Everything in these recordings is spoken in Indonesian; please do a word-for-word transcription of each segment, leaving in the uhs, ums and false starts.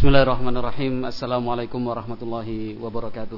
Bismillahirrahmanirrahim. Assalamualaikum warahmatullahi wabarakatuh.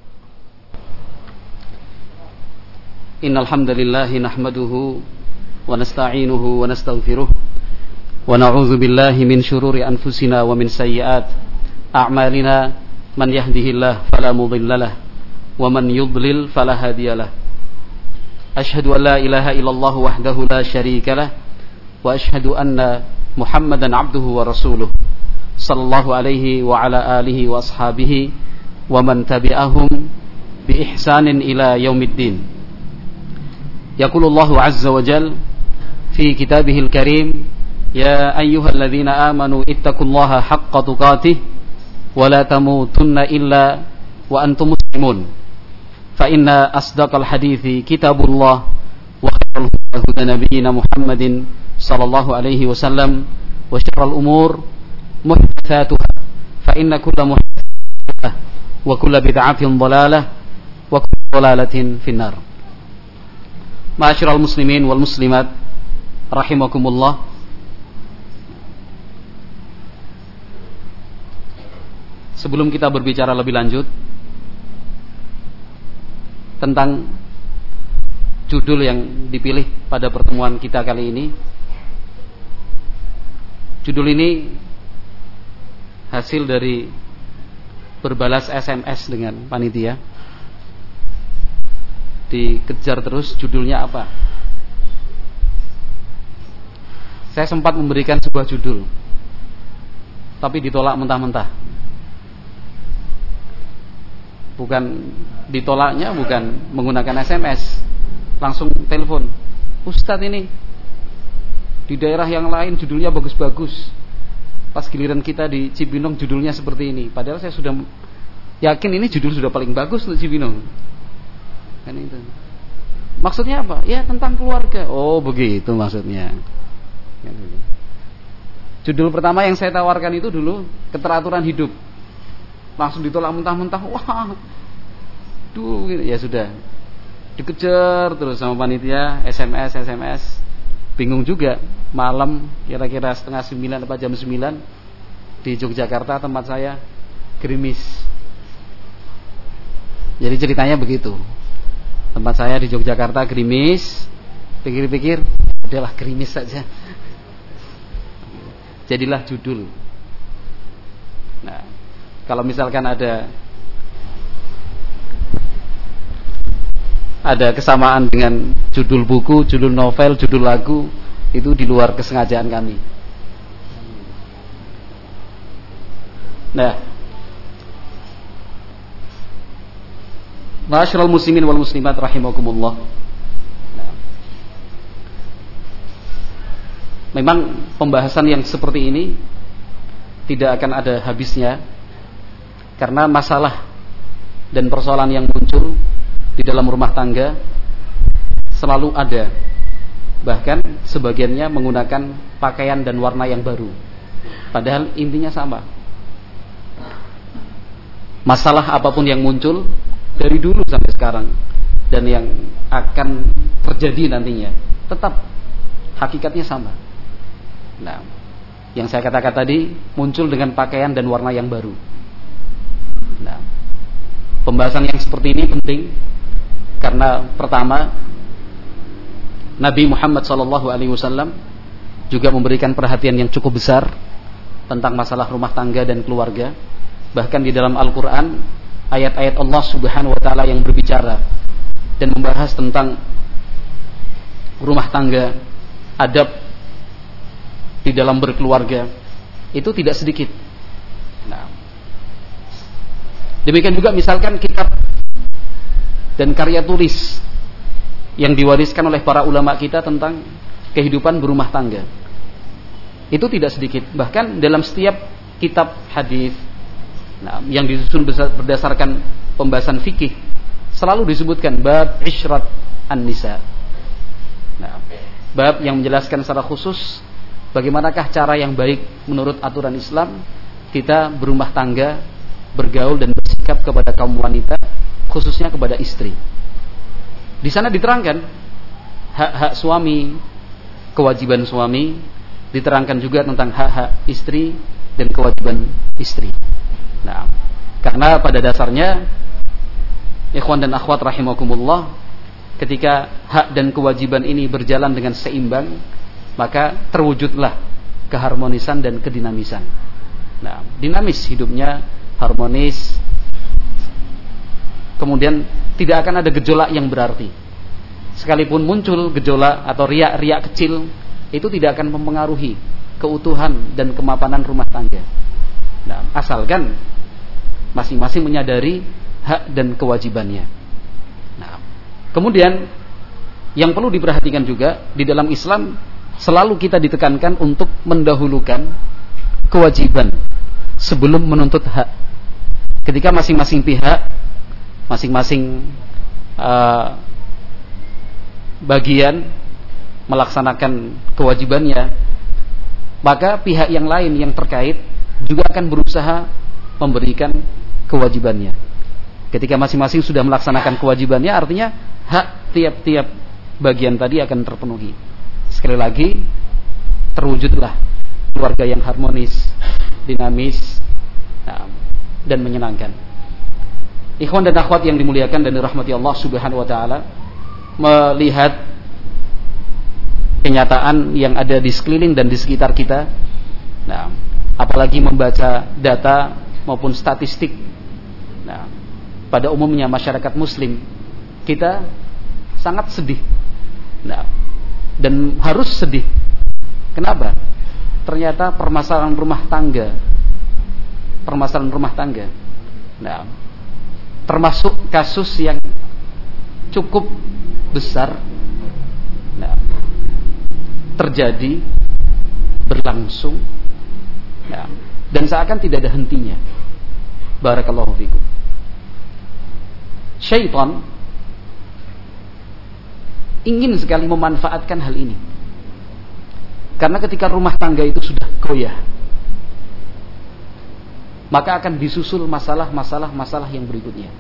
Innal hamdalillah nahmaduhu wa nasta'inuhu wa nastaghfiruh wa na'udzu billahi min shururi anfusina wa min sayyiati a'malina. Man yahdihillahu fala mudhillalah wa man yudlil fala hadiyalah. Asyhadu an la ilaha illallah wahdahu la syarikalah wa asyhadu anna Muhammadan abduhu wa rasuluh sallallahu alaihi wa ala alihi wa ashabihi wa man tabi'ahum bi ihsanin ila yaumiddin. Yaqulullahu azza wa jal fi kitabihil karim, ya ayyuhalladzina amanu ittaqullaha haqqa tuqatih wa la tamutunna illa wa antum muslimun. Fa inna asdaqal hadithi kitabullah wa khairal huda nabiyyina Muhammadin sallallahu alaihi wasallam wa syarrul umur muhdatsatuha fa inna kulla muhdatsatin wa kulla bid'atin dhalalah wa kulla dhalalatin finnar. Ma'asyiral muslimin wal muslimat rahimakumullah. Sebelum kita berbicara lebih lanjut tentang judul yang dipilih pada pertemuan kita kali ini, judul ini hasil dari berbalas S M S dengan panitia. Dikejar terus judulnya apa. Saya sempat memberikan sebuah judul, tapi ditolak mentah-mentah. Bukan ditolaknya bukan menggunakan S M S, langsung telepon. Ustadz, ini di daerah yang lain judulnya bagus-bagus, pas giliran kita di Cibinong judulnya seperti ini. Padahal saya sudah yakin ini judul sudah paling bagus untuk Cibinong. Kan itu. Maksudnya apa? Ya tentang keluarga. Oh begitu maksudnya. Judul pertama yang saya tawarkan itu dulu keteraturan hidup. Langsung ditolak mentah-mentah. Wah, duh, ya sudah. Dikejar terus sama panitia, S M S, S M S. Bingung juga. Malam kira-kira setengah sembilan atau jam sembilan di Yogyakarta tempat saya, gerimis. Jadi ceritanya begitu. Tempat saya di Yogyakarta gerimis. Pikir-pikir, udahlah gerimis saja. Jadilah judul. Nah, kalau misalkan ada ada kesamaan dengan judul buku, judul novel, judul lagu, itu di luar kesengajaan kami. Nah, ma'asyiral muslimin wal muslimat rahimakumullah. Nah, memang pembahasan yang seperti ini tidak akan ada habisnya, karena masalah dan persoalan yang muncul di dalam rumah tangga selalu ada. Bahkan sebagiannya menggunakan pakaian dan warna yang baru, padahal intinya sama. Masalah apapun yang muncul dari dulu sampai sekarang dan yang akan terjadi nantinya, tetap hakikatnya sama. Nah, yang saya katakan tadi muncul dengan pakaian dan warna yang baru. Nah, pembahasan yang seperti ini penting karena pertama, Nabi Muhammad shallallahu alaihi wasallam juga memberikan perhatian yang cukup besar tentang masalah rumah tangga dan keluarga. Bahkan di dalam Al-Quran, ayat-ayat Allah subhanahu wa ta'ala yang berbicara dan membahas tentang rumah tangga, adab di dalam berkeluarga, itu tidak sedikit. Nah, demikian juga misalkan kitab dan karya tulis yang diwariskan oleh para ulama kita tentang kehidupan berumah tangga, itu tidak sedikit. Bahkan dalam setiap kitab hadis, nah, yang disusun berdasarkan pembahasan fikih, selalu disebutkan bab isyrat an-nisa. Nah, bab yang menjelaskan secara khusus bagaimanakah cara yang baik menurut aturan Islam kita berumah tangga, bergaul dan bersikap kepada kaum wanita, khususnya kepada istri. Di sana diterangkan hak-hak suami, kewajiban suami, diterangkan juga tentang hak-hak istri, dan kewajiban istri. Nah, karena pada dasarnya ikhwan dan akhwat rahimakumullah, ketika hak dan kewajiban ini berjalan dengan seimbang, maka terwujudlah keharmonisan dan kedinamisan. Nah, dinamis hidupnya, harmonis. Kemudian tidak akan ada gejolak yang berarti. Sekalipun muncul gejolak atau riak-riak kecil, itu tidak akan mempengaruhi keutuhan dan kemapanan rumah tangga. Nah, asalkan masing-masing menyadari hak dan kewajibannya. Nah, kemudian yang perlu diperhatikan juga, di dalam Islam selalu kita ditekankan untuk mendahulukan kewajiban sebelum menuntut hak. Ketika masing-masing pihak, masing-masing uh, bagian melaksanakan kewajibannya, maka pihak yang lain yang terkait juga akan berusaha memberikan kewajibannya. Ketika masing-masing sudah melaksanakan kewajibannya, artinya hak tiap-tiap bagian tadi akan terpenuhi. Sekali lagi, terwujudlah keluarga yang harmonis, dinamis, nah, dan menyenangkan. Ikhwan dan akhwat yang dimuliakan dan dirahmati Allah Subhanahu wa taala, melihat kenyataan yang ada di sekeliling dan di sekitar kita, nah, apalagi membaca data maupun statistik, nah, pada umumnya masyarakat Muslim kita sangat sedih, nah, dan harus sedih. Kenapa? Ternyata permasalahan rumah tangga, permasalahan rumah tangga, nah, termasuk kasus yang cukup besar, nah, terjadi, berlangsung, nah, dan seakan tidak ada hentinya. Barakallahu fikum. Syaitan ingin sekali memanfaatkan hal ini, karena ketika rumah tangga itu sudah goyah, maka akan disusul masalah-masalah-masalah yang berikutnya.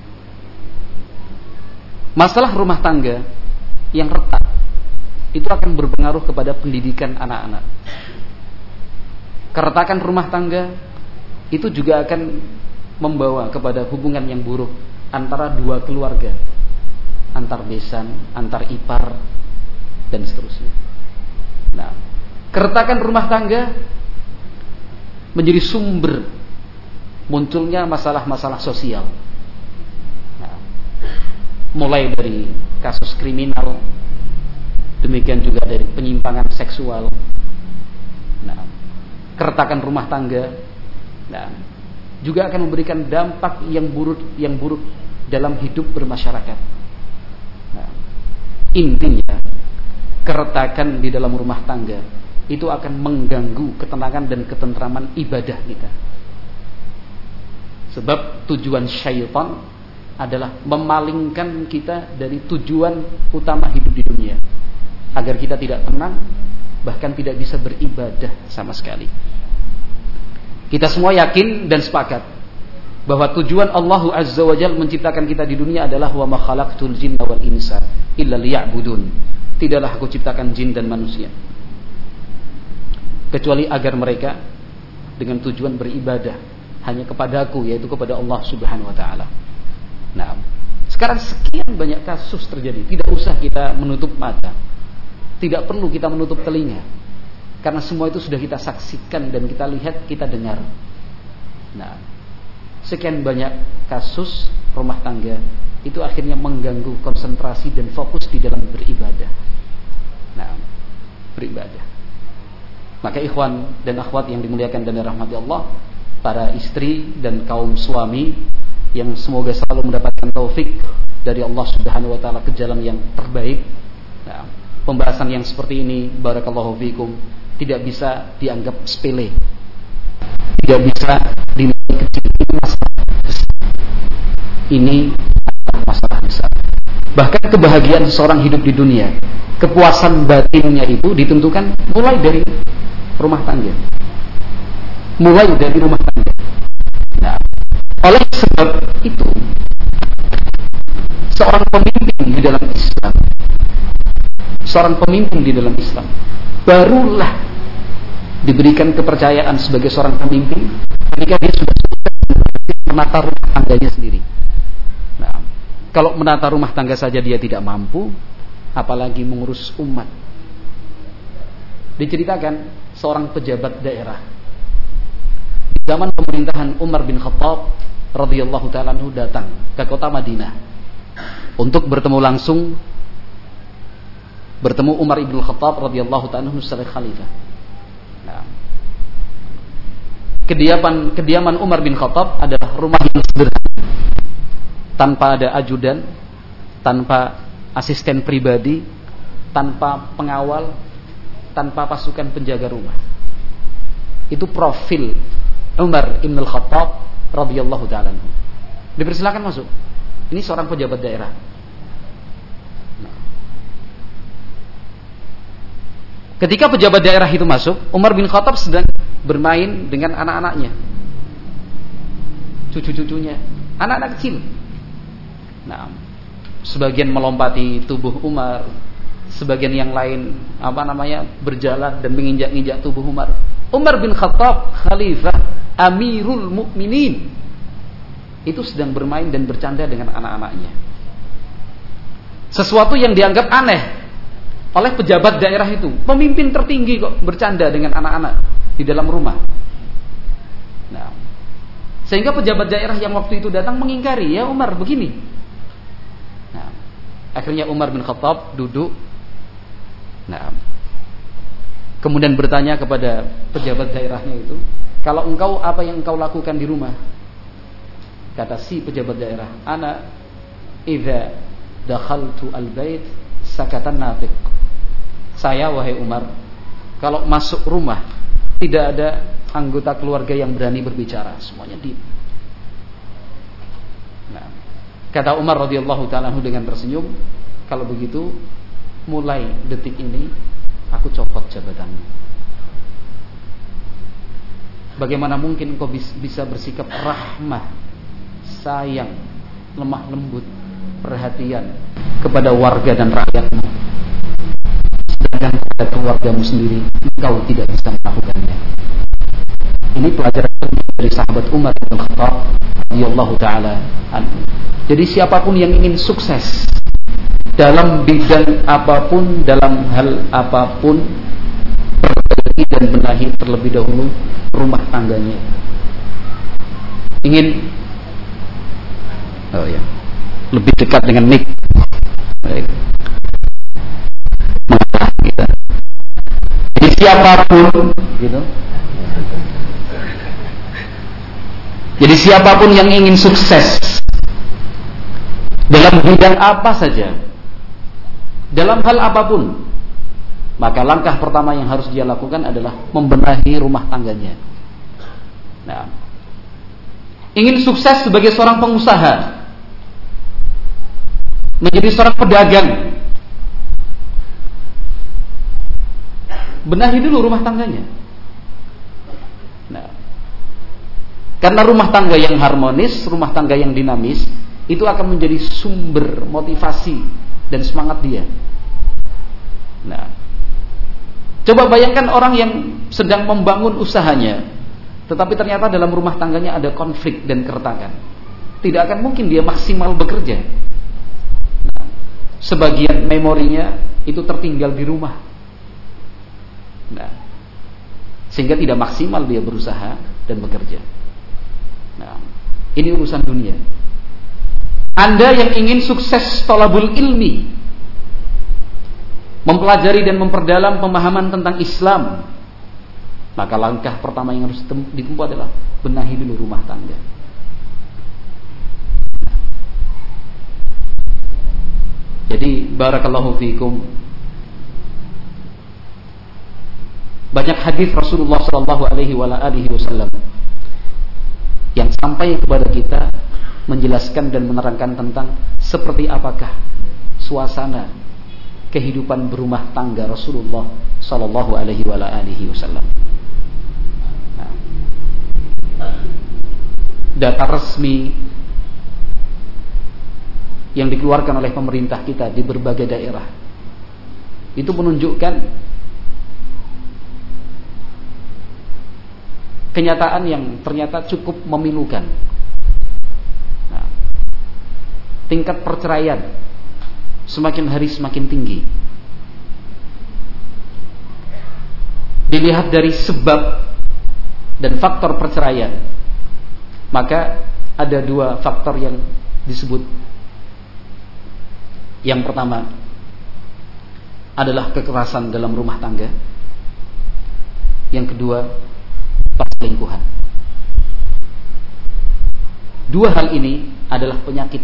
Masalah rumah tangga yang retak itu akan berpengaruh kepada pendidikan anak-anak. Keretakan rumah tangga itu juga akan membawa kepada hubungan yang buruk antara dua keluarga, antar besan, antar ipar, dan seterusnya. Nah, keretakan rumah tangga menjadi sumber munculnya masalah-masalah sosial. Nah, mulai dari kasus kriminal, demikian juga dari penyimpangan seksual. Nah, keretakan rumah tangga, nah, juga akan memberikan dampak yang buruk, yang buruk dalam hidup bermasyarakat. Nah, intinya keretakan di dalam rumah tangga itu akan mengganggu ketenangan dan ketentraman ibadah kita. Sebab tujuan syaitan adalah memalingkan kita dari tujuan utama hidup di dunia, agar kita tidak tenang, bahkan tidak bisa beribadah sama sekali. Kita semua yakin dan sepakat bahwa tujuan Allah Azza wa Jalla menciptakan kita di dunia adalah wa ma khalaqtul jinna wal insa illa liya'budun. Tidaklah aku ciptakan jin dan manusia kecuali agar mereka dengan tujuan beribadah hanya kepadaku, yaitu kepada Allah Subhanahu wa taala. Nah, sekarang sekian banyak kasus terjadi, tidak usah kita menutup mata, tidak perlu kita menutup telinga, karena semua itu sudah kita saksikan dan kita lihat, kita dengar. Nah, sekian banyak kasus rumah tangga itu akhirnya mengganggu konsentrasi dan fokus di dalam beribadah. Nah, beribadah. Maka ikhwan dan akhwat yang dimuliakan dan dirahmati Allah, para istri dan kaum suami yang semoga selalu mendapatkan taufik dari Allah Subhanahu wa taala ke jalan yang terbaik. Nah, pembahasan yang seperti ini, barakallahu fikum, tidak bisa dianggap sepele, tidak bisa dinilai kecil. Ini masalah besar. Ini adalah masalah besar. Bahkan kebahagiaan seseorang hidup di dunia, kepuasan batinnya itu ditentukan mulai dari rumah tangga, mulai dari rumah tangga. Nah, oleh sebab itu, seorang pemimpin di dalam Islam, seorang pemimpin di dalam Islam barulah diberikan kepercayaan sebagai seorang pemimpin ketika dia sudah sukses menata rumah tangganya sendiri. Nah, kalau menata rumah tangga saja dia tidak mampu, apalagi mengurus umat. Diceritakan seorang pejabat daerah di zaman pemerintahan Umar bin Khattab radhiyallahu ta'ala anhu datang ke kota Madinah untuk bertemu langsung bertemu Umar bin Khattab radhiyallahu ta'ala anhu sebagai khalifah. Nah, kediaman kediaman Umar bin Khattab adalah rumah yang sederhana, tanpa ada ajudan, tanpa asisten pribadi, tanpa pengawal, tanpa pasukan penjaga rumah. Itu profil Umar bin Khattab radhiyallahu ta'ala anhu. Dipersilakan masuk. Ini seorang pejabat daerah. Nah. Ketika pejabat daerah itu masuk, Umar bin Khattab sedang bermain dengan anak-anaknya, cucu-cucunya, anak-anak kecil. Nah, sebagian melompati tubuh Umar, sebagian yang lain apa namanya berjalan dan menginjak-injak tubuh Umar. Umar bin Khattab, Khalifah Amirul Mukminin, itu sedang bermain dan bercanda dengan anak-anaknya. Sesuatu yang dianggap aneh oleh pejabat daerah itu. Pemimpin tertinggi kok bercanda dengan anak-anak di dalam rumah. Nah, sehingga pejabat daerah yang waktu itu datang mengingkari, ya Umar begini. Nah, akhirnya Umar bin Khattab duduk. Nah, kemudian bertanya kepada pejabat daerahnya itu, kalau engkau apa yang engkau lakukan di rumah? Kata si pejabat daerah, ana idza dakhaltu al-bait sakatan natiq. Saya wahai Umar, kalau masuk rumah tidak ada anggota keluarga yang berani berbicara, semuanya diam. Nah, kata Umar radhiyallahu ta'ala anhu dengan tersenyum, kalau begitu mulai detik ini aku copot jabatanmu. Bagaimana mungkin kau bisa bersikap rahmah, sayang, lemah lembut, perhatian kepada warga dan rakyatmu, sedangkan kepada keluargamu sendiri engkau tidak bisa melakukannya. Ini pelajaran dari sahabat Umar bin Khattab radhiyallahu ta'ala anhu. Jadi siapapun yang ingin sukses dalam bidang apapun, dalam hal apapun, perbaiki dan benahi terlebih dahulu rumah tangganya. Ingin oh ya, lebih dekat dengan mic. Baik. Mengalah kita. Jadi siapapun, gitu. Jadi siapapun yang ingin sukses dalam bidang apa saja, dalam hal apapun, maka langkah pertama yang harus dia lakukan adalah membenahi rumah tangganya. Nah, ingin sukses sebagai seorang pengusaha, menjadi seorang pedagang, benahi dulu rumah tangganya. Nah, karena rumah tangga yang harmonis, rumah tangga yang dinamis, itu akan menjadi sumber motivasi dan semangat dia. Nah, coba bayangkan orang yang sedang membangun usahanya, tetapi ternyata dalam rumah tangganya ada konflik dan keretakan. Tidak akan mungkin dia maksimal bekerja. Nah, sebagian memorinya itu tertinggal di rumah. Nah, sehingga tidak maksimal dia berusaha dan bekerja. Nah, ini urusan dunia. Anda yang ingin sukses thalabul ilmi, mempelajari dan memperdalam pemahaman tentang Islam, maka langkah pertama yang harus ditempuh adalah benahi dulu rumah tangga. Jadi barakallahu fikum, banyak hadis Rasulullah sallallahu alaihi wasallam yang sampai kepada kita menjelaskan dan menerangkan tentang seperti apakah suasana kehidupan berumah tangga Rasulullah sallallahu alaihi wasallam. Nah, data resmi yang dikeluarkan oleh pemerintah kita di berbagai daerah itu menunjukkan kenyataan yang ternyata cukup memilukan. Nah, tingkat perceraian semakin hari semakin tinggi. Dilihat dari sebab dan faktor perceraian, maka ada dua faktor yang disebut. Yang pertama adalah kekerasan dalam rumah tangga. Yang kedua, perselingkuhan. Dua hal ini adalah penyakit.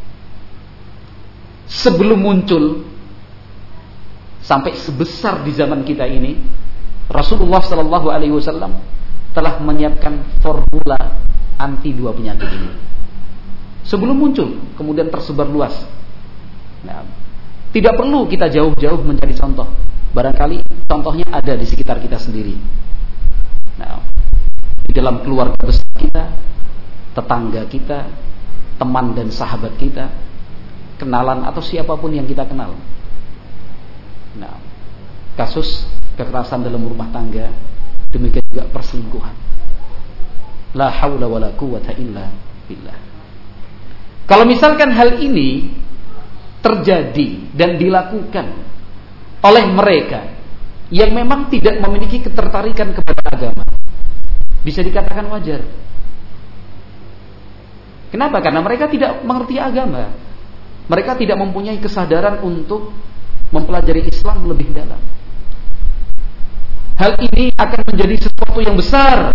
Sebelum muncul sampai sebesar di zaman kita ini, Rasulullah Shallallahu Alaihi Wasallam telah menyiapkan formula anti dua penyakit ini. Sebelum muncul, kemudian tersebar luas. Nah, tidak perlu kita jauh-jauh mencari contoh. Barangkali contohnya ada di sekitar kita sendiri. Nah, di dalam keluarga besar kita, tetangga kita, teman dan sahabat kita, kenalan atau siapapun yang kita kenal. Nah, kasus kekerasan dalam rumah tangga, demikian juga perselingkuhan. La haula wala quwwata illa billah. Kalau misalkan hal ini terjadi dan dilakukan oleh mereka yang memang tidak memiliki ketertarikan kepada agama, bisa dikatakan wajar. Kenapa? Karena mereka tidak mengerti agama. Mereka tidak mempunyai kesadaran untuk mempelajari Islam lebih dalam. Hal ini akan menjadi sesuatu yang besar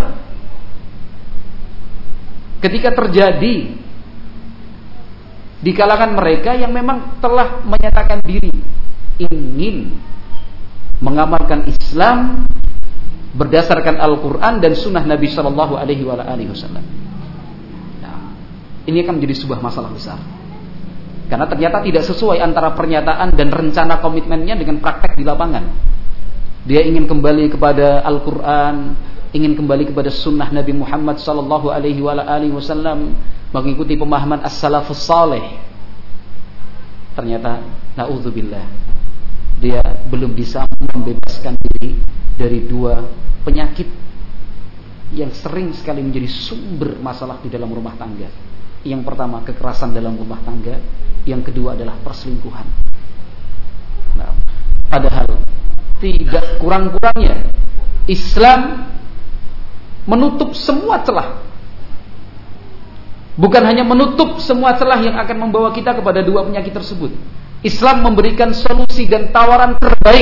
ketika terjadi di kalangan mereka yang memang telah menyatakan diri ingin mengamalkan Islam berdasarkan Al-Quran dan Sunnah Nabi Shallallahu Alaihi Wasallam. Nah, ini akan menjadi sebuah masalah besar karena ternyata tidak sesuai antara pernyataan dan rencana komitmennya dengan praktek di lapangan. Dia ingin kembali kepada Al-Quran, ingin kembali kepada Sunnah Nabi Muhammad Shallallahu Alaihi Wasallam, mengikuti pemahaman as-salafus saleh. Ternyata naudzubillah, dia belum bisa membebaskan diri dari dua penyakit yang sering sekali menjadi sumber masalah di dalam rumah tangga. Yang pertama kekerasan dalam rumah tangga, yang kedua adalah perselingkuhan. Nah, padahal tidak kurang-kurangnya Islam menutup semua celah. Bukan hanya menutup semua celah yang akan membawa kita kepada dua penyakit tersebut. Islam memberikan solusi dan tawaran terbaik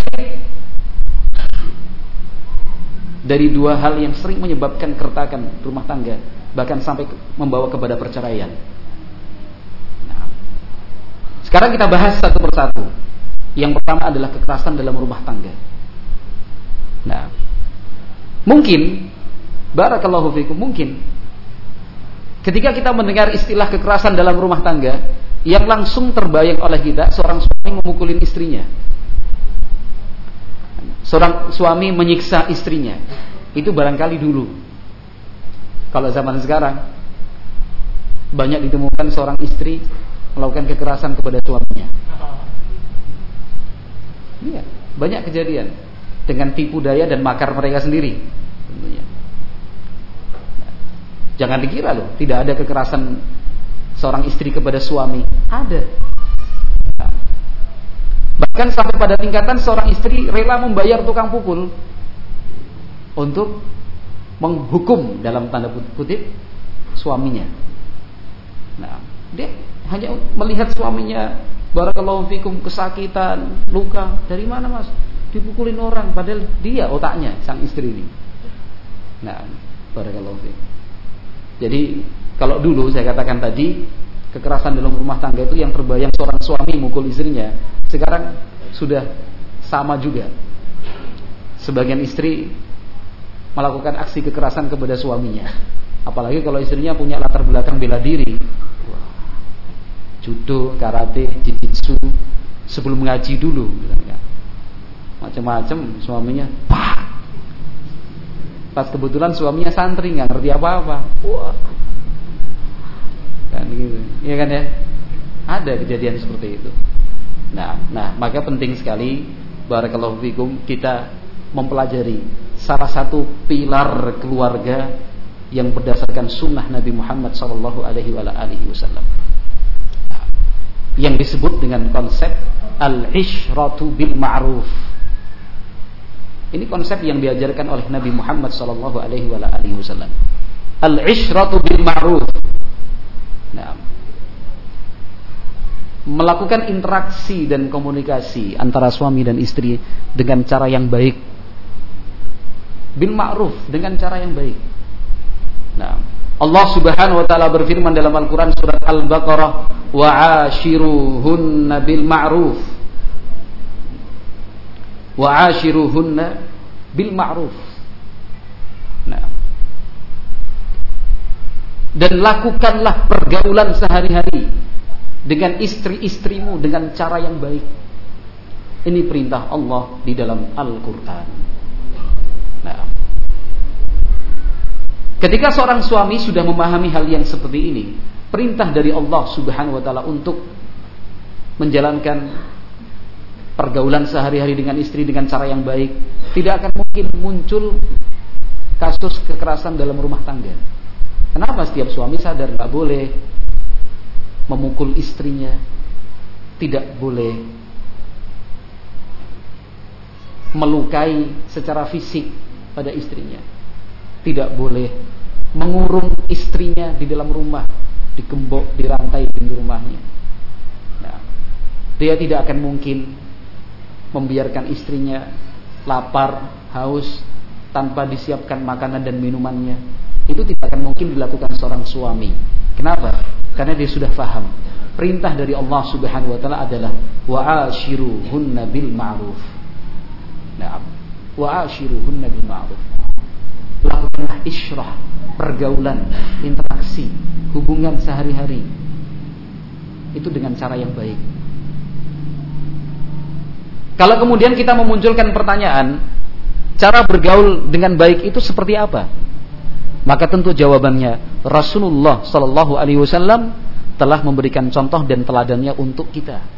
dari dua hal yang sering menyebabkan keretakan rumah tangga, bahkan sampai membawa kepada perceraian. Nah, sekarang kita bahas satu persatu. Yang pertama adalah kekerasan dalam rumah tangga. Nah, mungkin barakallahu fikum, mungkin ketika kita mendengar istilah kekerasan dalam rumah tangga, yang langsung terbayang oleh kita seorang suami memukulin istrinya, seorang suami menyiksa istrinya. Itu barangkali dulu. Kalau zaman sekarang banyak ditemukan seorang istri melakukan kekerasan kepada suaminya. Iya, banyak kejadian dengan tipu daya dan makar mereka sendiri tentunya. Jangan dikira loh, tidak ada kekerasan seorang istri kepada suami. Ada. Bahkan sampai pada tingkatan seorang istri rela membayar tukang pukul untuk menghukum dalam tanda kutip suaminya. Nah, dia hanya melihat suaminya barakallahu fikum kesakitan, luka. Dari mana mas? Dipukulin orang, padahal dia otaknya sang istri ini. Nah, barakallahu fikum. Jadi kalau dulu saya katakan tadi kekerasan dalam rumah tangga itu yang terbayang seorang suami mukul istrinya, sekarang sudah sama juga. Sebagian istri melakukan aksi kekerasan kepada suaminya, apalagi kalau istrinya punya latar belakang bela diri, judo, karate, jiu-jitsu, sebelum ngaji dulu, macam-macam suaminya. Pah! Pas kebetulan suaminya santri, nggak ngerti apa-apa. Wah, kan gitu, iya kan ya? Ada kejadian seperti itu. Nah, nah maka penting sekali, barakallahu fikum, kita mempelajari salah satu pilar keluarga yang berdasarkan sunnah Nabi Muhammad sallallahu alaihi wasallam, yang disebut dengan konsep al-ishratu bil ma'ruf. Ini konsep yang diajarkan oleh Nabi Muhammad sallallahu alaihi wasallam. Al-ishratu bil ma'ruf. Nah, melakukan interaksi dan komunikasi antara suami dan istri dengan cara yang baik. Bil ma'ruf, dengan cara yang baik. Nah, Allah Subhanahu wa taala berfirman dalam Al-Qur'an surat Al-Baqarah, wa 'ashiruhunna bil ma'ruf. Wa 'ashiruhunna bil ma'ruf. Nah, dan lakukanlah pergaulan sehari-hari dengan istri-istrimu dengan cara yang baik. Ini perintah Allah di dalam Al-Qur'an. Nah, ketika seorang suami sudah memahami hal yang seperti ini, perintah dari Allah Subhanahu wa taala untuk menjalankan pergaulan sehari-hari dengan istri dengan cara yang baik, tidak akan mungkin muncul kasus kekerasan dalam rumah tangga. Kenapa? Setiap suami sadar nggak boleh memukul istrinya, tidak boleh melukai secara fisik pada istrinya, tidak boleh mengurung istrinya di dalam rumah, digembok, dirantai pintu rumahnya. Nah, dia tidak akan mungkin membiarkan istrinya lapar, haus tanpa disiapkan makanan dan minumannya. Itu tidak akan mungkin dilakukan seorang suami. Kenapa? Karena dia sudah faham perintah dari Allah Subhanahu wa taala adalah wa ashiruhunna bil ma'ruf. Nah, wa ashiruhunna bil ma'ruf. Lakukanlah isyrah, pergaulan, interaksi, hubungan sehari-hari itu dengan cara yang baik. Kalau kemudian kita memunculkan pertanyaan, cara bergaul dengan baik itu seperti apa? Maka tentu jawabannya Rasulullah sallallahu alaihi wasallam telah memberikan contoh dan teladannya untuk kita.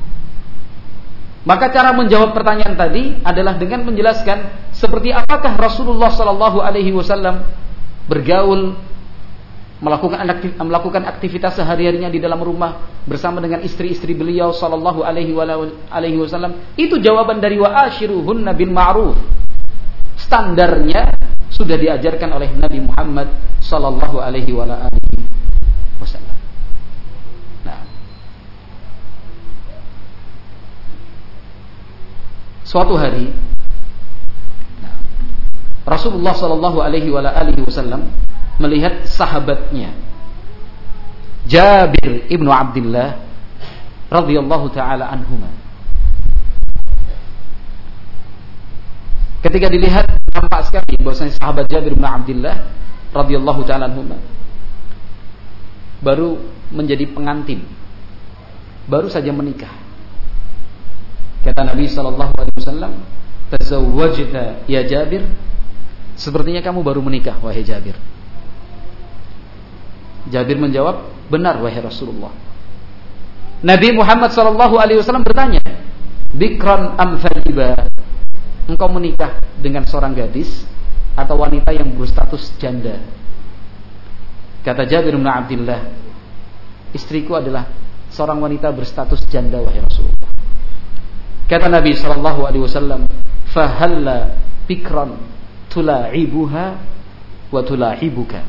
Maka cara menjawab pertanyaan tadi adalah dengan menjelaskan seperti apakah Rasulullah sallallahu alaihi wasallam bergaul, melakukan melakukan aktivitas sehari-harinya di dalam rumah bersama dengan istri-istri beliau sallallahu alaihi wasallam. Itu jawaban dari wa ashiruhunna bil ma'ruf. Standarnya sudah diajarkan oleh Nabi Muhammad sallallahu alaihi wasallam. Nah, suatu hari Rasulullah sallallahu alaihi wasallam melihat sahabatnya Jabir ibnu Abdullah radhiyallahu taala anhuma. Ketika dilihat nampak sekali bahwasanya sahabat Jabir ibnu Abdullah radhiyallahu taala anhuma baru menjadi pengantin, baru saja menikah. Kata Nabi sallallahu alaihi wasallam, "Tazawwajta ya Jabir?" Sepertinya kamu baru menikah wahai Jabir. Jabir menjawab, "Benar wahai Rasulullah." Nabi Muhammad sallallahu alaihi wasallam bertanya, "Bikran am thayyiba?" Engkau menikah dengan seorang gadis atau wanita yang berstatus janda? Kata Jabir bin Abdullah, "Istriku adalah seorang wanita berstatus janda wahai Rasulullah." Kata Nabi sallallahu alaihi wasallam, "Fahalla bikran tula'ibuha wa tula'ibuka."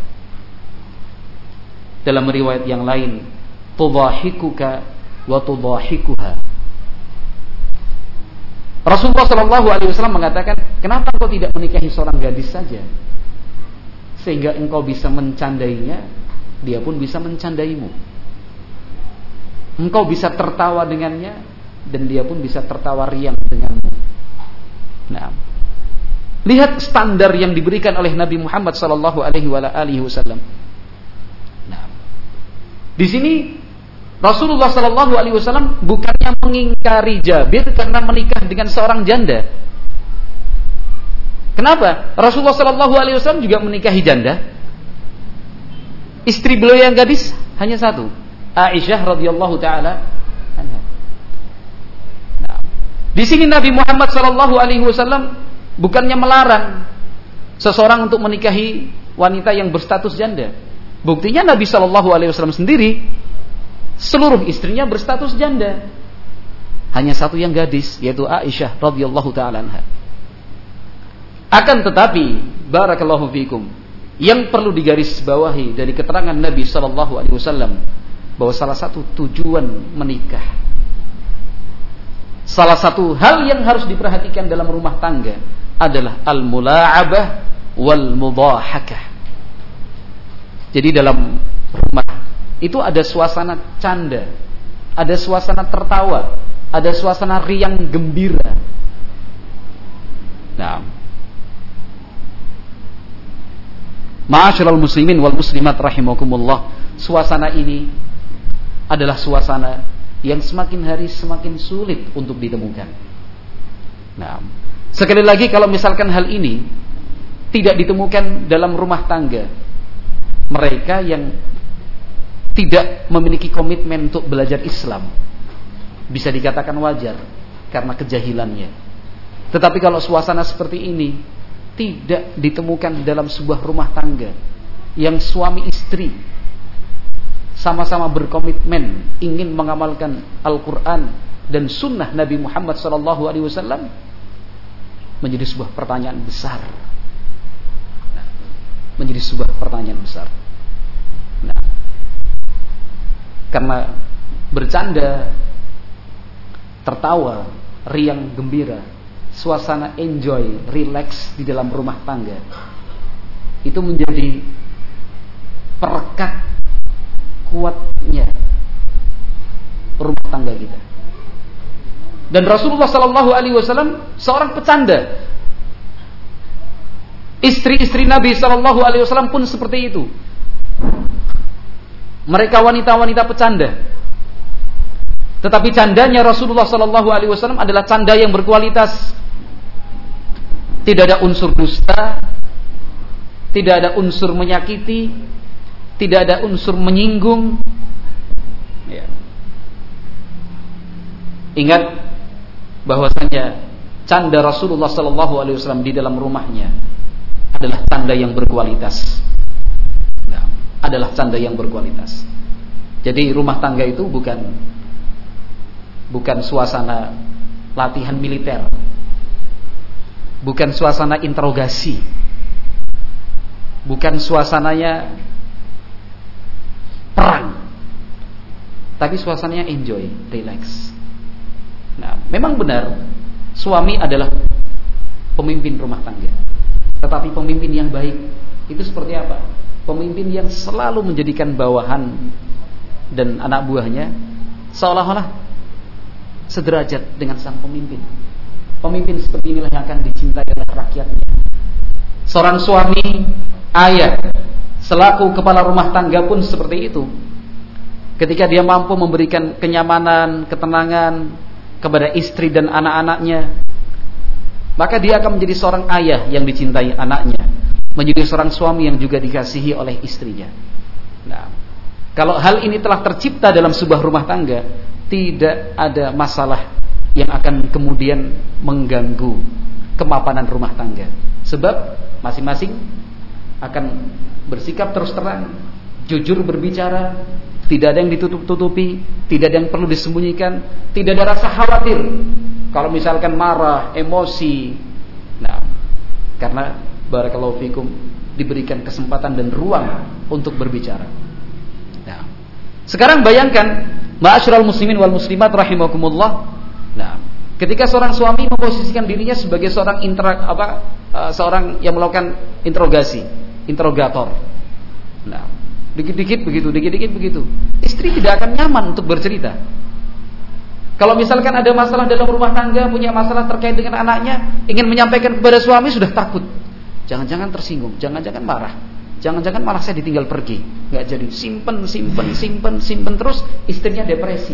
Dalam riwayat yang lain, tudhahikuka wa tudhahikuha. Rasulullah sallallahu alaihi wasallam mengatakan, "Kenapa engkau tidak menikahi seorang gadis saja? Sehingga engkau bisa mencandainya, dia pun bisa mencandaimu. Engkau bisa tertawa dengannya dan dia pun bisa tertawa riang denganmu." Nah, lihat standar yang diberikan oleh Nabi Muhammad sallallahu alaihi wasallam. Nah, di sini Rasulullah sallallahu alaihi wasallam bukannya mengingkari Jabir karena menikah dengan seorang janda. Kenapa? Rasulullah sallallahu alaihi wasallam juga menikahi janda. Istri beliau yang gadis hanya satu, Aisyah radhiyallahu taala anha. Nah, di sini Nabi Muhammad sallallahu alaihi wasallam bukannya melarang seseorang untuk menikahi wanita yang berstatus janda. Buktinya Nabi Shallallahu Alaihi Wasallam sendiri seluruh istrinya berstatus janda. Hanya satu yang gadis, yaitu Aisyah radhiyallahu taala anha. Akan tetapi, barakallahu fikum, yang perlu digarisbawahi dari keterangan Nabi Shallallahu Alaihi Wasallam bahwa salah satu tujuan menikah, salah satu hal yang harus diperhatikan dalam rumah tangga adalah al-mula'abah wal mudahakah. Jadi dalam rumah itu ada suasana canda, ada suasana tertawa, ada suasana riang gembira. Nah, ma'asyiral muslimin wal muslimat rahimakumullah, suasana ini adalah suasana yang semakin hari semakin sulit untuk ditemukan. Nah, sekali lagi kalau misalkan hal ini tidak ditemukan dalam rumah tangga mereka yang tidak memiliki komitmen untuk belajar Islam, bisa dikatakan wajar karena kejahilannya. Tetapi kalau suasana seperti ini tidak ditemukan dalam sebuah rumah tangga yang suami istri sama-sama berkomitmen ingin mengamalkan Al-Quran dan Sunnah Nabi Muhammad Sallallahu Alaihi Wasallam, menjadi sebuah pertanyaan besar. Nah, menjadi sebuah pertanyaan besar. Nah, karena bercanda, tertawa, riang gembira, suasana enjoy, relax di dalam rumah tangga, itu menjadi perekat kuatnya rumah tangga kita. Dan Rasulullah Sallallahu Alaihi Wasallam seorang pecanda. Istri-istri Nabi Sallallahu Alaihi Wasallam pun seperti itu. Mereka wanita-wanita pecanda. Tetapi candanya Rasulullah Sallallahu Alaihi Wasallam adalah canda yang berkualitas. Tidak ada unsur dusta, tidak ada unsur menyakiti, tidak ada unsur menyinggung. Ya. Ingat bahwasanya canda Rasulullah Sallallahu Alaihi Wasallam di dalam rumahnya adalah canda yang berkualitas. Nah, adalah canda yang berkualitas. Jadi rumah tangga itu bukan bukan suasana latihan militer, bukan suasana interogasi, bukan suasananya perang, tapi suasananya enjoy, relax. Nah, memang benar suami adalah pemimpin rumah tangga, tetapi pemimpin yang baik itu seperti apa? Pemimpin yang selalu menjadikan bawahan dan anak buahnya seolah-olah sederajat dengan sang pemimpin. Pemimpin seperti inilah yang akan dicintai oleh rakyatnya. Seorang suami, ayah, selaku kepala rumah tangga pun seperti itu. Ketika dia mampu memberikan kenyamanan, ketenangan kepada istri dan anak-anaknya, maka dia akan menjadi seorang ayah yang dicintai anaknya, menjadi seorang suami yang juga dikasihi oleh istrinya. Nah, kalau hal ini telah tercipta dalam sebuah rumah tangga, tidak ada masalah yang akan kemudian mengganggu kemapanan rumah tangga. Sebab masing-masing akan bersikap terus terang, jujur berbicara, tidak ada yang ditutup-tutupi, tidak ada yang perlu disembunyikan, tidak ada rasa khawatir kalau misalkan marah, emosi. Nah, karena barakallahu fikum diberikan kesempatan dan ruang untuk berbicara. Nah, sekarang bayangkan ma'asyiral muslimin wal muslimat rahimakumullah. Nah, ketika seorang suami memposisikan dirinya sebagai seorang intera, apa uh, seorang yang melakukan interogasi, interrogator. Nah, dikit-dikit begitu, dikit-dikit begitu. Istri tidak akan nyaman untuk bercerita. Kalau misalkan ada masalah dalam rumah tangga, punya masalah terkait dengan anaknya, ingin menyampaikan kepada suami, sudah takut. Jangan-jangan tersinggung, jangan-jangan marah, jangan-jangan malah saya ditinggal pergi. Nggak jadi, simpen, simpen, simpen, simpen terus, istrinya depresi.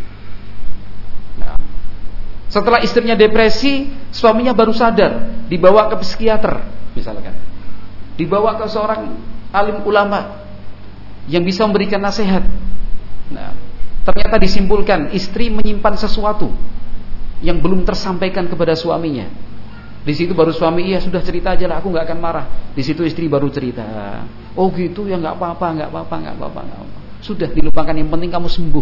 Nah, setelah istrinya depresi, suaminya baru sadar, dibawa ke psikiater, misalkan, dibawa ke seorang alim ulama yang bisa memberikan nasihat. Nah, ternyata disimpulkan istri menyimpan sesuatu yang belum tersampaikan kepada suaminya. Di situ baru suami, iya sudah cerita aja lah, aku nggak akan marah. Di situ istri baru cerita, oh gitu ya, nggak apa-apa, nggak apa-apa, nggak apa-apa, nggak apa-apa. Sudah dilupakan, yang penting kamu sembuh.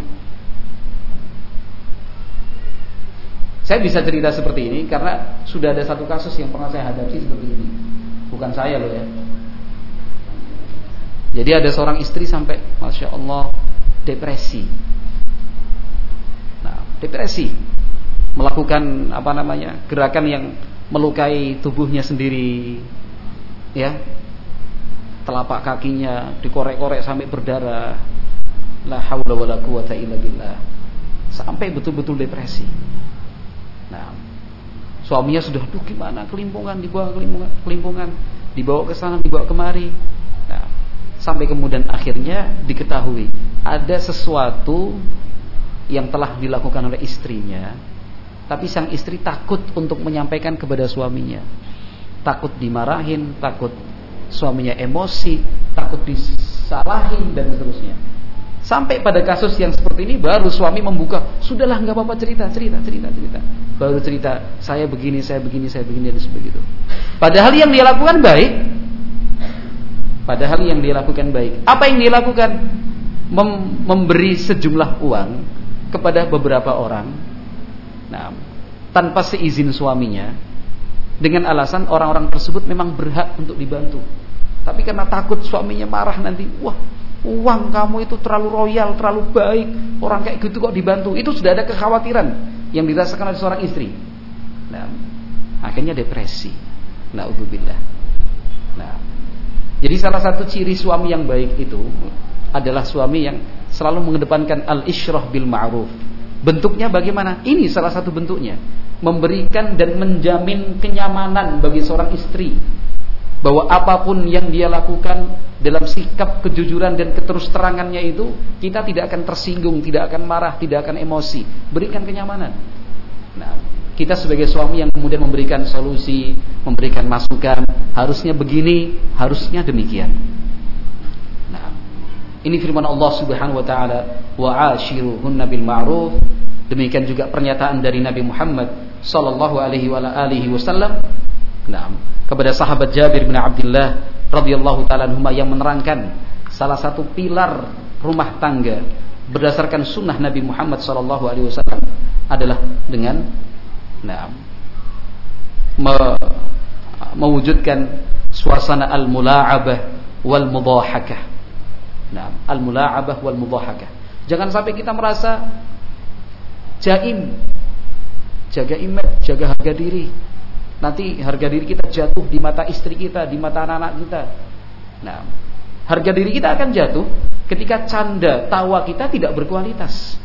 Saya bisa cerita seperti ini karena sudah ada satu kasus yang pernah saya hadapi seperti ini. Bukan saya loh ya. Jadi ada seorang istri sampai, masya Allah, depresi. Nah, depresi, melakukan apa namanya gerakan yang melukai tubuhnya sendiri, ya, telapak kakinya dikorek-korek sampai berdarah, la haula wala quwata illa billah, sampai betul-betul depresi. Nah, suaminya sudah, aduh gimana, kelimpungan, dibawa kelimpungan, kelimpungan, dibawa ke sana, dibawa kemari. Nah, sampai kemudian akhirnya diketahui ada sesuatu yang telah dilakukan oleh istrinya. Tapi sang istri takut untuk menyampaikan kepada suaminya. Takut dimarahin, takut suaminya emosi, takut disalahin dan seterusnya. Sampai pada kasus yang seperti ini baru suami membuka, sudahlah nggak apa-apa, cerita, cerita, cerita, cerita. Baru cerita, saya begini, saya begini, saya begini dan sebegitu. Padahal yang dia lakukan baik. Padahal yang dia lakukan baik. Apa yang dia lakukan? Mem- memberi sejumlah uang kepada beberapa orang. Nah, tanpa seizin suaminya, dengan alasan orang-orang tersebut memang berhak untuk dibantu. Tapi karena takut suaminya marah nanti, wah, uang kamu itu terlalu royal, terlalu baik, orang kayak gitu kok dibantu. Itu sudah ada kekhawatiran yang dirasakan oleh seorang istri. Nah, akhirnya depresi. Na'udzubillah. Nah, jadi salah satu ciri suami yang baik itu adalah suami yang selalu mengedepankan al-isyrah bil ma'ruf. Bentuknya bagaimana? Ini salah satu bentuknya. Memberikan dan menjamin kenyamanan bagi seorang istri, bahwa apapun yang dia lakukan dalam sikap kejujuran dan keterus terangannya itu, kita tidak akan tersinggung, tidak akan marah, tidak akan emosi. Berikan kenyamanan. Nah, kita sebagai suami yang kemudian memberikan solusi, memberikan masukan, harusnya begini, harusnya demikian. Nah, ini firman Allah Subhanahu wa taala, wa ashiruhunna bil ma'ruf. Demikian juga pernyataan dari Nabi Muhammad sallallahu alaihi wa alihi wasallam, nah, kepada sahabat Jabir bin Abdullah radhiyallahu taala anhuma, yang menerangkan salah satu pilar rumah tangga berdasarkan sunnah Nabi Muhammad sallallahu alaihi wasallam adalah dengan nah, me- mewujudkan suasana al-mula'abah wal mudhahakah. Nah, al-mula'abah wal mudhahakah. Jangan sampai kita merasa jaim, jaga image, jaga harga diri. Nanti harga diri kita jatuh di mata istri kita, di mata anak-anak kita. Nah, harga diri kita akan jatuh ketika canda tawa kita tidak berkualitas.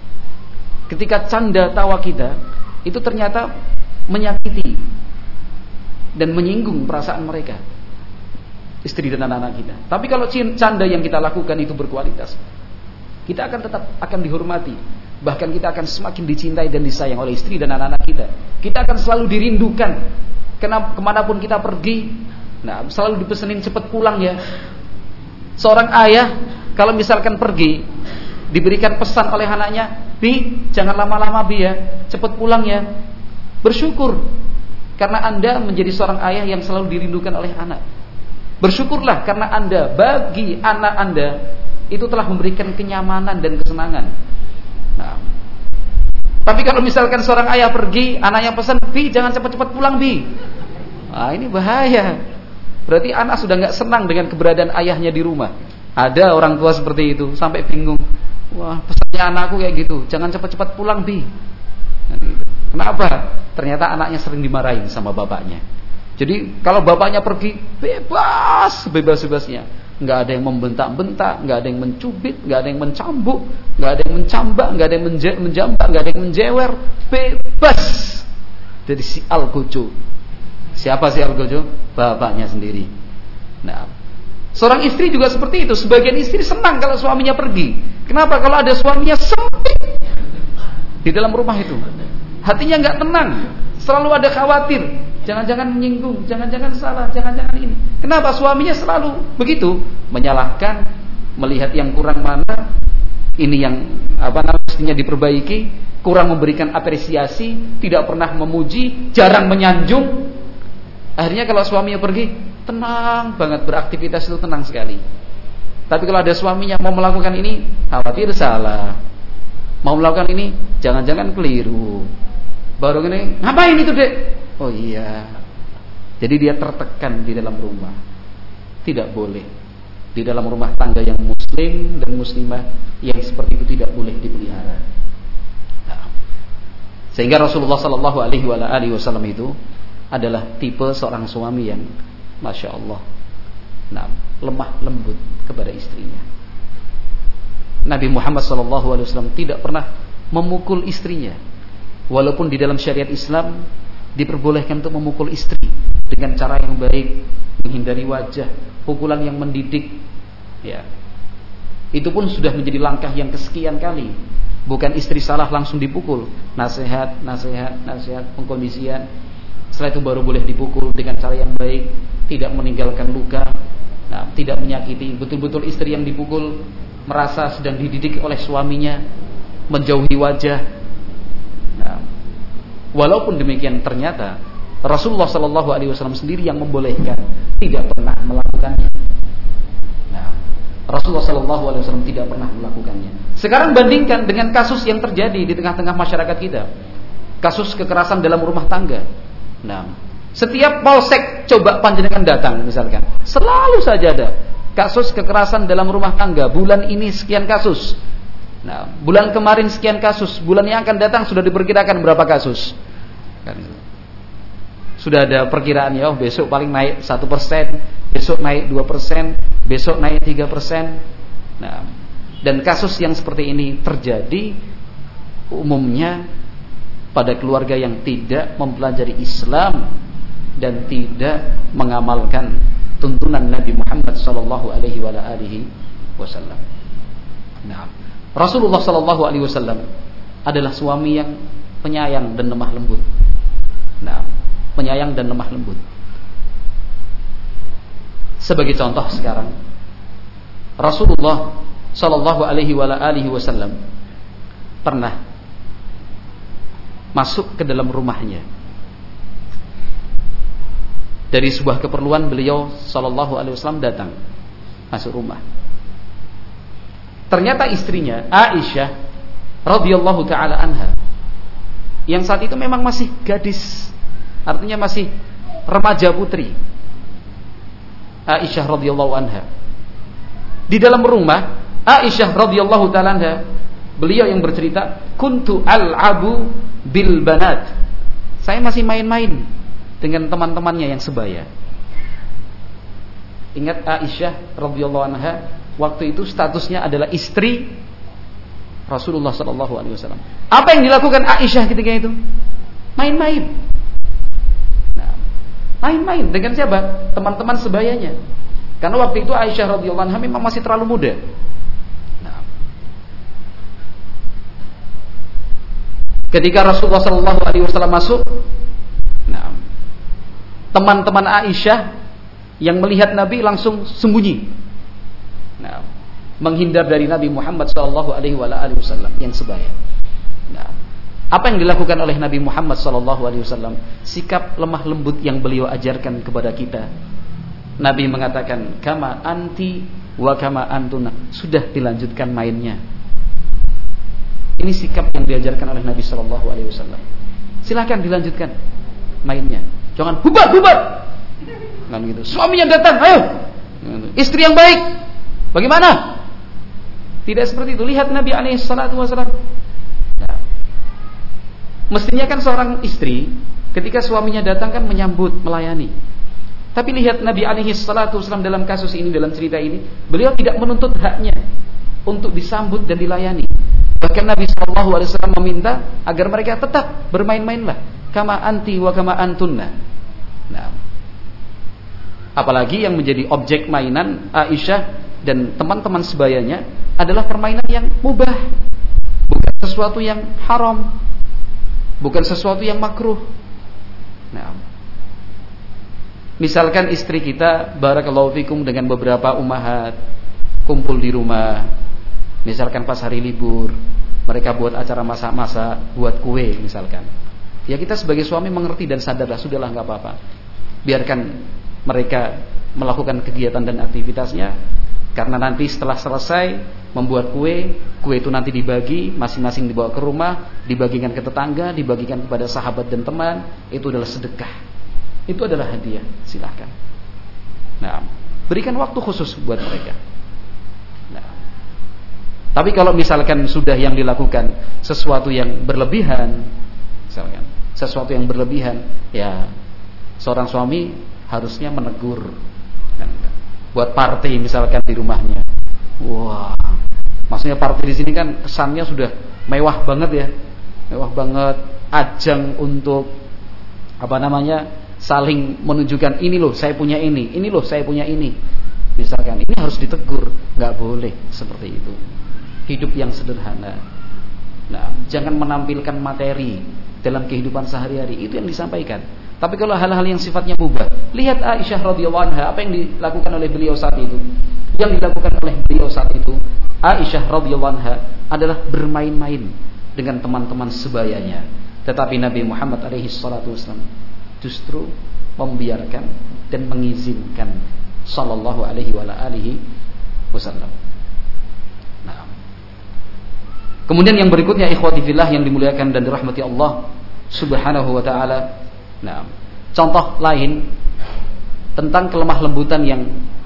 Ketika canda tawa kita itu ternyata menyakiti dan menyinggung perasaan mereka, istri dan anak-anak kita. Tapi kalau canda yang kita lakukan itu berkualitas, kita akan tetap akan dihormati. Bahkan kita akan semakin dicintai dan disayang oleh istri dan anak-anak kita. Kita akan selalu dirindukan. Kenapa, kemanapun kita pergi, nah, selalu dipesenin cepat pulang ya. Seorang ayah kalau misalkan pergi, diberikan pesan oleh anaknya, Bi, jangan lama-lama Bi ya, cepat pulang ya. Bersyukur karena Anda menjadi seorang ayah yang selalu dirindukan oleh anak. Bersyukurlah karena Anda, bagi anak Anda, itu telah memberikan kenyamanan dan kesenangan. Nah, tapi kalau misalkan seorang ayah pergi, anaknya pesan, Bi, jangan cepat-cepat pulang Bi. Nah, ini bahaya. Berarti anak sudah nggak senang dengan keberadaan ayahnya di rumah. Ada orang tua seperti itu, sampai bingung. Wah, pesannya anakku kayak gitu, jangan cepat-cepat pulang Bi. Nah, gitu. Kenapa? Ternyata anaknya sering dimarahin sama bapaknya. Jadi kalau bapaknya pergi, bebas, bebas-bebasnya. Nggak ada yang membentak-bentak, nggak ada yang mencubit, nggak ada yang mencambuk, nggak ada yang mencambak, nggak ada yang menje- menjambak, nggak ada yang menjewer, bebas. Jadi si Algojo. Siapa si Algojo? Bapaknya sendiri. Nah, seorang istri juga seperti itu. Sebagian istri senang kalau suaminya pergi. Kenapa? Kalau ada suaminya sempit di dalam rumah itu, hatinya nggak tenang, selalu ada khawatir. Jangan-jangan menyinggung, jangan-jangan salah, jangan-jangan ini. Kenapa? Suaminya selalu begitu, menyalahkan, melihat yang kurang mana, ini yang apa namanya mestinya diperbaiki, kurang memberikan apresiasi, tidak pernah memuji, jarang menyanjung. Akhirnya kalau suaminya pergi, tenang banget, beraktivitas itu tenang sekali. Tapi kalau ada suaminya mau melakukan ini, khawatir salah. Mau melakukan ini, jangan-jangan keliru. Baru ini, ngapain itu dek? Oh iya. Jadi dia tertekan di dalam rumah. Tidak boleh. Di dalam rumah tangga yang muslim dan muslimah, yang seperti itu tidak boleh dipelihara. Nah, sehingga Rasulullah Sallallahu Alaihi Wasallam itu adalah tipe seorang suami yang Masya Allah, nah, lemah lembut kepada istrinya. Nabi Muhammad Sallallahu Alaihi Wasallam tidak pernah memukul istrinya. Walaupun di dalam syariat Islam diperbolehkan untuk memukul istri dengan cara yang baik, menghindari wajah, pukulan yang mendidik, ya. Itu pun sudah menjadi langkah yang kesekian kali. Bukan istri salah langsung dipukul, nasihat, nasihat, nasihat, pengkondisian. Setelah itu baru boleh dipukul dengan cara yang baik, tidak meninggalkan luka, nah, tidak menyakiti. Betul-betul istri yang dipukul merasa sedang dididik oleh suaminya, menjauhi wajah. Nah, walaupun demikian ternyata Rasulullah Sallallahu Alaihi Wasallam sendiri yang membolehkan, tidak pernah melakukannya. Nah, Rasulullah Sallallahu Alaihi Wasallam tidak pernah melakukannya. Sekarang bandingkan dengan kasus yang terjadi di tengah-tengah masyarakat kita, kasus kekerasan dalam rumah tangga. Nah, setiap polsek coba panjenengan datang misalkan, selalu saja ada kasus kekerasan dalam rumah tangga. Bulan ini sekian kasus. Nah, bulan kemarin sekian kasus. Bulan yang akan datang sudah diperkirakan berapa kasus. Sudah ada perkiraan ya, oh, besok paling naik satu persen, besok naik dua persen, besok naik tiga persen. Nah, dan kasus yang seperti ini terjadi umumnya pada keluarga yang tidak mempelajari Islam dan tidak mengamalkan tuntunan Nabi Muhammad sallallahu alaihi wasallam. Nah, Rasulullah sallallahu alaihi wasallam adalah suami yang penyayang dan lemah lembut. Nah, penyayang dan lemah lembut. Sebagai contoh sekarang, Rasulullah sallallahu alaihi wasallam pernah masuk ke dalam rumahnya. Dari sebuah keperluan beliau sallallahu alaihi wasallam datang masuk rumah. Ternyata istrinya Aisyah radhiyallahu taala anha, yang saat itu memang masih gadis, artinya masih remaja putri, Aisyah radhiyallahu anha. Di dalam rumah Aisyah radhiyallahu taala anha, beliau yang bercerita, kuntu al'abu bil banat. Saya masih main-main dengan teman-temannya yang sebaya. Ingat Aisyah radhiyallahu anha waktu itu statusnya adalah istri Rasulullah sallallahu alaihi wasallam. Apa yang dilakukan Aisyah ketika itu? Main-main. Nah, main-main dengan siapa? Teman-teman sebayanya. Karena waktu itu Aisyah radhiyallahu anha memang masih terlalu muda. Ketika Rasulullah sallallahu alaihi wasallam masuk, nah, teman-teman Aisyah yang melihat Nabi langsung sembunyi, nah, menghindar dari Nabi Muhammad sallallahu alaihi wasallam yang sebaya. Nah, apa yang dilakukan oleh Nabi Muhammad sallallahu alaihi wasallam? Sikap lemah lembut yang beliau ajarkan kepada kita. Nabi mengatakan, kama anti wa kama antuna. Sudah dilanjutkan mainnya. Ini sikap yang diajarkan oleh Nabi Shallallahu Alaihi Wasallam. Silakan dilanjutkan mainnya. Jangan bubar bubar. Kan gitu. Suaminya datang, ayo. Istri yang baik. Bagaimana? Tidak seperti itu. Lihat Nabi Alaihi Wasallam. Nah, mestinya kan seorang istri ketika suaminya datang kan menyambut, melayani. Tapi lihat Nabi Alaihi Wasallam dalam kasus ini, dalam cerita ini, beliau tidak menuntut haknya untuk disambut dan dilayani. Bahkan Nabi Shallallahu Alaihi Wasallam meminta agar mereka tetap bermain-mainlah, kama anti wa kama antunna. Nah, apalagi yang menjadi objek mainan Aisyah dan teman-teman sebayanya adalah permainan yang mubah, bukan sesuatu yang haram, bukan sesuatu yang makruh. Nah, misalkan istri kita, barakallahu fikum, dengan beberapa ummahat kumpul di rumah. Misalkan pas hari libur, mereka buat acara masak-masak, buat kue misalkan. Ya kita sebagai suami mengerti dan sadarlah, sudahlah nggak apa-apa. biarkan mereka melakukan kegiatan dan aktivitasnya, karena nanti setelah selesai membuat kue, kue itu nanti dibagi, masing-masing dibawa ke rumah, dibagikan ke tetangga, dibagikan kepada sahabat dan teman. Itu adalah sedekah, itu adalah hadiah, silahkan. Nah, berikan waktu khusus buat mereka. Nah, tapi kalau misalkan sudah yang dilakukan sesuatu yang berlebihan, misalkan sesuatu yang berlebihan, ya seorang suami harusnya menegur. Buat party misalkan di rumahnya, wah, maksudnya party di sini kan kesannya sudah mewah banget ya, mewah banget, ajang untuk apa namanya, saling menunjukkan ini loh saya punya ini, ini loh saya punya ini. Misalkan ini harus ditegur, nggak boleh seperti itu. Hidup yang sederhana. Nah, jangan menampilkan materi dalam kehidupan sehari-hari, itu yang disampaikan. Tapi kalau hal-hal yang sifatnya mubah, lihat Aisyah radhiyallahu anha, apa yang dilakukan oleh beliau saat itu. Yang dilakukan oleh beliau saat itu, Aisyah radhiyallahu anha adalah bermain-main dengan teman-teman sebayanya. Tetapi Nabi Muhammad alaihi salatu wasallam justru membiarkan dan mengizinkan sallallahu alaihi wa alihi wasallam. Nah. Kemudian yang berikutnya, ikhwati fillah yang dimuliakan dan dirahmati Allah Subhanahu wa taala. Nah, contoh lain tentang kelemah lembutan yang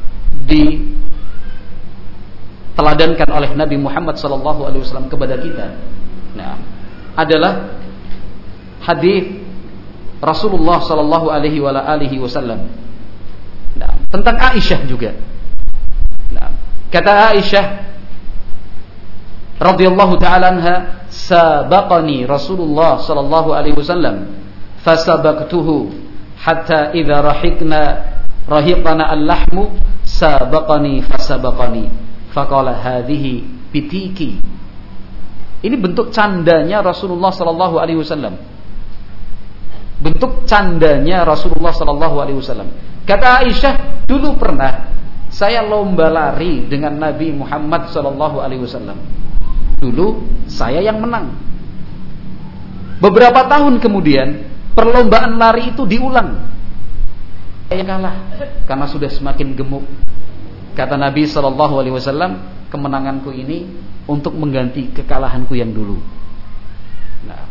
diteladankan oleh Nabi Muhammad sallallahu alaihi wasallam kepada kita, nah, adalah hadis Rasulullah sallallahu alaihi wasallam, nah, tentang Aisyah juga. Nah, kata Aisyah radhiyallahu ta'ala anha, sabaqani Rasulullah sallallahu alaihi wasallam fasabaqtuhu hatta idza rahiqna rahiqana al-lahmu sabaqani fasabaqani faqala hadhihi bitiki. Ini bentuk candanya Rasulullah sallallahu alaihi wasallam. Bentuk candanya Rasulullah sallallahu alaihi wasallam. Kata Aisyah, dulu pernah saya lomba lari dengan Nabi Muhammad sallallahu alaihi wasallam. Dulu saya yang menang. Beberapa tahun kemudian perlombaan lari itu diulang. Saya kalah karena sudah semakin gemuk. Kata Nabi sallallahu alaihi wasallam, kemenanganku ini untuk mengganti kekalahanku yang dulu. Nah,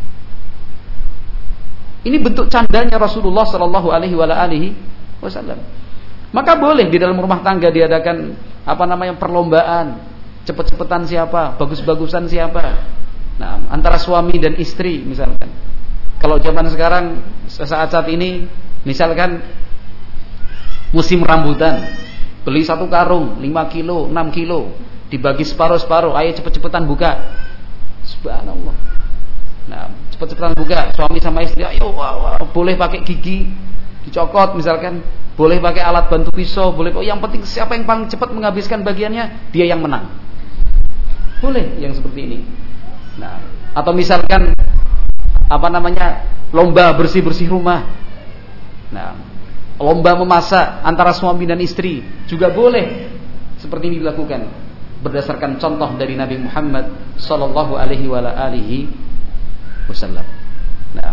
ini bentuk candanya Rasulullah sallallahu alaihi wasallam. Maka boleh di dalam rumah tangga diadakan apa namanya perlombaan, cepet-cepetan siapa, bagus-bagusan siapa. Nah, antara suami dan istri misalkan. Kalau zaman sekarang saat-saat ini misalkan musim rambutan, beli satu karung lima kilo, enam kilo, dibagi separuh-separuh, ayo cepet-cepetan buka. Subhanallah. Nah, cepet-cepetan buka, suami sama istri, ayo wah, wah, boleh pakai gigi dicokot misalkan, boleh pakai alat bantu pisau, boleh, yang penting siapa yang paling cepat menghabiskan bagiannya, dia yang menang. Boleh yang seperti ini. Nah, atau misalkan apa namanya, lomba bersih-bersih rumah. Nah, lomba memasak antara suami dan istri juga boleh seperti ini dilakukan berdasarkan contoh dari Nabi Muhammad sallallahu alaihi wasallam. Nah,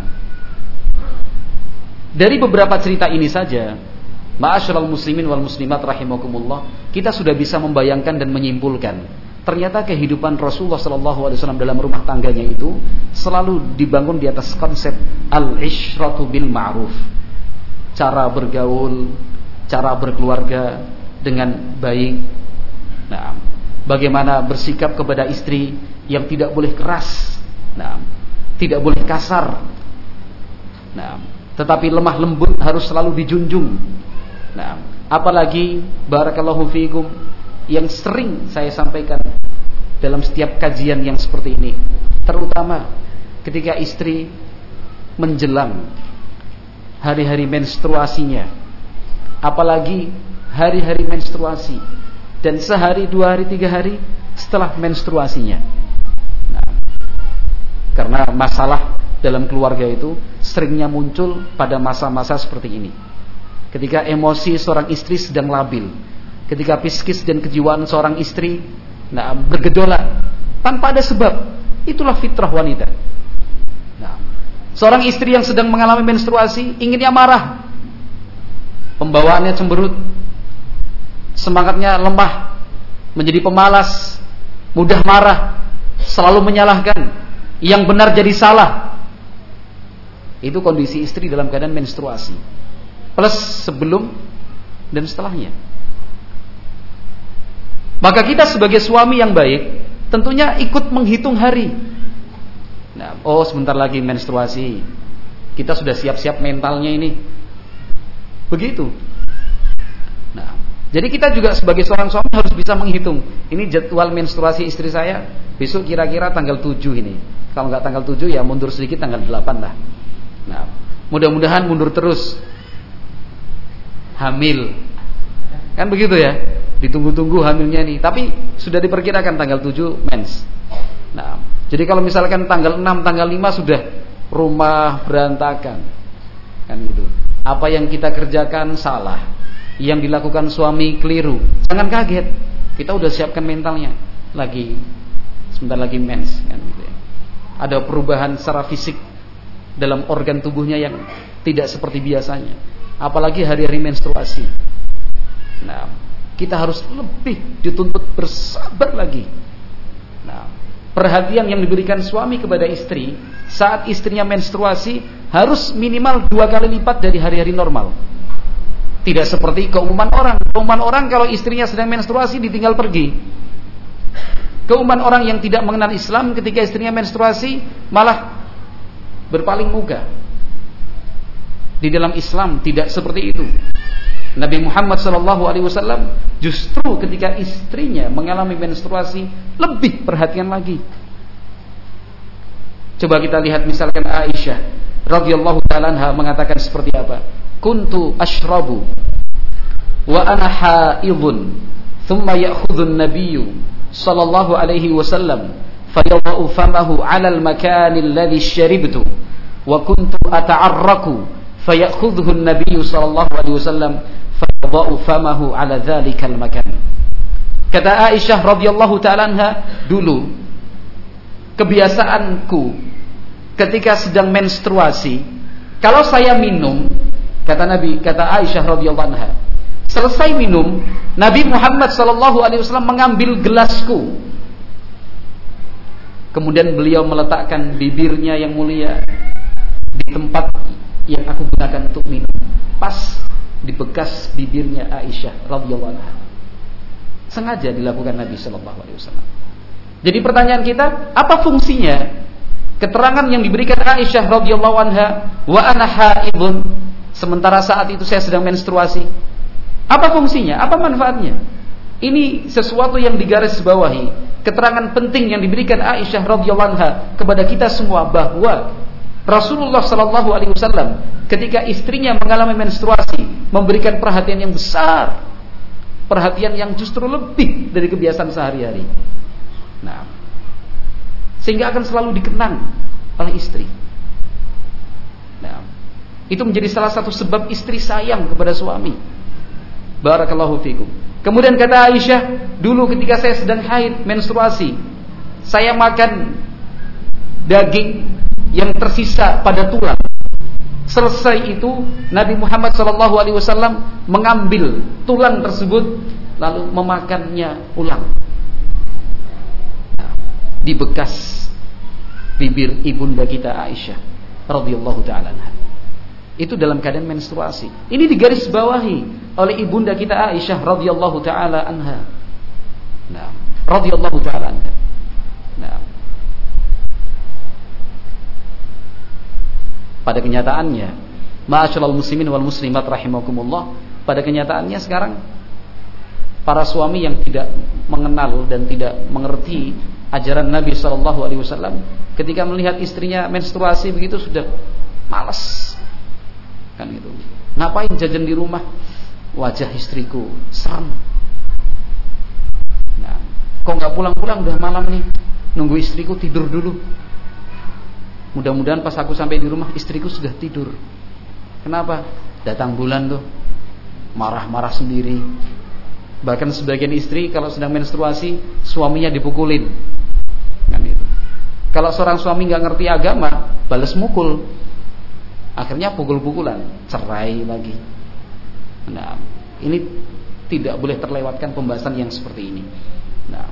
dari beberapa cerita ini saja, ma'asyiral muslimin wal muslimat rahimakumullah, kita sudah bisa membayangkan dan menyimpulkan ternyata kehidupan Rasulullah sallallahu alaihi wasallam dalam rumah tangganya itu selalu dibangun di atas konsep al-ishratu bil ma'ruf. Cara bergaul, cara berkeluarga dengan baik. Nah, bagaimana bersikap kepada istri yang tidak boleh keras. Nah, tidak boleh kasar. Nah, tetapi lemah lembut harus selalu dijunjung. Nah, apalagi barakallahu fiikum yang sering saya sampaikan dalam setiap kajian yang seperti ini, terutama ketika istri menjelang hari-hari menstruasinya, apalagi hari-hari menstruasi dan sehari, dua hari, tiga hari setelah menstruasinya. Nah, karena masalah dalam keluarga itu seringnya muncul pada masa-masa seperti ini, ketika emosi seorang istri sedang labil, ketika psikis dan kejiwaan seorang istri nah, bergejolak tanpa ada sebab. Itulah fitrah wanita. Nah, seorang istri yang sedang mengalami menstruasi inginnya marah, pembawaannya cemberut, semangatnya lemah, menjadi pemalas, mudah marah, selalu menyalahkan, yang benar jadi salah. Itu kondisi istri dalam keadaan menstruasi, plus sebelum dan setelahnya. Maka kita sebagai suami yang baik tentunya ikut menghitung hari. Nah, oh sebentar lagi menstruasi, kita sudah siap-siap mentalnya ini. Begitu. Nah, jadi kita juga sebagai seorang suami harus bisa menghitung. Ini jadwal menstruasi istri saya besok kira-kira tanggal tujuh ini. Kalau nggak tanggal tujuh ya mundur sedikit tanggal delapan lah. Nah, mudah-mudahan mundur terus. Hamil. Kan begitu ya? Ditunggu-tunggu hamilnya nih, tapi sudah diperkirakan tanggal tujuh mens. Nah, jadi kalau misalkan tanggal enam, tanggal lima sudah rumah berantakan. Kan gitu. Apa yang kita kerjakan salah, yang dilakukan suami keliru. Jangan kaget. Kita udah siapkan mentalnya. Lagi sebentar lagi mens kan gitu ya. Ada perubahan secara fisik dalam organ tubuhnya yang tidak seperti biasanya. Apalagi hari-hari menstruasi. Nah, kita harus lebih dituntut bersabar lagi. Nah, perhatian yang diberikan suami kepada istri saat istrinya menstruasi harus minimal dua kali lipat dari hari-hari normal. Tidak seperti keumuman orang. Keumuman orang kalau istrinya sedang menstruasi ditinggal pergi. Keumuman orang yang tidak mengenal Islam ketika istrinya menstruasi malah berpaling muka. Di dalam Islam tidak seperti itu. Nabi Muhammad shallallahu alaihi wasallam justru ketika istrinya mengalami menstruasi lebih perhatian lagi. Coba kita lihat misalkan Aisyah radhiyallahu ta'ala anha mengatakan seperti apa? Kuntu ashrabu wa ana haidun thumma ya'khudhu an-nabiyyu sallallahu alaihi wasallam fayadha'u famahu 'ala al-makan alladhi sharibtu wa kuntu ata'arraku fayakhudhu an-nabiyyu sallallahu alaihi wasallam fayadha'u famahu 'ala dhalikal makan. Kata Aisyah radhiyallahu ta'ala anha, dulu kebiasaanku ketika sedang menstruasi, kalau saya minum, kata Nabi, kata Aisyah radhiyallahu anha, selesai minum, Nabi Muhammad sallallahu alaihi wasallam mengambil gelasku. Kemudian beliau meletakkan bibirnya yang mulia di tempat yang aku gunakan untuk minum, pas di bekas bibirnya Aisyah radhiyallahu anha. Sengaja dilakukan Nabi sallallahu alaihi wasallam. Jadi pertanyaan kita, apa fungsinya keterangan yang diberikan Aisyah radhiyallahu anha, wa ana haidun, sementara saat itu saya sedang menstruasi? Apa fungsinya? Apa manfaatnya? Ini sesuatu yang digarisbawahi, keterangan penting yang diberikan Aisyah radhiyallahu anha kepada kita semua bahwa Rasulullah sallallahu alaihi wasallam ketika istrinya mengalami menstruasi memberikan perhatian yang besar, perhatian yang justru lebih dari kebiasaan sehari-hari. Nah, sehingga akan selalu dikenang oleh istri. Nah, itu menjadi salah satu sebab istri sayang kepada suami. Barakallahu fikum. Kemudian kata Aisyah, dulu ketika saya sedang haid menstruasi, saya makan daging yang tersisa pada tulang. Selesai itu Nabi Muhammad sallallahu alaihi wasallam mengambil tulang tersebut lalu memakannya ulang. Nah, di bekas bibir ibunda kita Aisyah radhiyallahu ta'ala anha. Itu dalam keadaan menstruasi. Ini digarisbawahi oleh ibunda kita Aisyah radhiyallahu ta'ala anha. Nah, radhiyallahu ta'ala anha. Nah, pada kenyataannya, ma'asyiral muslimin wal muslimat rahimakumullah, pada kenyataannya sekarang para suami yang tidak mengenal dan tidak mengerti ajaran Nabi sallallahu alaihi wasallam, ketika melihat istrinya menstruasi begitu sudah malas. Kan gitu. Ngapain jajan di rumah? Wajah istriku seram. Nah, kok nggak pulang-pulang, udah malam nih. Nunggu istriku tidur dulu. Mudah-mudahan pas aku sampai di rumah istriku sudah tidur. Kenapa? Datang bulan tuh marah-marah sendiri. Bahkan sebagian istri kalau sedang menstruasi suaminya dipukulin. Kan itu. Kalau seorang suami nggak ngerti agama, balas mukul. Akhirnya pukul-pukulan, cerai lagi. Nah, ini tidak boleh terlewatkan pembahasan yang seperti ini. Nah,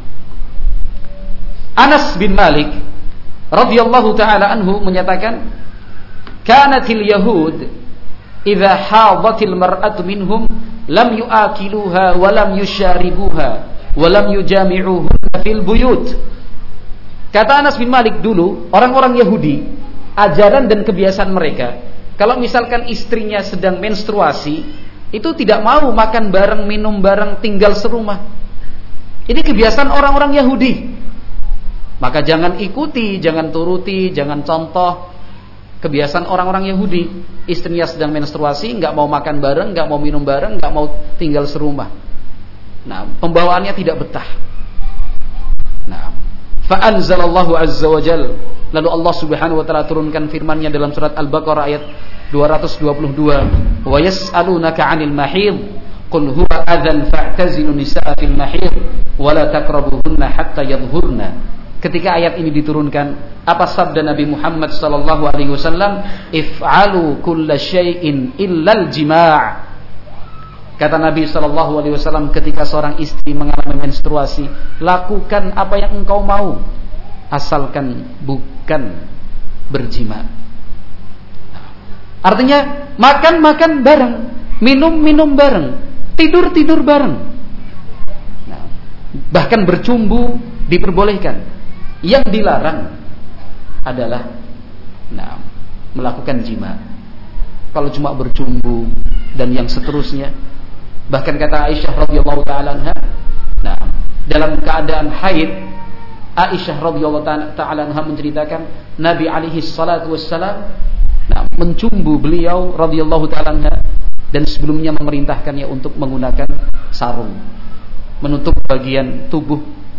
Anas bin Malik radhiyallahu taala anhu menyatakan, "Kanatil yahud idza hadatil mar'atu minhum lam yu'akiluha wa lam yusharibuha wa lam yujami'uhunna fil buyut." Kata Anas bin Malik, dulu orang-orang Yahudi, ajaran dan kebiasaan mereka, kalau misalkan istrinya sedang menstruasi, itu tidak mau makan bareng, minum bareng, tinggal serumah. Ini kebiasaan orang-orang Yahudi. Maka jangan ikuti, jangan turuti, jangan contoh kebiasaan orang-orang Yahudi. Istrinya sedang menstruasi, nggak mau makan bareng, nggak mau minum bareng, nggak mau tinggal serumah. Nah, pembawaannya tidak betah. Nah, fa'anzalallahu azza wa jal, lalu Allah subhanahu wa ta'ala turunkan firman-Nya dalam surat Al-Baqarah ayat dua ratus dua puluh dua, wa yas'alunaka 'anil mahid qul huwa adzan fa'tazilu nisaa fil mahid wa la taqrabuhunna hatta yadhhurna. Ketika ayat ini diturunkan, apa sabda Nabi Muhammad sallallahu alaihi wasallam? If'alu kulla syai'in illal jima'. Kata Nabi sallallahu alaihi wasallam, ketika seorang istri mengalami menstruasi, lakukan apa yang engkau mau, asalkan bukan berjima. Artinya makan-makan bareng, minum-minum bareng, tidur-tidur bareng. Nah, bahkan bercumbu diperbolehkan. Yang dilarang adalah nah, melakukan jima. Kalau cuma bercumbu dan yang seterusnya. Bahkan kata Aisyah radhiyallahu taala anha, nah, dalam keadaan haid, Aisyah radhiyallahu taala anha menceritakan Nabi alaihi salatu wassalam nah, mencumbu beliau radhiyallahu taala anha, dan sebelumnya memerintahkannya untuk menggunakan sarung, menutup bagian tubuh,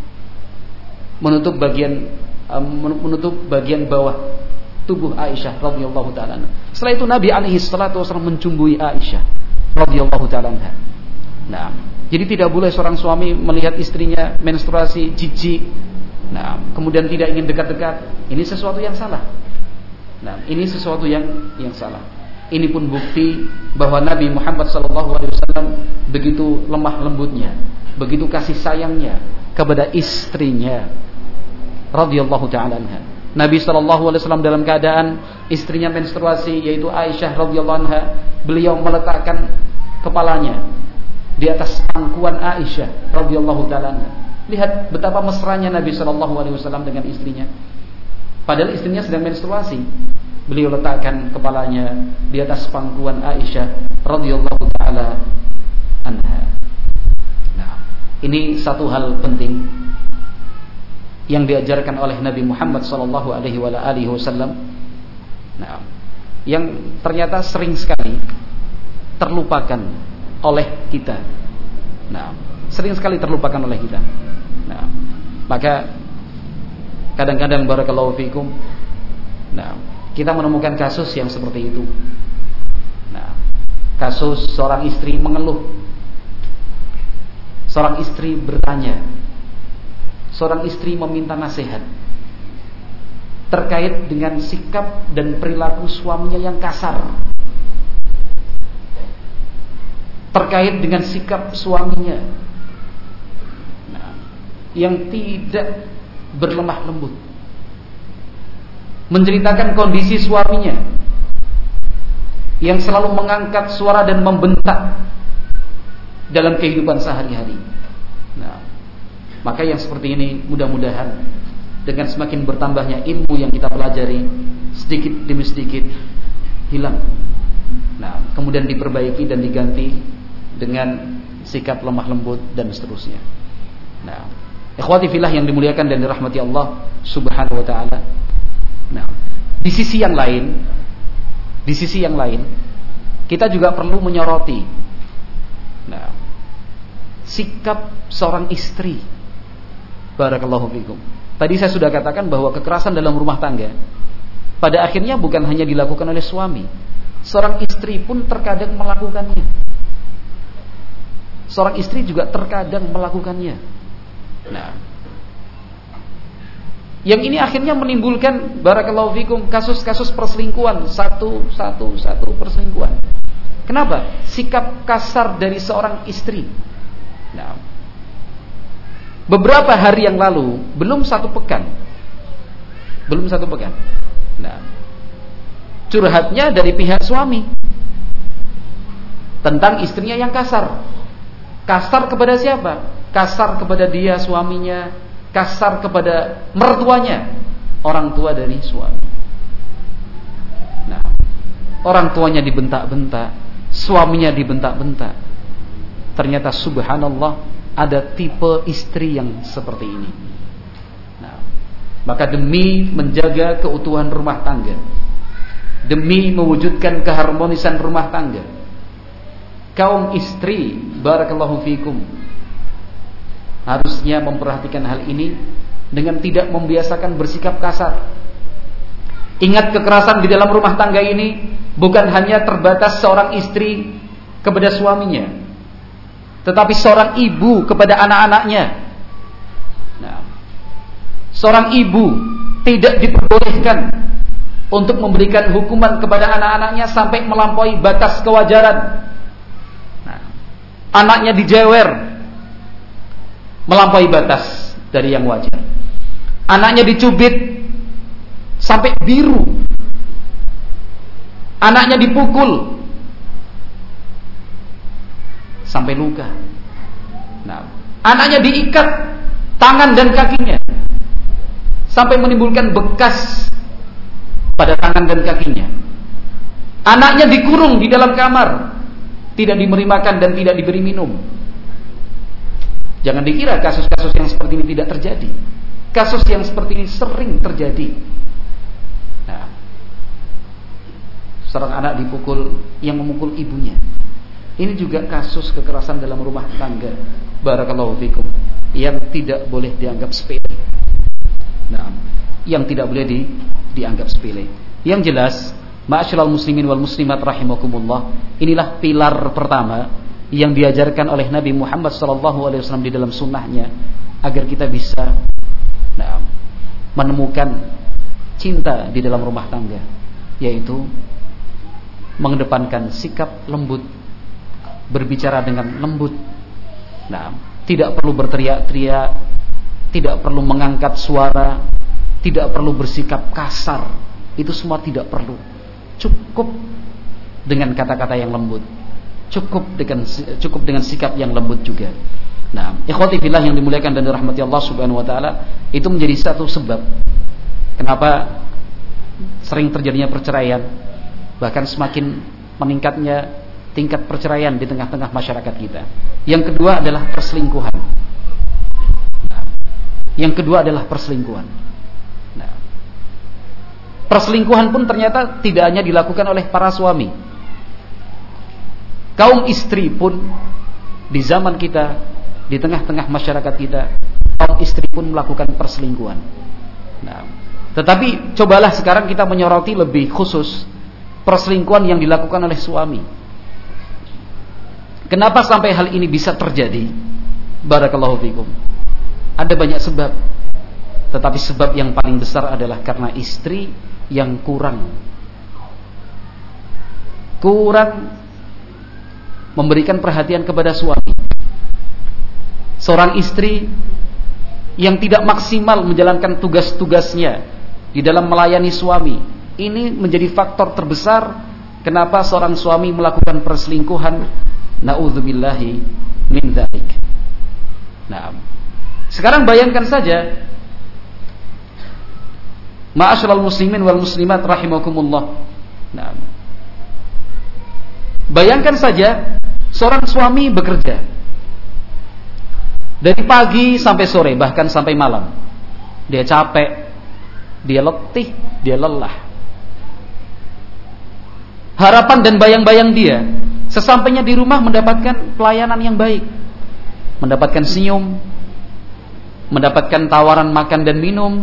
menutup bagian menutup bagian bawah tubuh Aisyah radhiyallahu taala anha. Setelah itu Nabi alaihi salatu wasallam mencumbui Aisyah radhiyallahu taala anha. Nah, jadi tidak boleh seorang suami melihat istrinya menstruasi jijik, nah, kemudian tidak ingin dekat-dekat. Ini sesuatu yang salah. Nah, ini sesuatu yang yang salah. Ini pun bukti bahwa Nabi Muhammad sallallahu alaihi wasallam begitu lemah lembutnya, begitu kasih sayangnya kepada istrinya radhiyallahu taala anha. Nabi sallallahu alaihi wasallam dalam keadaan istrinya menstruasi, yaitu Aisyah radhiyallahu anha, beliau meletakkan kepalanya di atas pangkuan Aisyah radhiyallahu taala anha. Lihat betapa mesranya Nabi sallallahu alaihi wasallam dengan istrinya. Padahal istrinya sedang menstruasi, beliau letakkan kepalanya di atas pangkuan Aisyah radhiyallahu taala anha. Nah, ini satu hal penting yang diajarkan oleh Nabi Muhammad sallallahu alaihi wasallam. Nah, yang ternyata sering sekali terlupakan oleh kita. Nah, sering sekali terlupakan oleh kita. Nah, maka kadang-kadang barakallahu fikum, nah, kita menemukan kasus yang seperti itu. Nah, kasus seorang istri mengeluh, seorang istri bertanya, seorang istri meminta nasihat terkait dengan sikap dan perilaku suaminya yang kasar, terkait dengan sikap suaminya nah, yang tidak berlemah lembut, menceritakan kondisi suaminya yang selalu mengangkat suara dan membentak dalam kehidupan sehari-hari. Nah, maka yang seperti ini mudah-mudahan dengan semakin bertambahnya ilmu yang kita pelajari, sedikit demi sedikit hilang. Nah, kemudian diperbaiki dan diganti dengan sikap lemah lembut dan seterusnya. Nah, ikhwati fillah yang dimuliakan dan dirahmati Allah Subhanahu wa taala. Nah, di sisi yang lain, di sisi yang lain, kita juga perlu menyoroti nah, sikap seorang istri. Barakallahu fikum. Tadi saya sudah katakan bahwa kekerasan dalam rumah tangga pada akhirnya bukan hanya dilakukan oleh suami, seorang istri pun terkadang melakukannya. Seorang istri juga terkadang melakukannya. Nah, yang ini akhirnya menimbulkan barakallahu fikum kasus-kasus perselingkuhan, satu satu satu perselingkuhan. Kenapa? Sikap kasar dari seorang istri. Nah, beberapa hari yang lalu, belum satu pekan, belum satu pekan. Nah, curhatnya dari pihak suami tentang istrinya yang kasar. Kasar kepada siapa? Kasar kepada dia suaminya, kasar kepada mertuanya, orang tua dari suami. Nah, orang tuanya dibentak-bentak, suaminya dibentak-bentak. Ternyata subhanallah ada tipe istri yang seperti ini. Nah, maka demi menjaga keutuhan rumah tangga, demi mewujudkan keharmonisan rumah tangga, kaum istri, barakallahu fikum, harusnya memperhatikan hal ini dengan tidak membiasakan bersikap kasar. Ingat, kekerasan di dalam rumah tangga ini bukan hanya terbatas seorang istri kepada suaminya, tetapi seorang ibu kepada anak-anaknya. Nah, seorang ibu tidak diperbolehkan untuk memberikan hukuman kepada anak-anaknya sampai melampaui batas kewajaran. Nah, anaknya dijewer melampaui batas dari yang wajar. Anaknya dicubit sampai biru. Anaknya dipukul sampai luka. Nah, anaknya diikat tangan dan kakinya sampai menimbulkan bekas pada tangan dan kakinya. Anaknya dikurung di dalam kamar, tidak diberi makan dan tidak diberi minum. Jangan dikira kasus-kasus yang seperti ini tidak terjadi. Kasus yang seperti ini sering terjadi. Nah, seorang anak dipukul, yang memukul ibunya. Ini juga kasus kekerasan dalam rumah tangga, barakallahu fikum, yang tidak boleh dianggap sepele. Nah, yang tidak boleh di, dianggap sepele. Yang jelas, ma'asyiral muslimin wal muslimat rahimakumullah, inilah pilar pertama yang diajarkan oleh Nabi Muhammad sallallahu alaihi wasallam di dalam sunnahnya, agar kita bisa nah, menemukan cinta di dalam rumah tangga, yaitu mengedepankan sikap lembut, berbicara dengan lembut. Nah, tidak perlu berteriak-teriak, tidak perlu mengangkat suara, tidak perlu bersikap kasar. Itu semua tidak perlu. Cukup dengan kata-kata yang lembut. Cukup dengan cukup dengan sikap yang lembut juga. Nah, ikhwati fillah yang dimuliakan dan dirahmati Allah Subhanahu wa taala, itu menjadi satu sebab kenapa sering terjadinya perceraian, bahkan semakin meningkatnya tingkat perceraian di tengah-tengah masyarakat kita. Yang kedua adalah perselingkuhan. Nah, yang kedua adalah perselingkuhan. Nah, perselingkuhan pun ternyata tidak hanya dilakukan oleh para suami. Kaum istri pun di zaman kita, di tengah-tengah masyarakat kita, kaum istri pun melakukan perselingkuhan. Nah, tetapi cobalah sekarang kita menyoroti lebih khusus perselingkuhan yang dilakukan oleh suami. Kenapa sampai hal ini bisa terjadi? Barakallahu fikum. Ada banyak sebab, tetapi sebab yang paling besar adalah karena istri yang kurang kurang memberikan perhatian kepada suami. Seorang istri yang tidak maksimal menjalankan tugas-tugasnya di dalam melayani suami, ini menjadi faktor terbesar kenapa seorang suami melakukan perselingkuhan. Na'udzubillahi min dzalik. Nah, sekarang bayangkan saja, ma'asyiral muslimin wal muslimat rahimakumullah. Nah, bayangkan saja seorang suami bekerja dari pagi sampai sore, bahkan sampai malam. Dia capek, dia letih, dia lelah. Harapan dan bayang-bayang dia sesampainya di rumah mendapatkan pelayanan yang baik, mendapatkan senyum, mendapatkan tawaran makan dan minum,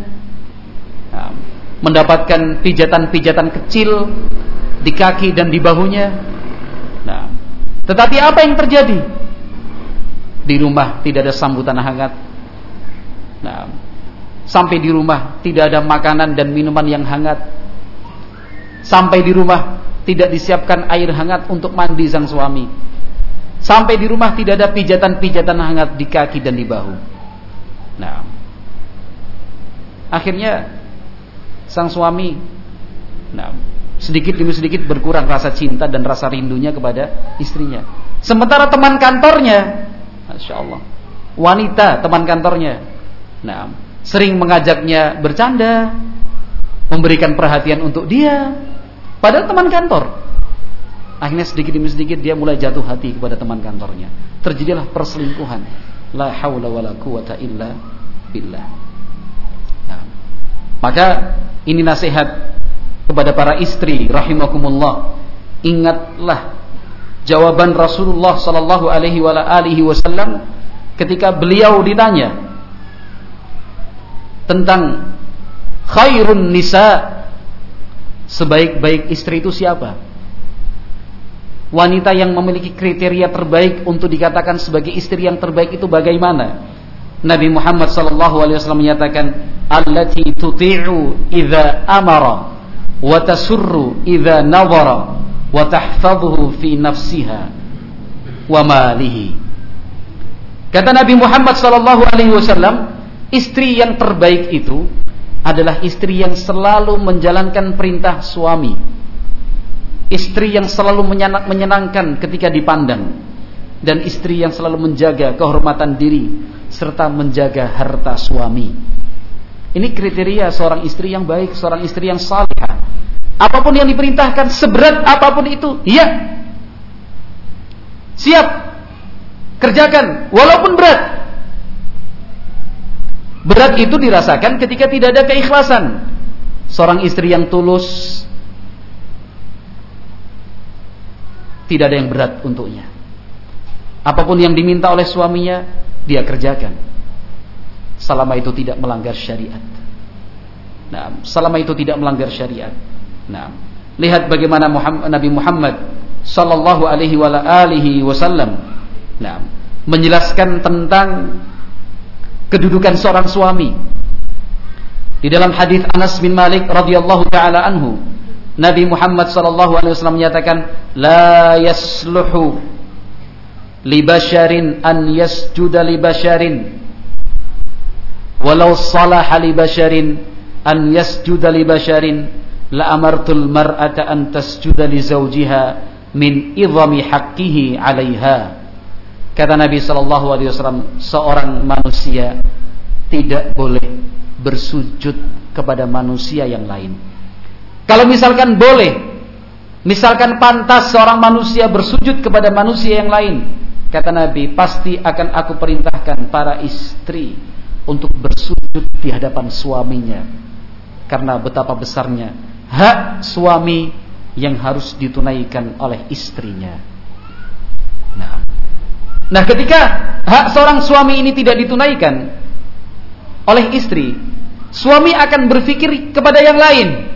mendapatkan pijatan-pijatan kecil di kaki dan di bahunya. Nah, tetapi apa yang terjadi? Di rumah tidak ada sambutan hangat. Nah, sampai di rumah tidak ada makanan dan minuman yang hangat. Sampai di rumah tidak disiapkan air hangat untuk mandi sang suami. Sampai di rumah tidak ada pijatan-pijatan hangat di kaki dan di bahu. Nah, akhirnya sang suami, nah, sedikit demi sedikit berkurang rasa cinta dan rasa rindunya kepada istrinya. Sementara teman kantornya, Masya Allah, wanita teman kantornya, nah, sering mengajaknya bercanda, memberikan perhatian untuk dia, padahal teman kantor. Akhirnya sedikit demi sedikit dia mulai jatuh hati kepada teman kantornya. Terjadilah perselingkuhan. La haula wala quwata illa billah. Nah, maka ini nasihat kepada para istri rahimakumullah. Ingatlah jawaban Rasulullah sallallahu alaihi wasallam ketika beliau ditanya tentang khairun nisa, sebaik-baik istri itu siapa? Wanita yang memiliki kriteria terbaik untuk dikatakan sebagai istri yang terbaik itu bagaimana? Nabi Muhammad sallallahu alaihi wasallam menyatakan, allati tuti'u idza amara wa tasurru idza nawara wa tahfadhuhu fi nafsiha wa malihi. Kata Nabi Muhammad sallallahu alaihi wasallam, istri yang terbaik itu adalah istri yang selalu menjalankan perintah suami, istri yang selalu menyenangkan ketika dipandang, dan istri yang selalu menjaga kehormatan diri serta menjaga harta suami. Ini kriteria seorang istri yang baik, seorang istri yang salihah. Apapun yang diperintahkan, seberat apapun itu, iya, siap kerjakan walaupun berat. Berat itu dirasakan ketika tidak ada keikhlasan. Seorang istri yang tulus, tidak ada yang berat untuknya. Apapun yang diminta oleh suaminya, dia kerjakan, selama itu tidak melanggar syariat. Nah, selama itu tidak melanggar syariat. Nah, lihat bagaimana Muhammad, Nabi Muhammad sallallahu alaihi wasallam, nah, menjelaskan tentang kedudukan seorang suami. Di dalam hadis Anas bin Malik radhiyallahu taala anhu, Nabi Muhammad sallallahu alaihi wasallam menyatakan, la yasluhu li basharin an yasjuda li basharin walau salaha li basharin an yasjuda li basharin la amartul mar'ata an tasjuda li zawjiha min idhami haqqihi 'alaiha. Kata Nabi sallallahu alaihi wasallam, seorang manusia tidak boleh bersujud kepada manusia yang lain. Kalau misalkan boleh, misalkan pantas seorang manusia bersujud kepada manusia yang lain, kata Nabi, pasti akan aku perintahkan para istri untuk bersujud di hadapan suaminya, karena betapa besarnya hak suami yang harus ditunaikan oleh istrinya. Nah, nah ketika hak seorang suami ini tidak ditunaikan oleh istri, suami akan berpikir kepada yang lain.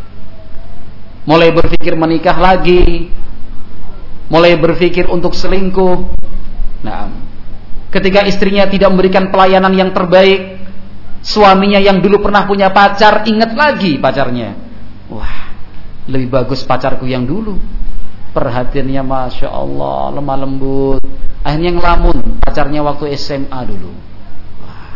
Mulai berpikir menikah lagi, mulai berpikir untuk selingkuh. Nah, ketika istrinya tidak memberikan pelayanan yang terbaik, suaminya yang dulu pernah punya pacar ingat lagi pacarnya. Wah, lebih bagus pacarku yang dulu, perhatiannya Masya Allah, lemah lembut. Akhirnya ngelamun pacarnya waktu S M A dulu. Wah,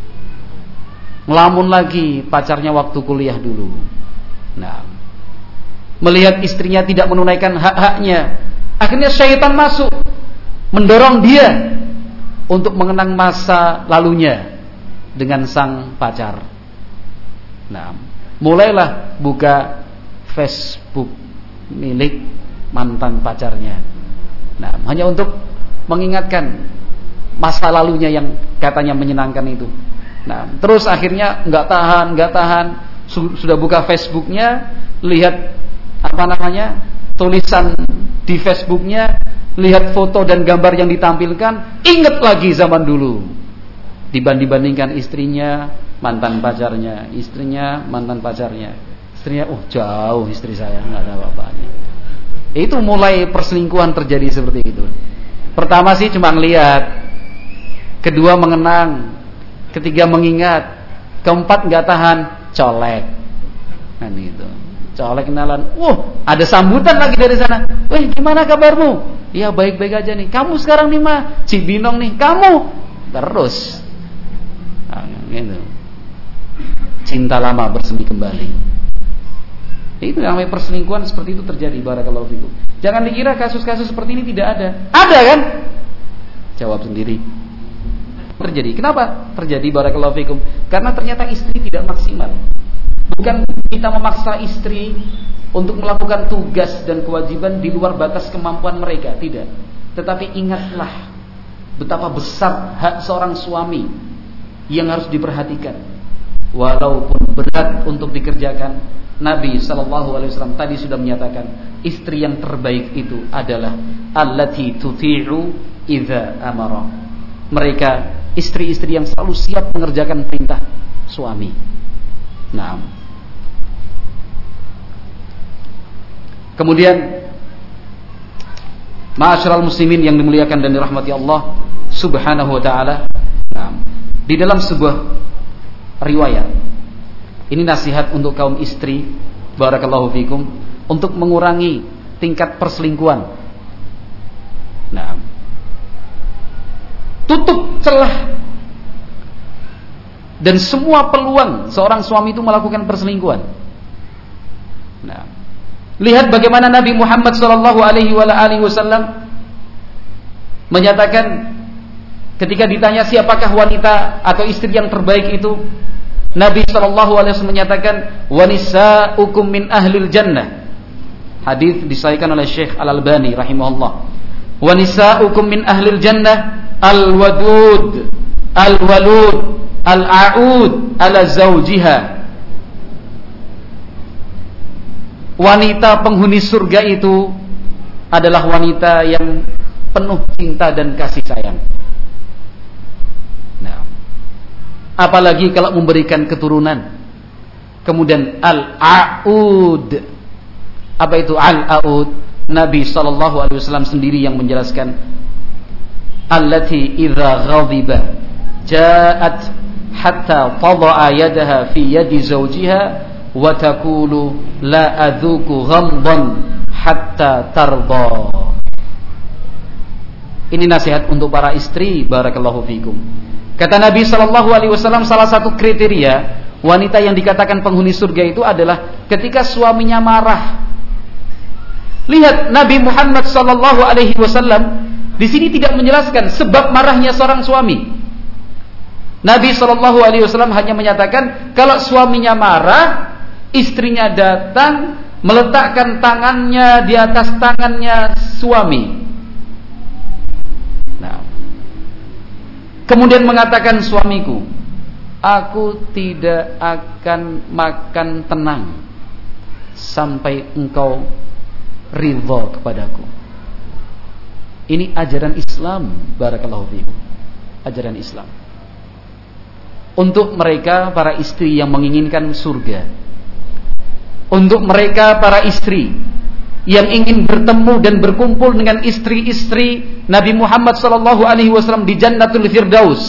ngelamun lagi pacarnya waktu kuliah dulu. Nah, melihat istrinya tidak menunaikan hak-haknya, akhirnya syaitan masuk, mendorong dia untuk mengenang masa lalunya dengan sang pacar. Nah, mulailah buka Facebook milik mantan pacarnya. Nah, hanya untuk mengingatkan masa lalunya yang katanya menyenangkan itu. Nah, terus akhirnya nggak tahan, nggak tahan, sudah buka Facebooknya, lihat apa namanya, tulisan di Facebooknya, lihat foto dan gambar yang ditampilkan, ingat lagi zaman dulu, dibanding-bandingkan istrinya, mantan pacarnya, istrinya, mantan pacarnya, istrinya, oh jauh istri saya, nggak ada apa-apanya. Itu mulai perselingkuhan terjadi seperti itu. Pertama sih cuma ngelihat, kedua mengenang, ketiga mengingat, keempat nggak tahan, colek, kan itu. colek kenalan. Wah, ada sambutan lagi dari sana. Weh, gimana kabarmu? Ya baik-baik aja nih. Kamu sekarang nih mah Cibinong nih. Kamu terus. Nah, gitu. Cinta lama bersemi kembali. Itu namanya perselingkuhan, seperti itu terjadi. Barakallahu fikum. Jangan dikira kasus-kasus seperti ini tidak ada. Ada kan? Jawab sendiri. Terjadi. Kenapa terjadi? Barakallahu fikum. Karena ternyata istri tidak maksimal. Bukan kita memaksa istri untuk melakukan tugas dan kewajiban di luar batas kemampuan mereka, tidak. Tetapi ingatlah betapa besar hak seorang suami yang harus diperhatikan. Walaupun berat untuk dikerjakan, Nabi sallallahu alaihi wasallam tadi sudah menyatakan, istri yang terbaik itu adalah allati tuti'u idza amara. Mereka istri-istri yang selalu siap mengerjakan perintah suami. Nah, kemudian ma'asyiral muslimin yang dimuliakan dan dirahmati Allah Subhanahu wa taala. Nah, di dalam sebuah riwayat, ini nasihat untuk kaum istri, barakallahu fikum, untuk mengurangi tingkat perselingkuhan. Nah, tutup celah dan semua peluang seorang suami itu melakukan perselingkuhan. Nah, lihat bagaimana Nabi Muhammad sallallahu alaihi wasallam menyatakan ketika ditanya siapakah wanita atau istri yang terbaik itu, Nabi sallallahu alaihi wasallam menyatakan, "Wa nisa'ukum min ahlil jannah." Hadis disahihkan oleh Syekh Al-Albani rahimahullah. "Wa nisa'ukum min ahlil jannah al-wadud, al-walud, al-a'ud ala zawjiha." Wanita penghuni surga itu adalah wanita yang penuh cinta dan kasih sayang. Nah, apalagi kalau memberikan keturunan. Kemudian al-a'ud. Apa itu al-a'ud? Nabi sallallahu alaihi wasallam sendiri yang menjelaskan, allati idza ghadiba ja'at hatta tada'a yadaha fi yadi zawjiha wa taqulu la adzuku ghamdan hatta tarda. Ini nasihat untuk para istri, barakallahu fikum. Kata Nabi sallallahu alaihi wasallam, salah satu kriteria wanita yang dikatakan penghuni surga itu adalah ketika suaminya marah. Lihat Nabi Muhammad sallallahu alaihi wasallam di sini tidak menjelaskan sebab marahnya seorang suami. Nabi sallallahu alaihi wasallam hanya menyatakan kalau suaminya marah, istrinya datang meletakkan tangannya di atas tangannya suami. Nah, kemudian mengatakan, suamiku, aku tidak akan makan tenang sampai engkau ridha kepadaku. Ini ajaran Islam, barakallahu fiikum. Ajaran Islam untuk mereka para istri yang menginginkan surga, untuk mereka para istri yang ingin bertemu dan berkumpul dengan istri-istri Nabi Muhammad sallallahu alaihi wasallam di Jannatul Firdaus,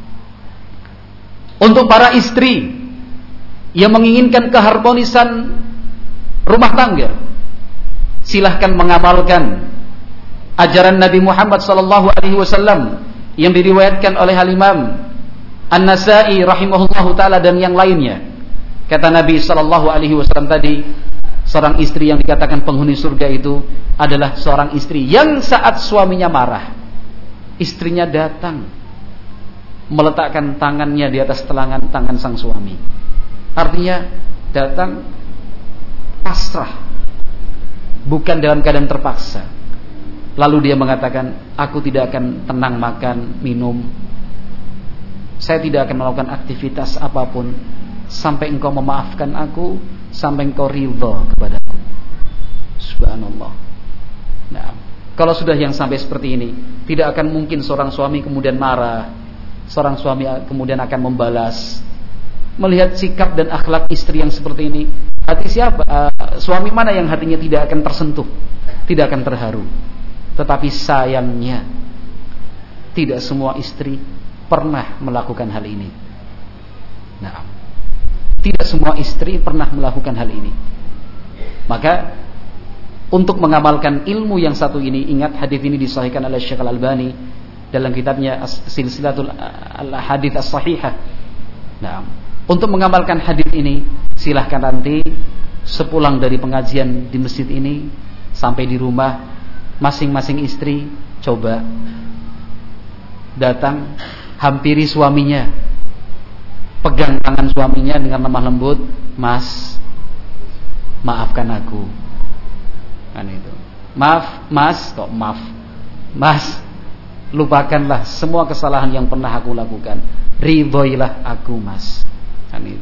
untuk para istri yang menginginkan keharmonisan rumah tangga, silahkan mengamalkan ajaran Nabi Muhammad sallallahu alaihi wasallam yang diriwayatkan oleh Al-Imam An-Nasa'i rahimahullahu taala dan yang lainnya. Kata Nabi sallallahu alaihi wasallam tadi, seorang istri yang dikatakan penghuni surga itu adalah seorang istri yang saat suaminya marah, istrinya datang meletakkan tangannya di atas telangan tangan sang suami. Artinya datang pasrah, bukan dalam keadaan terpaksa. Lalu dia mengatakan, aku tidak akan tenang makan, minum, saya tidak akan melakukan aktivitas apapun sampai engkau memaafkan aku, sampai engkau ridha kepadaku. Subhanallah. Nah, kalau sudah yang sampai seperti ini, tidak akan mungkin seorang suami kemudian marah, seorang suami kemudian akan membalas. Melihat sikap dan akhlak istri yang seperti ini, hati siapa? Uh, suami mana yang hatinya tidak akan tersentuh, tidak akan terharu? Tetapi sayangnya, tidak semua istri pernah melakukan hal ini. Nah, tidak semua istri pernah melakukan hal ini. Maka untuk mengamalkan ilmu yang satu ini, ingat hadis ini disahihkan oleh Syekh Al-Albani dalam kitabnya Silsilatul Hadits As-Sahihah. Nah, untuk mengamalkan hadis ini, silahkan nanti sepulang dari pengajian di masjid ini sampai di rumah, masing-masing istri coba datang, hampiri suaminya, pegang tangan suaminya dengan lemah lembut, "Mas, maafkan aku." Kan itu. "Maaf, Mas," kok maaf. "Mas, lupakanlah semua kesalahan yang pernah aku lakukan. Ridhoilah aku, Mas." Kan itu.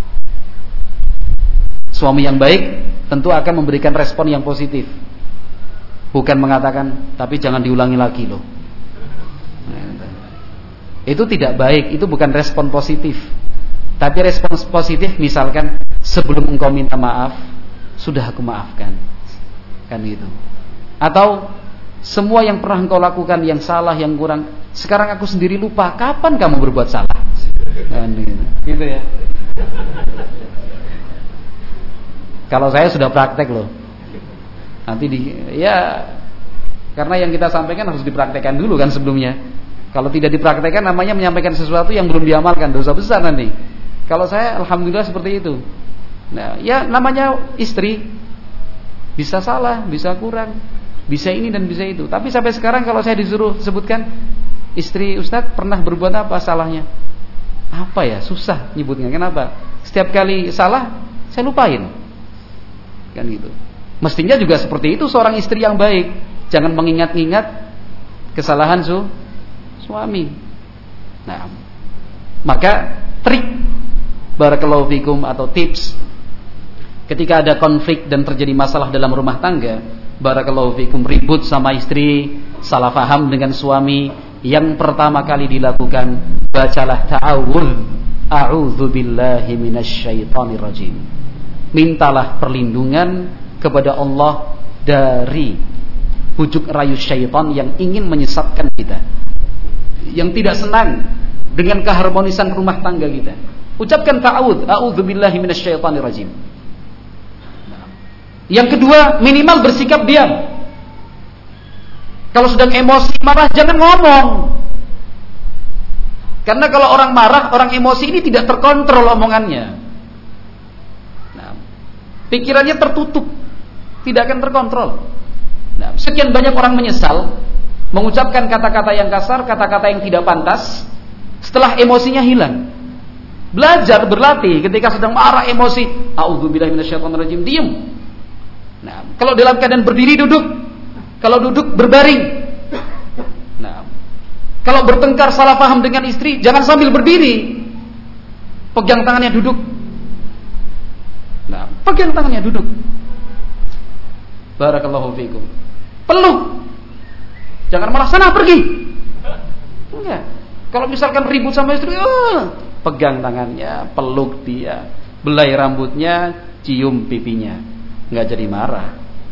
Suami yang baik tentu akan memberikan respon yang positif. Bukan mengatakan, "Tapi jangan diulangi lagi loh." Itu tidak baik, itu bukan respon positif. Tapi respon positif misalkan, "Sebelum engkau minta maaf, sudah aku maafkan." Kan itu. Atau semua yang pernah engkau lakukan yang salah, yang kurang, sekarang aku sendiri lupa, kapan kamu berbuat salah? Kan gitu. Gitu ya. Kalau saya sudah praktek loh. Nanti di ya karena yang kita sampaikan harus dipraktekkan dulu kan sebelumnya. Kalau tidak dipraktekkan namanya menyampaikan sesuatu yang belum diamalkan, dosa besar nanti. Kalau saya alhamdulillah seperti itu. Nah, ya namanya istri bisa salah, bisa kurang, bisa ini dan bisa itu. Tapi sampai sekarang kalau saya disuruh sebutkan istri Ustadz pernah berbuat apa salahnya? Apa ya? Susah nyebutnya. Kenapa? Setiap kali salah saya lupain. Kan gitu. Mestinya juga seperti itu seorang istri yang baik. Jangan mengingat-ingat kesalahan su suami. Nah, maka trik barakallahu fikum atau tips ketika ada konflik dan terjadi masalah dalam rumah tangga, barakallahu fikum, ribut sama istri, salah paham dengan suami, yang pertama kali dilakukan, bacalah ta'awudz, a'udzu billahi minasyaitonir rajim. Mintalah perlindungan kepada Allah dari bujuk rayu syaitan yang ingin menyesatkan kita, yang tidak senang dengan keharmonisan rumah tangga kita. Ucapkan ta'awudz, a'udzu billahi minasyaitonir rajim. Yang kedua, minimal bersikap diam. Kalau sedang emosi, marah, jangan ngomong. Karena kalau orang marah, orang emosi ini tidak terkontrol omongannya. Nah, pikirannya tertutup, tidak akan terkontrol. Nah, sekian banyak orang menyesal mengucapkan kata-kata yang kasar, kata-kata yang tidak pantas, setelah emosinya hilang. Belajar, berlatih ketika sedang marah, emosi, a'udzubillahi minasyaitonirrajim, diam. Nah, kalau dalam keadaan berdiri, duduk. Kalau duduk, berbaring. Nah, kalau bertengkar salah paham dengan istri, jangan sambil berdiri. Pegang tangannya, duduk. Nah, pegang tangannya, duduk. Barakallahu fikum. Peluk. Jangan malah sana pergi. Enggak. Kalau misalkan ribut sama istri, oh, pegang tangannya, peluk dia, belai rambutnya, cium pipinya. Enggak jadi marah.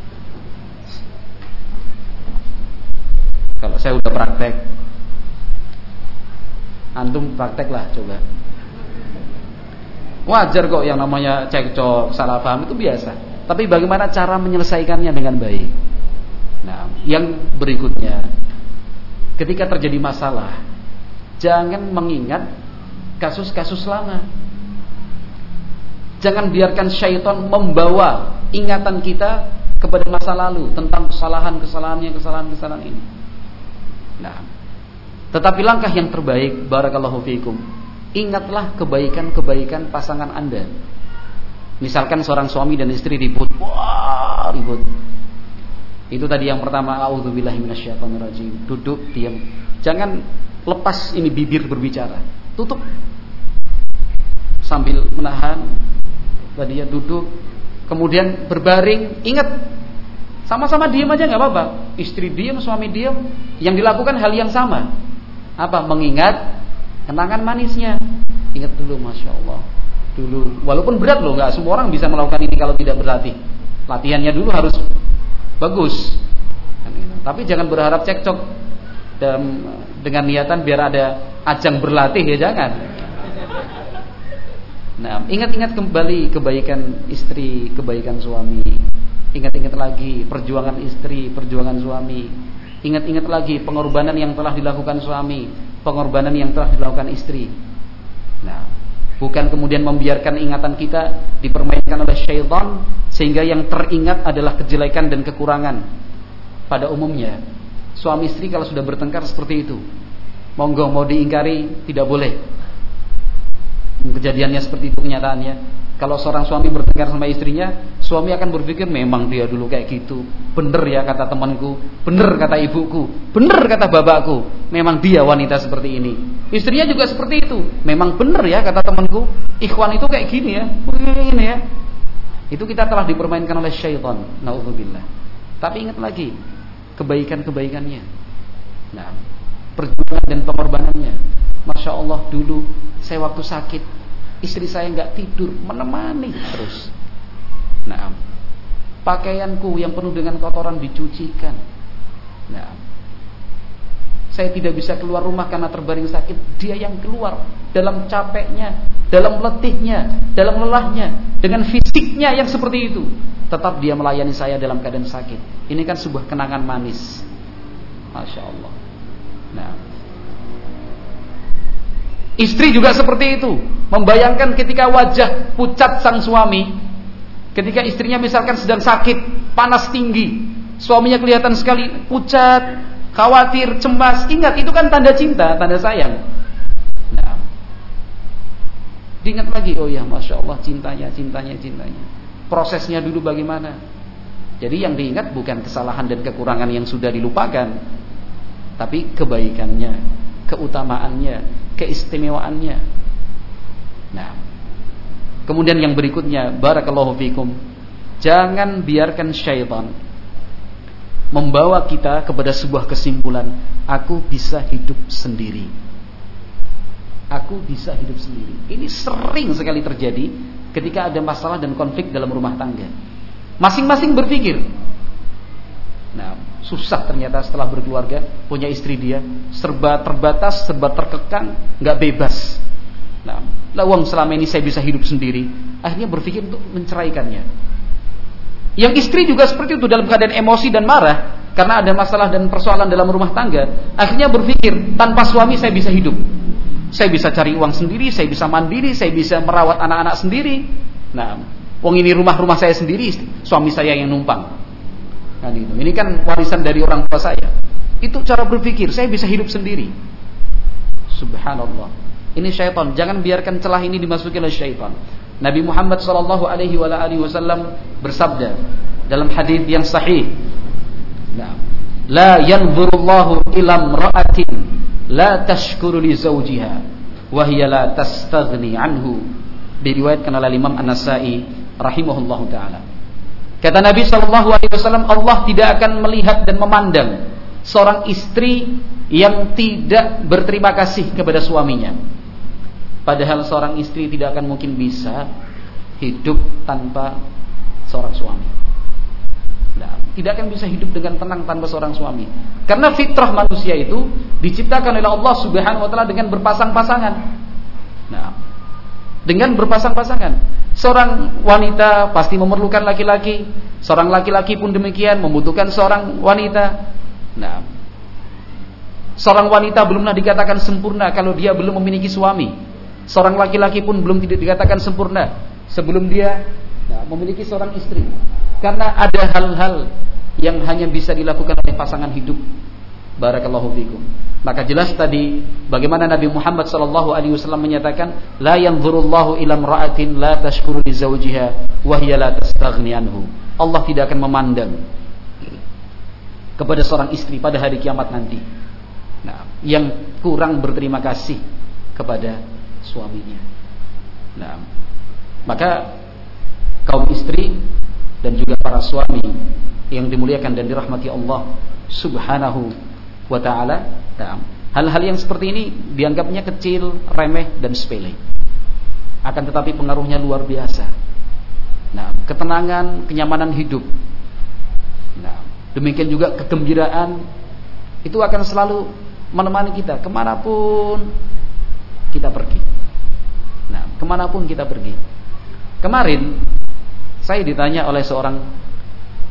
Kalau saya udah praktek, antum prakteklah coba. Wajar kok yang namanya cekcok, salah paham itu biasa. Tapi bagaimana cara menyelesaikannya dengan baik? Nah, yang berikutnya, ketika terjadi masalah, jangan mengingat kasus-kasus lama. Jangan biarkan syaitan membawa ingatan kita kepada masa lalu tentang kesalahan-kesalahannya, kesalahan-kesalahan ini. Nah, tetapi langkah yang terbaik, barakallahu fiikum, ingatlah kebaikan-kebaikan pasangan Anda. Misalkan seorang suami dan istri ribut, wah ribut. Itu tadi yang pertama, a'udzubillahi minasyaitonirrajim. Duduk, diam. Jangan lepas ini bibir berbicara. Tutup. Sambil menahan, tadi ya duduk, kemudian berbaring. Ingat, sama-sama diam aja nggak apa-apa. Istri diam, suami diam. Yang dilakukan hal yang sama. Apa? Mengingat kenangan manisnya. Ingat dulu, masya Allah. Dulu, walaupun berat loh, nggak semua orang bisa melakukan ini kalau tidak berlatih. Latihannya dulu harus bagus. Tapi jangan berharap cekcok dan dengan niatan biar ada ajang berlatih, ya jangan. Nah, ingat-ingat kembali kebaikan istri, kebaikan suami. Ingat-ingat lagi perjuangan istri, perjuangan suami. Ingat-ingat lagi pengorbanan yang telah dilakukan suami, pengorbanan yang telah dilakukan istri. Nah, bukan kemudian membiarkan ingatan kita dipermainkan oleh syaitan sehingga yang teringat adalah kejelekan dan kekurangan. Pada umumnya suami istri kalau sudah bertengkar seperti itu, monggo mau diingkari tidak boleh. Kejadiannya seperti itu kenyataannya. Kalau seorang suami bertengkar sama istrinya, suami akan berpikir memang dia dulu kayak gitu. Bener ya kata temanku, bener kata ibuku, bener kata bapakku, memang dia wanita seperti ini. Istrinya juga seperti itu, memang bener ya kata temanku, ikhwan itu kayak gini ya, begini ya. Itu kita telah dipermainkan oleh syaitan, naudzubillah. Tapi ingat lagi kebaikan-kebaikannya. Nah, perjuangan dan pengorbanannya. Masya Allah, dulu saya waktu sakit, istri saya nggak tidur, menemani terus. Nah, pakaianku yang penuh dengan kotoran dicucikan. Nah, saya tidak bisa keluar rumah karena terbaring sakit, dia yang keluar dalam capeknya, dalam letihnya, dalam lelahnya, dengan fisiknya yang seperti itu, tetap dia melayani saya dalam keadaan sakit. Ini kan sebuah kenangan manis. Masya Allah. Nah, istri juga seperti itu, membayangkan ketika wajah pucat sang suami, ketika istrinya misalkan sedang sakit, panas tinggi, suaminya kelihatan sekali pucat, khawatir, cemas. Ingat, itu kan tanda cinta, tanda sayang. Nah, diingat lagi, oh ya, Masya Allah, cintanya, cintanya, cintanya. Prosesnya dulu bagaimana? Jadi yang diingat bukan kesalahan dan kekurangan yang sudah dilupakan, tapi kebaikannya, keutamaannya, keistimewaannya. Nah, kemudian yang berikutnya, barakallahu fikum, jangan biarkan syaitan membawa kita kepada sebuah kesimpulan, aku bisa hidup sendiri. Aku bisa hidup sendiri. Ini sering sekali terjadi ketika ada masalah dan konflik dalam rumah tangga. Masing-masing berpikir, nah, susah ternyata setelah berkeluarga, punya istri dia serba terbatas, serba terkekang, nggak bebas. Nah, lawang selama ini saya bisa hidup sendiri, akhirnya berpikir untuk menceraikannya. Yang istri juga seperti itu, dalam keadaan emosi dan marah karena ada masalah dan persoalan dalam rumah tangga, akhirnya berpikir tanpa suami saya bisa hidup, saya bisa cari uang sendiri, saya bisa mandiri, saya bisa merawat anak-anak sendiri. Nah, wong ini rumah-rumah saya sendiri, suami saya yang numpang. Kan itu. Ini kan warisan dari orang tua saya. Itu cara berpikir, saya bisa hidup sendiri. Subhanallah. Ini syaitan. Jangan biarkan celah ini dimasuki oleh syaitan. Nabi Muhammad sallallahu alaihi wasallam bersabda dalam hadis yang sahih, nah, la yanzurullahu ila imra'atin la tashkuru li zawjiha wa hiya la tastaghni anhu. Diriwayatkan oleh Imam An-Nasa'i rahimahullahu taala. Kata Nabi sallallahu alaihi wasallam, Allah tidak akan melihat dan memandang seorang istri yang tidak berterima kasih kepada suaminya. Padahal seorang istri tidak akan mungkin bisa hidup tanpa seorang suami. Nah, tidak akan bisa hidup dengan tenang tanpa seorang suami. Karena fitrah manusia itu diciptakan oleh Allah Subhanahu wa taala dengan berpasang-pasangan. Nah, dengan berpasang-pasangan. Seorang wanita pasti memerlukan laki-laki, seorang laki-laki pun demikian membutuhkan seorang wanita. Nah, seorang wanita belumlah dikatakan sempurna kalau dia belum memiliki suami. Seorang laki-laki pun belum tidak dikatakan sempurna sebelum dia nah, memiliki seorang istri. Karena ada hal-hal yang hanya bisa dilakukan oleh pasangan hidup. Barakallahu fikum. Maka jelas tadi bagaimana Nabi Muhammad sallallahu alaihi wasallam menyatakan, la yanzurullahu ila imra'atin la tashkuru li zawjiha wa hiya la tastaghni anhu. Allah tidak akan memandang kepada seorang istri pada hari kiamat nanti, nah, yang kurang berterima kasih kepada suaminya. Nah, maka kaum istri dan juga para suami yang dimuliakan dan dirahmati Allah Subhanahu wa ta'ala, nah, hal-hal yang seperti ini dianggapnya kecil, remeh dan sepele. Akan tetapi pengaruhnya luar biasa. Nah, ketenangan, kenyamanan hidup. Nah, demikian juga kegembiraan itu akan selalu menemani kita kemanapun kita pergi. Nah, kemanapun kita pergi. Kemarin saya ditanya oleh seorang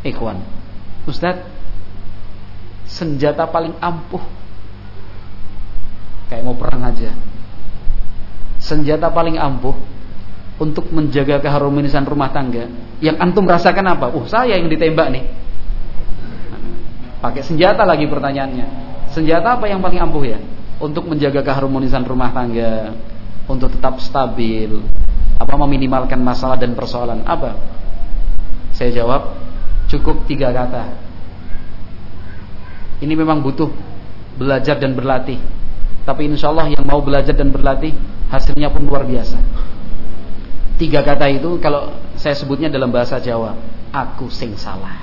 Ikhwan, Ustaz, senjata paling ampuh, kayak mau perang aja, senjata paling ampuh untuk menjaga keharmonisan rumah tangga, yang antum rasakan apa? Uh, saya yang ditembak nih. Pakai senjata lagi pertanyaannya. Senjata apa yang paling ampuh ya? Untuk menjaga keharmonisan rumah tangga, untuk tetap stabil, apa meminimalkan masalah dan persoalan, apa? Saya jawab, cukup tiga kata. Ini memang butuh belajar dan berlatih, tapi insya Allah yang mau belajar dan berlatih, hasilnya pun luar biasa. Tiga kata itu kalau saya sebutnya dalam bahasa Jawa, aku sing salah.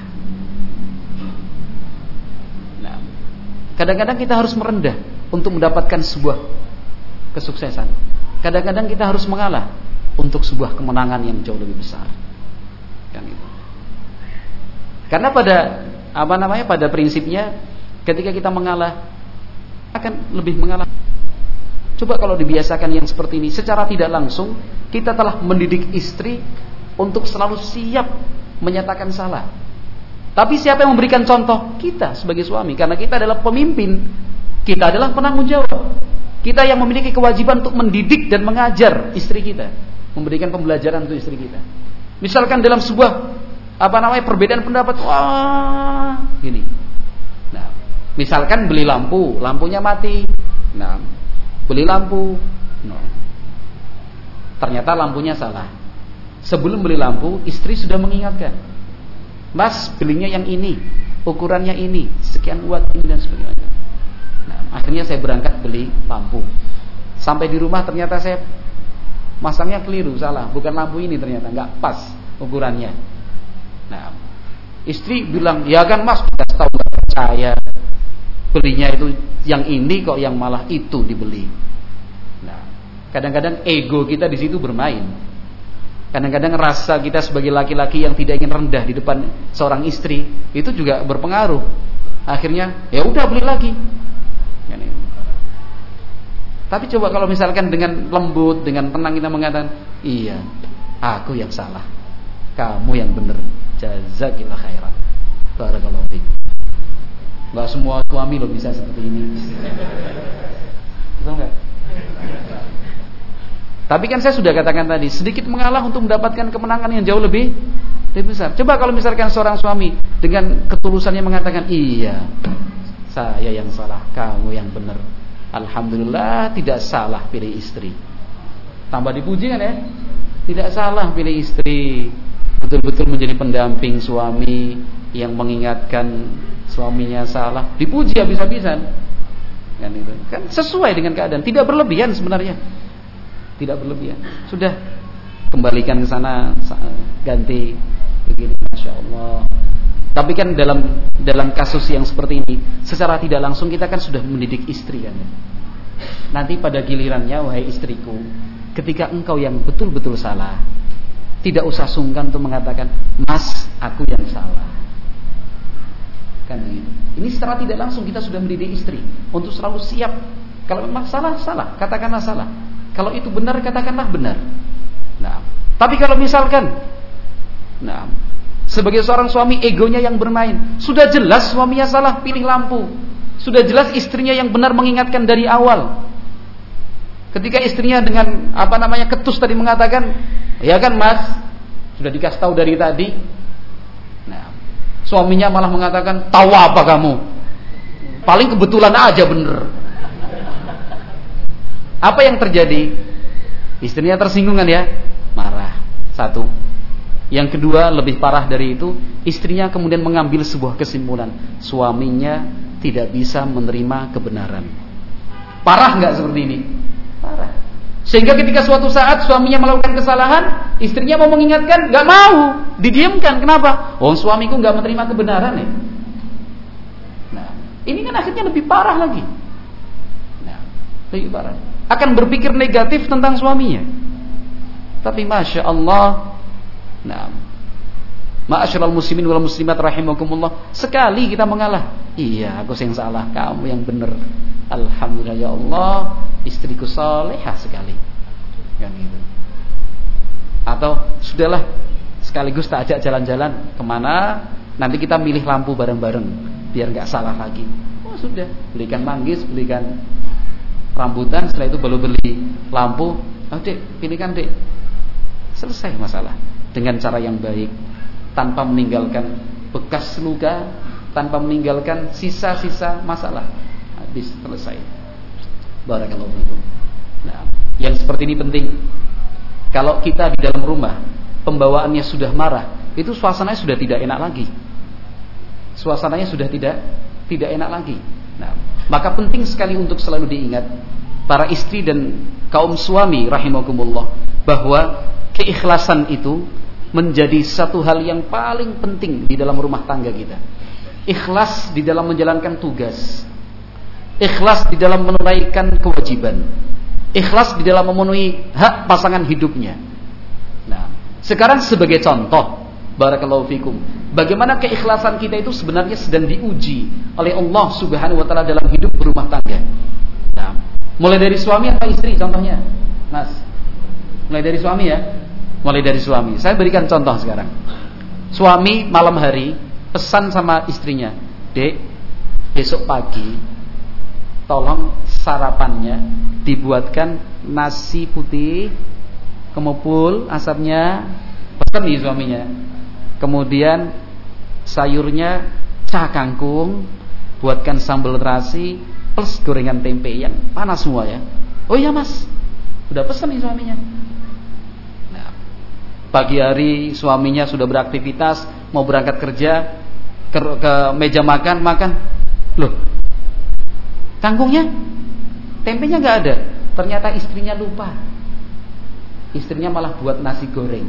Nah, kadang-kadang kita harus merendah untuk mendapatkan sebuah kesuksesan. Kadang-kadang kita harus mengalah untuk sebuah kemenangan yang jauh lebih besar. Kan itu. Karena pada apa namanya pada prinsipnya ketika kita mengalah akan lebih mengalah. Coba kalau dibiasakan yang seperti ini secara tidak langsung kita telah mendidik istri untuk selalu siap menyatakan salah. Tapi siapa yang memberikan contoh? Kita sebagai suami, karena kita adalah pemimpin, kita adalah penanggung jawab. Kita yang memiliki kewajiban untuk mendidik dan mengajar istri kita, memberikan pembelajaran untuk istri kita. Misalkan dalam sebuah apa namanya perbedaan pendapat, wah gini. Nah, misalkan beli lampu, lampunya mati. Nah, beli lampu, no. Ternyata lampunya salah. Sebelum beli lampu, istri sudah mengingatkan, Mas, belinya yang ini, ukurannya ini, sekian watt ini dan sebagainya. Nah, akhirnya saya berangkat beli lampu. Sampai di rumah ternyata saya masangnya keliru, salah, bukan lampu ini ternyata, nggak pas ukurannya. Nah, istri bilang, ya kan Mas, kita tahu nggak percaya, belinya itu yang ini kok yang malah itu dibeli. Nah, kadang-kadang ego kita di situ bermain. Kadang-kadang rasa kita sebagai laki-laki yang tidak ingin rendah di depan seorang istri itu juga berpengaruh. Akhirnya, ya udah beli lagi. Tapi coba kalau misalkan dengan lembut, dengan tenang kita mengatakan, iya, aku yang salah, kamu yang benar. Jazakillah khairan. Barakallahu fiik. Enggak semua suami loh bisa seperti ini. Betul enggak? Tapi kan saya sudah katakan tadi, sedikit mengalah untuk mendapatkan kemenangan yang jauh lebih lebih besar. Coba kalau misalkan seorang suami dengan ketulusannya mengatakan, iya, saya yang salah, kamu yang benar. Alhamdulillah tidak salah pilih istri. Tambah dipuji kan ya? Tidak salah pilih istri. Betul-betul menjadi pendamping suami yang mengingatkan suaminya salah. Dipuji habis-habisan. Kan itu. Kan sesuai dengan keadaan, tidak berlebihan sebenarnya. Tidak berlebihan. Sudah kembalikan ke sana, ganti begini, masya Allah. Tapi kan dalam dalam kasus yang seperti ini, secara tidak langsung kita kan sudah mendidik istri kan. Nanti pada gilirannya, wahai istriku, ketika engkau yang betul-betul salah, tidak usah sungkan untuk mengatakan, Mas, aku yang salah. Kan begitu. Ini secara tidak langsung kita sudah mendidik istri untuk selalu siap. Kalau memang salah, salah, katakanlah salah. Kalau itu benar, katakanlah benar. Nah, tapi kalau misalkan, nah, sebagai seorang suami egonya yang bermain, sudah jelas suaminya salah pilih lampu, sudah jelas istrinya yang benar mengingatkan dari awal. Ketika istrinya dengan apa namanya ketus tadi mengatakan, ya kan Mas, sudah dikasih tahu dari tadi. Nah, suaminya malah mengatakan, tahu apa kamu? Paling kebetulan aja bener. Apa yang terjadi? Istrinya tersinggung kan ya? Marah. Satu. Yang kedua, lebih parah dari itu, istrinya kemudian mengambil sebuah kesimpulan, suaminya tidak bisa menerima kebenaran. Parah nggak seperti ini? Parah. Sehingga ketika suatu saat suaminya melakukan kesalahan, istrinya mau mengingatkan, nggak mau, didiamkan. Kenapa? Oh, suamiku nggak menerima kebenaran ya. Nah, ini kan akhirnya lebih parah lagi. Nah, lebih parah. Akan berpikir negatif tentang suaminya. Tapi masya Allah, nah, ma'asyiral muslimin wal muslimat rahimakumullah, sekali kita mengalah, iya aku yang salah, kamu yang benar. Alhamdulillah ya Allah, istriku salehah sekali. Kan gitu. Atau sudahlah, sekaligus tak ajak jalan-jalan kemana? Nanti kita milih lampu bareng-bareng biar nggak salah lagi. Oh sudah, belikan manggis, belikan rambutan, setelah itu baru beli lampu. Oh dek, pilihkan dek. Selesai masalah dengan cara yang baik, tanpa meninggalkan bekas luka, tanpa meninggalkan sisa-sisa masalah. Habis, selesai. Barakallahu fikum. Nah, yang seperti ini penting. Kalau kita di dalam rumah pembawaannya sudah marah, itu suasananya sudah tidak enak lagi. Suasananya sudah tidak tidak enak lagi. Nah, maka penting sekali untuk selalu diingat para istri dan kaum suami rahimakumullah, bahwa keikhlasan itu menjadi satu hal yang paling penting di dalam rumah tangga kita. Ikhlas di dalam menjalankan tugas, ikhlas di dalam menunaikan kewajiban, ikhlas di dalam memenuhi hak pasangan hidupnya. Nah, sekarang sebagai contoh, barakallahu fikum, bagaimana keikhlasan kita itu sebenarnya sedang diuji oleh Allah Subhanahu wa taala dalam hidup berumah tangga. Nah, mulai dari suami atau istri contohnya? Mas, mulai dari suami ya. Mulai dari suami. Saya berikan contoh sekarang. Suami malam hari pesan sama istrinya, "Dek, besok pagi tolong sarapannya dibuatkan nasi putih kemupul asapnya." Pesan nih suaminya. Kemudian sayurnya cah kangkung, buatkan sambal terasi plus gorengan tempe yang panas semua ya. Oh iya mas, udah pesan nih suaminya. Nah, pagi hari suaminya sudah beraktivitas, mau berangkat kerja, ke, ke meja makan, makan. Loh, kangkungnya, tempenya nggak ada. Ternyata istrinya lupa. Istrinya malah buat nasi goreng.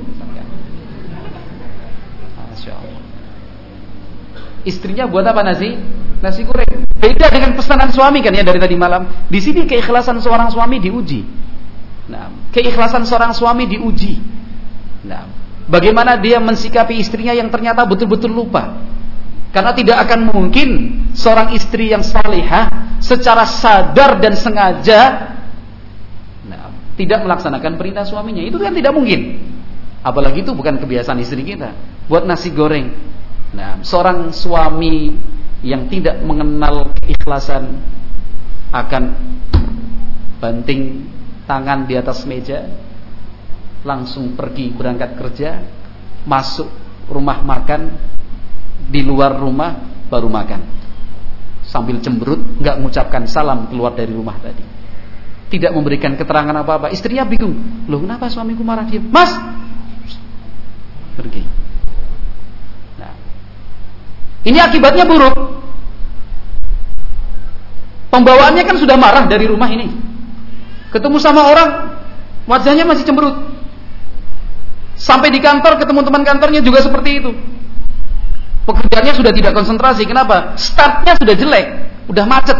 Masya Allah. Istrinya buat apa nasi? Nasi goreng. Beda dengan pesanan suami kan ya dari tadi malam. Di sini keikhlasan seorang suami diuji. Nah, keikhlasan seorang suami diuji. Nah, bagaimana dia mensikapi istrinya yang ternyata betul-betul lupa. Karena tidak akan mungkin seorang istri yang salihah secara sadar dan sengaja nah, tidak melaksanakan perintah suaminya. Itu kan tidak mungkin. Apalagi itu bukan kebiasaan istri kita. Buat nasi goreng. Nah, seorang suami yang tidak mengenal keikhlasan akan banting tangan di atas meja, langsung pergi berangkat kerja, masuk rumah makan, di luar rumah baru makan, sambil cemberut, nggak mengucapkan salam keluar dari rumah tadi, tidak memberikan keterangan apa-apa. Istrinya bingung, loh kenapa suamiku marah dia? Mas, pergi. Nah, ini akibatnya buruk. Pembawaannya kan sudah marah dari rumah ini. Ketemu sama orang, wajahnya masih cemberut. Sampai di kantor, ketemu teman kantornya juga seperti itu. Pekerjaannya sudah tidak konsentrasi. Kenapa? Startnya sudah jelek, udah macet.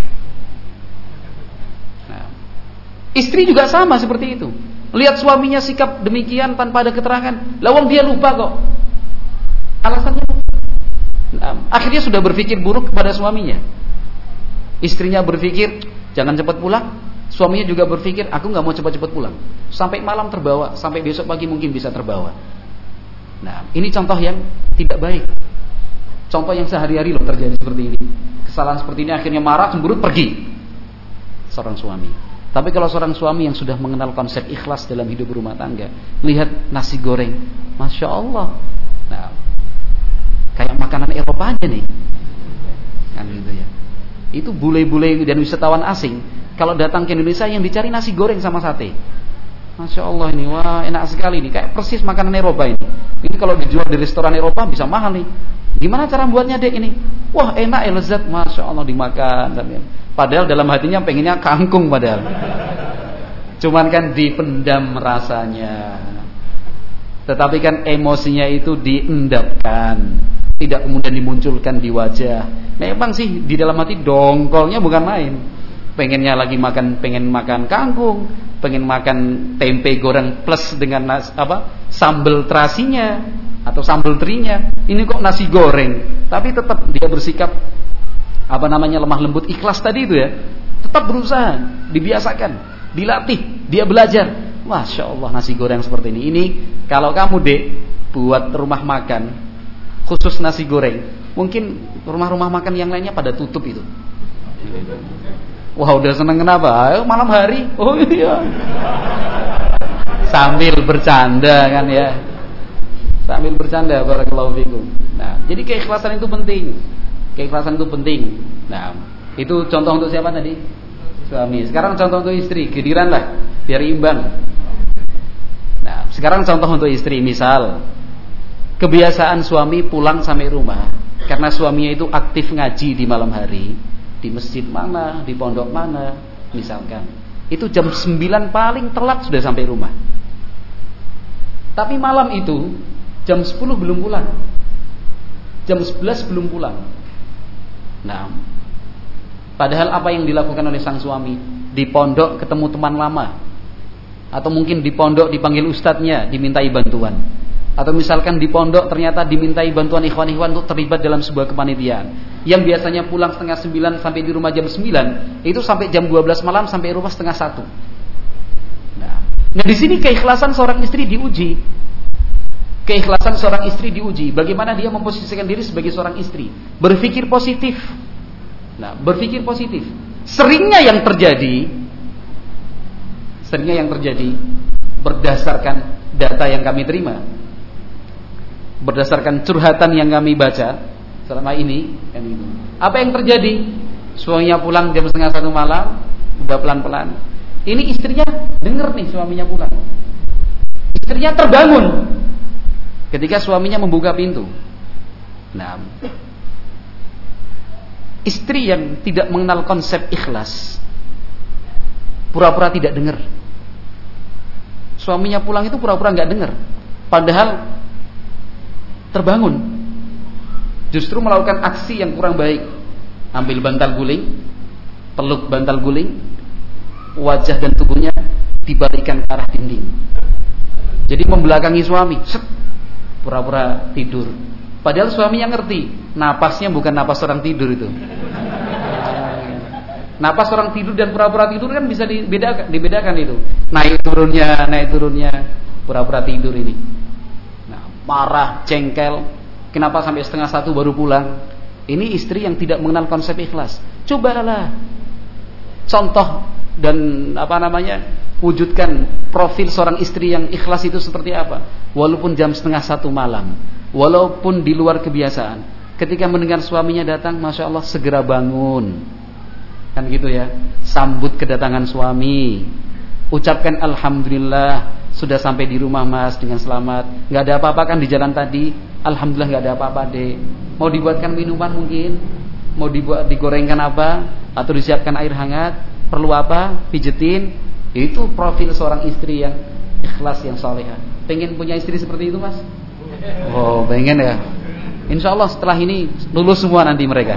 Nah, istri juga sama seperti itu. Lihat suaminya sikap demikian tanpa ada keterangan. Lawang dia lupa kok. Alasannya lupa. Nah, akhirnya sudah berpikir buruk kepada suaminya. Istrinya berpikir jangan cepat pulang. Suaminya juga berpikir aku nggak mau cepat-cepat pulang. Sampai malam terbawa, sampai besok pagi mungkin bisa terbawa. Nah, ini contoh yang tidak baik. Contoh yang sehari-hari loh terjadi seperti ini. Kesalahan seperti ini akhirnya marah, cemberut, pergi. Seorang suami. Tapi kalau seorang suami yang sudah mengenal konsep ikhlas dalam hidup rumah tangga, lihat nasi goreng, Masya Allah. Nah, kayak makanan Eropa aja nih. Kan gitu ya. Itu bule-bule dan wisatawan asing kalau datang ke Indonesia yang dicari nasi goreng sama sate. Masya Allah ini, wah enak sekali nih, kayak persis makanan Eropa ini. Ini kalau dijual di restoran Eropa bisa mahal nih. Gimana cara buatnya dek ini? Wah enak ya, lezat, Masya Allah dimakan. Padahal dalam hatinya pengennya kangkung padahal. Cuman kan dipendam rasanya. Tetapi kan emosinya itu diendapkan, tidak kemudian dimunculkan di wajah. Memang sih di dalam hati dongkolnya bukan main. Pengennya lagi makan, pengen makan kangkung, pengen makan tempe goreng plus dengan nas, apa sambal terasinya atau sambal terinya. Ini kok nasi goreng, tapi tetap dia bersikap apa namanya lemah lembut, ikhlas tadi itu ya. Tetap berusaha, dibiasakan, dilatih, dia belajar. Masya Allah nasi goreng seperti ini. Ini kalau kamu dek buat rumah makan khusus nasi goreng. Mungkin rumah-rumah makan yang lainnya pada tutup itu. Wah, udah seneng kenapa? Ayo malam hari. Oh iya. Sambil bercanda kan ya. Sambil bercanda, barakallahu fikum. Nah, jadi keikhlasan itu penting. Keikhlasan itu penting. Nah, itu contoh untuk siapa tadi? Suami. Sekarang contoh untuk istri, giliran lah, biar imbang. Nah, sekarang contoh untuk istri, misal kebiasaan suami pulang sampai rumah karena suaminya itu aktif ngaji di malam hari, di masjid mana, di pondok mana, misalkan. Itu jam sembilan paling telat sudah sampai rumah. Tapi malam itu jam sepuluh belum pulang. Jam sebelas belum pulang. Nah, padahal apa yang dilakukan oleh sang suami? Di pondok ketemu teman lama, atau mungkin di pondok dipanggil ustadznya, dimintai bantuan, atau misalkan di pondok ternyata dimintai bantuan ikhwan-ikhwan untuk terlibat dalam sebuah kepanitiaan. Yang biasanya pulang setengah sembilan sampai di rumah jam sembilan, itu sampai jam dua belas malam, sampai rumah setengah satu. Nah, nah di sini keikhlasan seorang istri diuji. Keikhlasan seorang istri diuji. Bagaimana dia memposisikan diri sebagai seorang istri, berpikir positif. Nah, berpikir positif. Seringnya yang terjadi, seringnya yang terjadi berdasarkan data yang kami terima, berdasarkan curhatan yang kami baca selama ini, kan itu. Apa yang terjadi? Suaminya pulang jam setengah satu malam, udah pelan-pelan. Ini istrinya dengar nih suaminya pulang. Istrinya terbangun ketika suaminya membuka pintu. Nah, istri yang tidak mengenal konsep ikhlas, pura-pura tidak dengar. Suaminya pulang itu pura-pura nggak dengar, padahal terbangun. Justru melakukan aksi yang kurang baik. Ambil bantal guling, peluk bantal guling, wajah dan tubuhnya dibalikkan ke arah dinding. Jadi membelakangi suami, set, pura-pura tidur. Padahal suaminya ngerti, napasnya bukan napas orang tidur itu. Napas orang tidur dan pura-pura tidur kan bisa dibedakan, dibedakan itu. Naik turunnya, naik turunnya, pura-pura tidur ini. Nah, marah, jengkel, kenapa sampai setengah satu baru pulang? Ini istri yang tidak mengenal konsep ikhlas. Cobalah contoh dan apa namanya, wujudkan profil seorang istri yang ikhlas itu seperti apa. Walaupun jam setengah satu malam, walaupun di luar kebiasaan, ketika mendengar suaminya datang, masya Allah segera bangun, kan gitu ya. Sambut kedatangan suami, ucapkan alhamdulillah sudah sampai di rumah mas dengan selamat. Nggak ada apa-apa kan di jalan tadi? Alhamdulillah nggak ada apa-apa deh. Mau dibuatkan minuman mungkin, mau dibuat digorengkan apa, atau disiapkan air hangat, perlu apa, pijetin. Itu profil seorang istri yang ikhlas, yang salehah. Pengen punya istri seperti itu mas? Oh pengen ya. Insya Allah setelah ini lulus semua nanti mereka.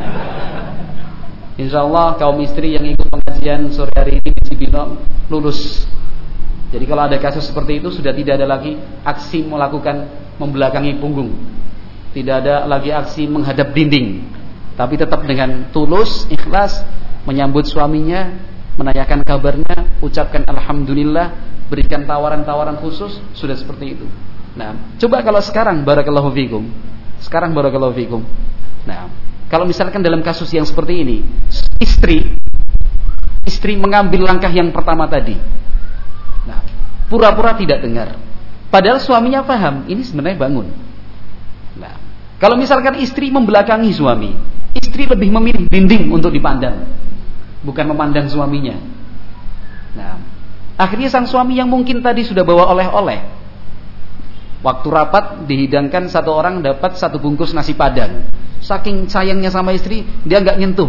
Insya Allah kaum istri yang ikut pengajian sore hari ini di Cibinong lulus. Jadi kalau ada kasus seperti itu sudah tidak ada lagi aksi melakukan membelakangi punggung, tidak ada lagi aksi menghadap dinding, tapi tetap dengan tulus, ikhlas menyambut suaminya, menanyakan kabarnya, ucapkan alhamdulillah, berikan tawaran-tawaran khusus, sudah seperti itu. Nah, coba kalau sekarang barakallahu fikum. Sekarang barakallahu fikum. Nah, kalau misalkan dalam kasus yang seperti ini, istri istri mengambil langkah yang pertama tadi. Nah, pura-pura tidak dengar. Padahal suaminya paham, ini sebenarnya bangun. Nah, kalau misalkan istri membelakangi suami, istri lebih memilih dinding untuk dipandang, bukan memandang suaminya. Nah, akhirnya sang suami yang mungkin tadi sudah bawa oleh-oleh, waktu rapat dihidangkan satu orang dapat satu bungkus nasi padang. Saking sayangnya sama istri, dia nggak nyentuh.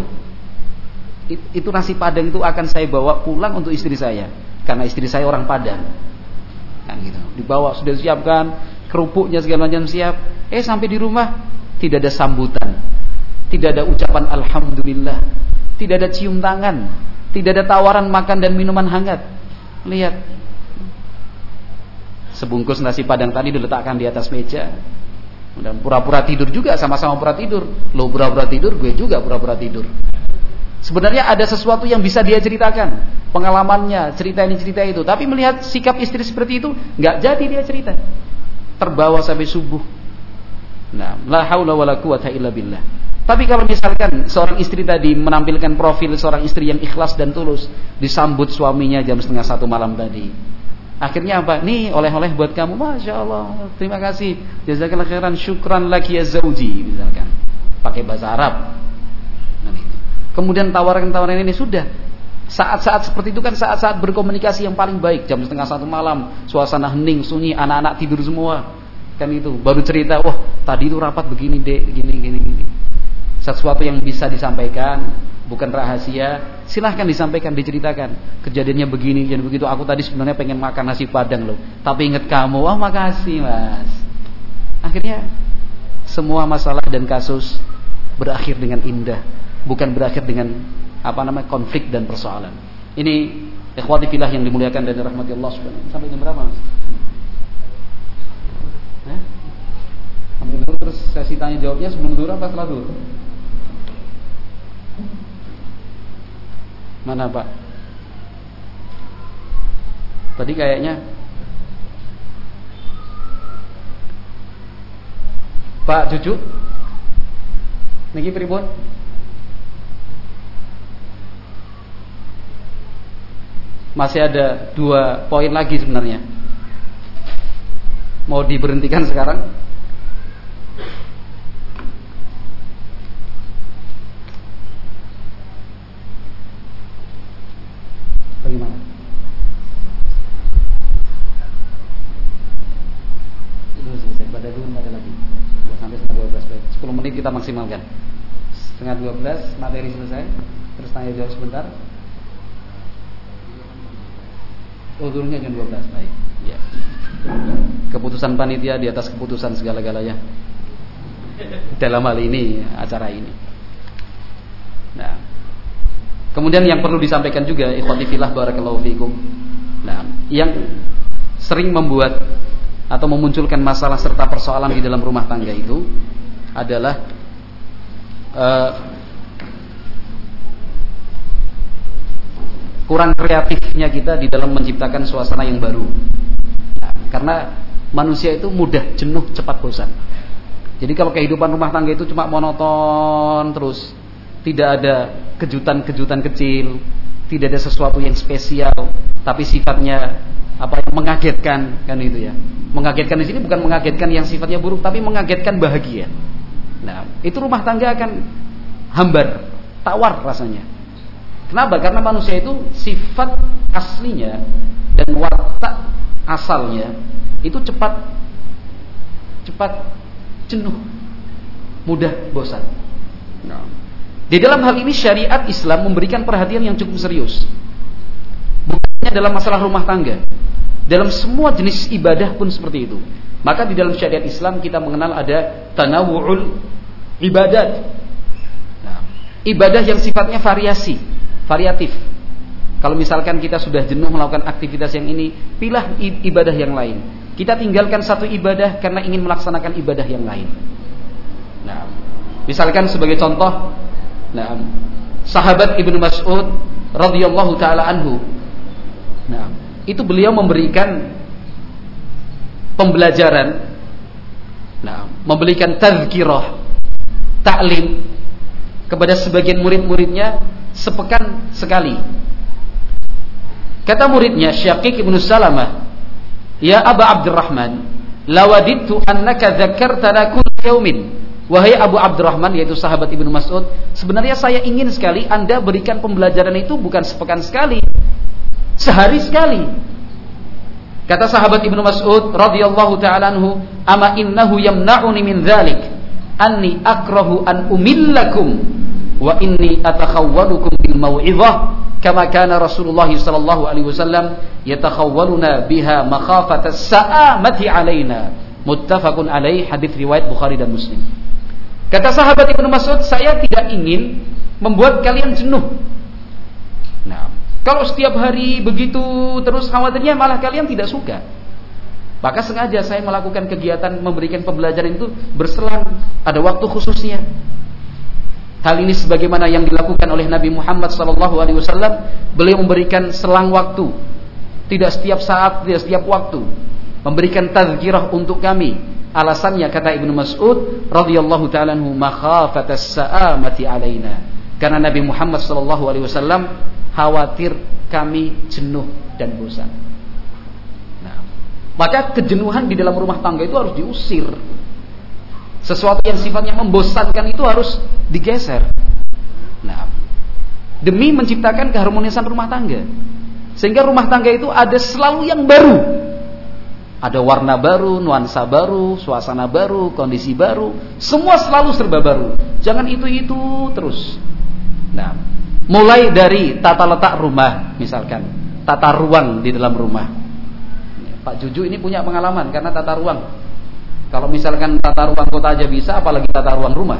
Itu nasi padang itu akan saya bawa pulang untuk istri saya, karena istri saya orang Padang. Kan gitu. Dibawa, sudah siapkan kerupuknya segala macam siap. Eh sampai di rumah tidak ada sambutan, tidak ada ucapan alhamdulillah, tidak ada cium tangan, tidak ada tawaran makan dan minuman hangat. Lihat, sebungkus nasi padang tadi diletakkan di atas meja, dan pura-pura tidur juga, sama-sama pura tidur. Lo pura-pura tidur, gue juga pura-pura tidur. Sebenarnya ada sesuatu yang bisa dia ceritakan, pengalamannya, cerita ini cerita itu. Tapi melihat sikap istri seperti itu, nggak jadi dia cerita. Terbawa sampai subuh. Nah, la haula wala quwata illa billah. Tapi kalau misalkan seorang istri tadi menampilkan profil seorang istri yang ikhlas dan tulus, disambut suaminya jam setengah satu malam tadi, akhirnya apa? Nih oleh-oleh buat kamu, masya Allah, terima kasih, jazakallah khairan, syukran laki ya zauji, misalkan, pakai bahasa Arab. Nah, kemudian tawaran-tawaran ini sudah. Saat-saat seperti itu kan saat-saat berkomunikasi yang paling baik, jam setengah satu malam, suasana hening, sunyi, anak-anak tidur semua, kan itu. Baru cerita, wah tadi itu rapat begini dek, gini gini gini. Sesuatu yang bisa disampaikan, bukan rahasia, silahkan disampaikan, diceritakan. Kejadiannya begini dan begitu. Aku tadi sebenarnya pengen makan nasi padang loh, tapi inget kamu. Wah makasih mas. Akhirnya semua masalah dan kasus berakhir dengan indah, bukan berakhir dengan apa namanya konflik dan persoalan. Ini ikhwati fillah yang dimuliakan dan dirahmati Allah Subhanahu. Sampai jam berapa mas? Eh? Sampai dulu terus sesi tanya jawabnya sebelum duhur apa setelah duhur? Mana Pak? Tadi kayaknya Pak Cucu niki pripun? Masih ada dua poin lagi sebenarnya. Mau diberhentikan sekarang? Bagaimana? Itu selesai. Pada dulu ada lagi. Sampai setengah dua belas. sepuluh menit kita maksimalkan. Setengah dua belas materi selesai. Terus tanya jawab sebentar. Oh, turunnya jam dua belas. Baik. Ya. Keputusan panitia di atas keputusan segala-galanya. Dalam hal ini, acara ini. Nah, kemudian yang perlu disampaikan juga, ikhwati fillah barakallahu fikum. Nah, yang sering membuat atau memunculkan masalah serta persoalan di dalam rumah tangga itu adalah uh, kurang kreatifnya kita di dalam menciptakan suasana yang baru. Nah, karena manusia itu mudah jenuh, cepat bosan. Jadi kalau kehidupan rumah tangga itu cuma monoton terus, tidak ada kejutan-kejutan kecil, tidak ada sesuatu yang spesial, tapi sifatnya apa yang mengagetkan, kan itu ya. Mengagetkan di sini bukan mengagetkan yang sifatnya buruk, tapi mengagetkan bahagia. Nah, itu rumah tangga akan hambar, tawar rasanya. Kenapa? Karena manusia itu sifat aslinya dan watak asalnya itu cepat cepat jenuh, mudah bosan. Nah, di dalam hal ini syariat Islam memberikan perhatian yang cukup serius. Bukan hanya dalam masalah rumah tangga, dalam semua jenis ibadah pun seperti itu. Maka di dalam syariat Islam kita mengenal ada tanawu'ul ibadat. Nah, ibadah yang sifatnya variasi, variatif. Kalau misalkan kita sudah jenuh melakukan aktivitas yang ini, pilih ibadah yang lain. Kita tinggalkan satu ibadah karena ingin melaksanakan ibadah yang lain. Nah, misalkan sebagai contoh, nah, sahabat Ibnu Mas'ud radhiyallahu taala anhu. Nah, itu beliau memberikan pembelajaran, nah, memberikan tazkirah, taklim kepada sebagian murid-muridnya sepekan sekali. Kata muridnya Syaqiq ibnu Salamah, ya Aba Abdurrahman, lawadittu annaka dzakartana kull yaumin. Wahai Abu Abdurrahman, yaitu sahabat Ibnu Mas'ud, sebenarnya saya ingin sekali Anda berikan pembelajaran itu bukan sepekan sekali, sehari sekali. Kata sahabat Ibnu Mas'ud radhiyallahu ta'ala anhu, ama innahu yamna'uni min dzalik anni akrahu an umillakum wa inni atakhawwalukum bil mau'izah kama kana Rasulullah sallallahu alaihi wasallam yatakhawwaluna biha makhafata as-sa'amati alaina. Muttafaqun alaih, hadis riwayat Bukhari dan Muslim. Kata sahabat Ibnu Mas'ud, saya tidak ingin membuat kalian jenuh. Nah, kalau setiap hari begitu terus, khawatirnya malah kalian tidak suka. Maka sengaja saya melakukan kegiatan memberikan pembelajaran itu berselang, ada waktu khususnya. Hal ini sebagaimana yang dilakukan oleh Nabi Muhammad sallallahu alaihi wasallam, beliau memberikan selang waktu, tidak setiap saat, tidak setiap waktu, memberikan tazkirah untuk kami Alasannya kata Ibnu Mas'ud radhiyallahu ta'ala anhu, makhafatas sa'amati alaina. Karena Nabi Muhammad sallallahu alaihi wasallam khawatir kami jenuh dan bosan. Nah, maka kejenuhan di dalam rumah tangga itu harus diusir. Sesuatu yang sifatnya membosankan itu harus digeser. Nah, demi menciptakan keharmonisan rumah tangga. Sehingga rumah tangga itu ada selalu yang baru. Ada warna baru, nuansa baru, suasana baru, kondisi baru. Semua selalu serba baru. Jangan itu-itu terus. Nah, mulai dari tata letak rumah, misalkan tata ruang di dalam rumah. Pak Juju ini punya pengalaman karena tata ruang. Kalau misalkan tata ruang kota aja bisa, apalagi tata ruang rumah.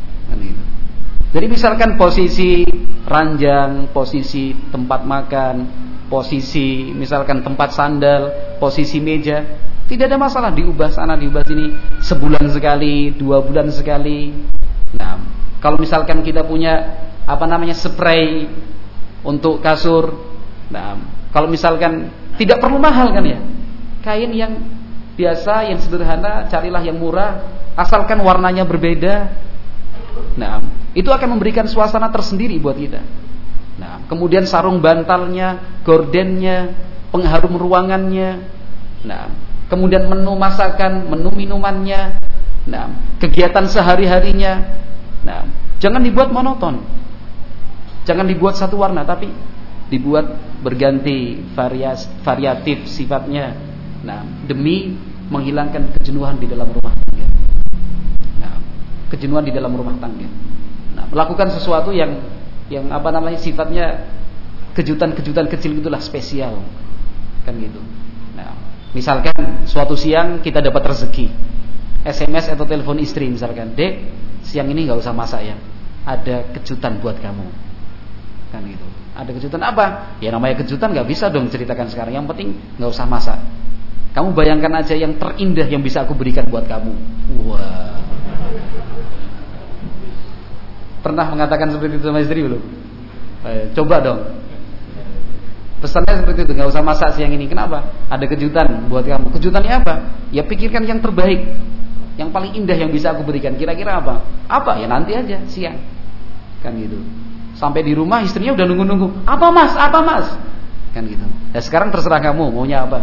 Jadi misalkan posisi ranjang, posisi tempat makan, posisi misalkan tempat sandal, posisi meja, tidak ada masalah, diubah sana diubah sini, sebulan sekali, dua bulan sekali. Nah, kalau misalkan kita punya apa namanya spray untuk kasur, nah kalau misalkan tidak perlu mahal kan ya, kain yang biasa, yang sederhana, carilah yang murah, asalkan warnanya berbeda. Nah, itu akan memberikan suasana tersendiri buat kita. Nah, kemudian sarung bantalnya, gordennya, pengharum ruangannya. Nah, kemudian menu masakan, menu minumannya. Nah, kegiatan sehari-harinya. Nah, jangan dibuat monoton. Jangan dibuat satu warna, tapi dibuat berganti, varias, variatif sifatnya. Nah, demi menghilangkan kejenuhan di dalam rumah tangga. Nah, kejenuhan di dalam rumah tangga. Nah, melakukan sesuatu yang yang apa namanya sifatnya kejutan-kejutan kecil itulah spesial, kan gitu. Nah, misalkan suatu siang kita dapat rezeki, S M S atau telepon istri misalkan, "Dek, siang ini nggak usah masak ya, ada kejutan buat kamu," kan gitu. Ada kejutan apa? Ya namanya kejutan nggak bisa dong ceritakan sekarang. Yang penting nggak usah masak. Kamu bayangkan aja yang terindah yang bisa aku berikan buat kamu. Wah. Pernah mengatakan seperti itu sama istri belum? Eh, coba dong. Pesannya seperti itu, nggak usah masak siang ini. Kenapa? Ada kejutan buat kamu. Kejutannya apa? Ya pikirkan yang terbaik, yang paling indah yang bisa aku berikan. Kira-kira apa? Apa? Ya nanti aja siang. Kan gitu. Sampai di rumah istrinya udah nunggu-nunggu. Apa mas? Apa mas? Kan gitu. Ya sekarang terserah kamu maunya apa.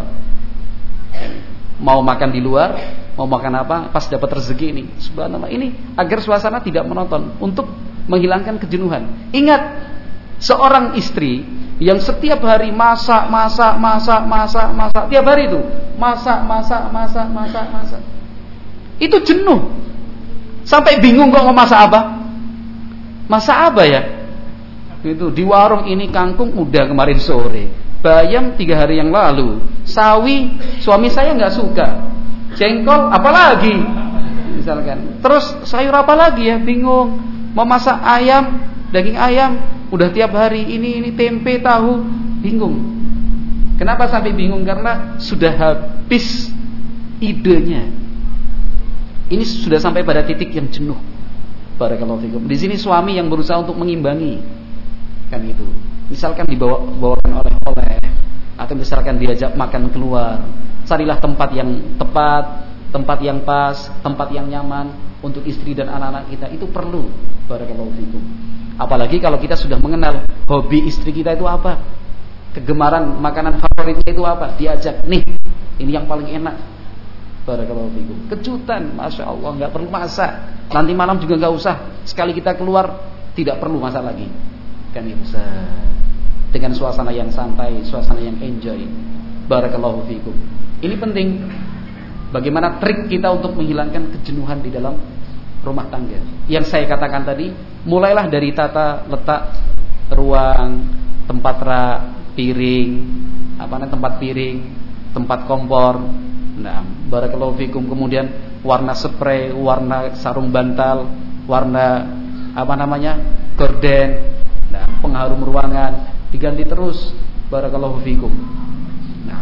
Mau makan di luar, mau makan apa, pas dapat rezeki ini. Subhanallah, ini agar suasana tidak menonton, untuk menghilangkan kejenuhan. Ingat, seorang istri yang setiap hari masak, masak, masak, masak, masak, tiap hari itu masak, masak, masak, masak, masak, itu jenuh. Sampai bingung kok mau masak apa. Masak apa ya? Itu di warung ini kangkung udah kemarin sore, bayam tiga hari yang lalu, sawi suami saya nggak suka, jengkol apalagi misalkan, terus sayur apa lagi ya, bingung. Mau masak ayam, daging ayam udah tiap hari ini ini tempe tahu, bingung. Kenapa sampai bingung? Karena sudah habis idenya. Ini sudah sampai pada titik yang jenuh. Barakallahu fikum. Di sini suami yang berusaha untuk mengimbangi, kan itu. Misalkan dibawa bawakan oleh-oleh, atau misalkan diajak makan keluar, carilah tempat yang tepat, tempat yang pas, tempat yang nyaman untuk istri dan anak-anak kita. Itu perlu. Barakallahu fikum. Apalagi kalau kita sudah mengenal hobi istri kita itu apa, kegemaran makanan favoritnya itu apa, diajak, nih ini yang paling enak. Barakallahu fikum. Kejutan, masya Allah, nggak perlu masak. Nanti malam juga nggak usah. Sekali kita keluar tidak perlu masak lagi. Kan bisa dengan suasana yang santai, suasana yang enjoy. Barakallahu fikum. Ini penting. Bagaimana trik kita untuk menghilangkan kejenuhan di dalam rumah tangga. Yang saya katakan tadi, mulailah dari tata letak ruang, tempat rak, piring, apa namanya tempat piring, tempat kompor. Nah, barakallahu fikum. Kemudian warna spray, warna sarung bantal, warna apa namanya gorden, nah, pengharum ruangan diganti terus. Barakallahu fikum. Nah,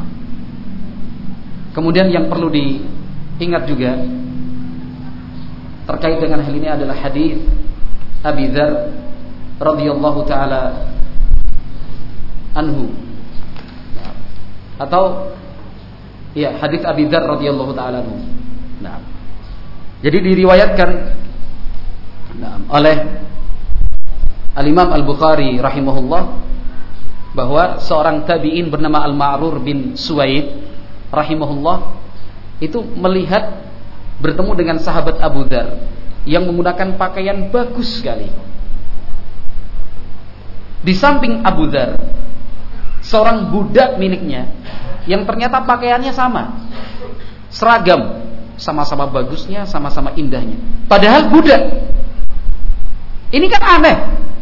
kemudian yang perlu diingat juga terkait dengan hal ini adalah hadis Abi Dzar radhiyallahu taala anhu, atau ya hadis Abi Dzar radhiyallahu taala anhu. Nah, Jadi diriwayatkan oleh Al-Imam Al-Bukhari rahimahullah bahwa seorang tabi'in bernama Al-Ma'rur bin Suwaid rahimahullah itu melihat bertemu dengan sahabat Abu Dzar yang menggunakan pakaian bagus sekali. Di samping Abu Dzar, seorang budak miliknya yang ternyata pakaiannya sama, seragam, sama-sama bagusnya, sama-sama indahnya. Padahal budak. Ini kan aneh.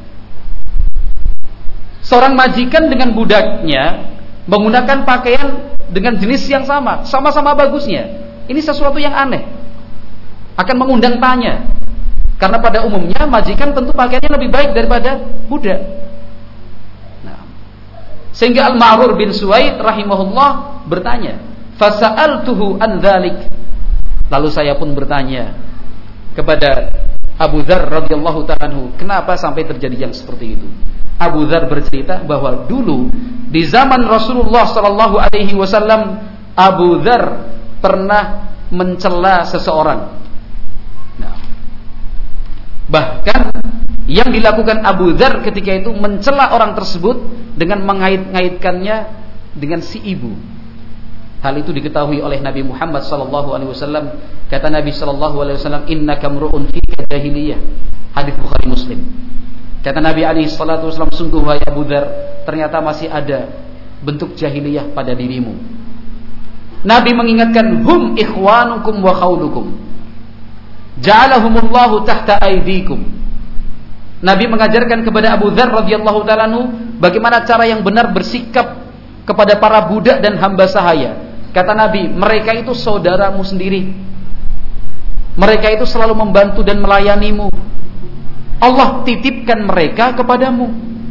Seorang majikan dengan budaknya menggunakan pakaian dengan jenis yang sama, sama-sama bagusnya. Ini sesuatu yang aneh, akan mengundang tanya. Karena pada umumnya majikan tentu pakaiannya lebih baik daripada budak. Nah, sehingga Al-Ma'rur bin Suwaid rahimahullah bertanya, "Fasa'altuhu an dzalik." Lalu saya pun bertanya kepada Abu Dzar radhiyallahu ta'ala anhu, kenapa sampai terjadi yang seperti itu? Abu Dzar bercerita bahwa dulu di zaman Rasulullah sallallahu alaihi wasallam, Abu Dzar pernah mencela seseorang. Nah, bahkan yang dilakukan Abu Dzar ketika itu mencela orang tersebut dengan mengait-ngaitkannya dengan si ibu. Hal itu diketahui oleh Nabi Muhammad sallallahu alaihi wasallam. Kata Nabi sallallahu alaihi wasallam, "Innaka mru'un fika jahiliyah." Hadis Bukhari Muslim. Kata Nabi alaihi salatu wasallam, sungguh wahai Abu Dzar, ternyata masih ada bentuk jahiliyah pada dirimu. Nabi mengingatkan, "Hum ikhwanukum wa khawlukum. Ja'alahumullahu tahta aydikum." Nabi mengajarkan kepada Abu Dzar radhiyallahu ta'ala anhu bagaimana cara yang benar bersikap kepada para budak dan hamba sahaya. Kata Nabi, mereka itu saudaramu sendiri. Mereka itu selalu membantu dan melayanimu. Allah titipkan mereka kepadamu.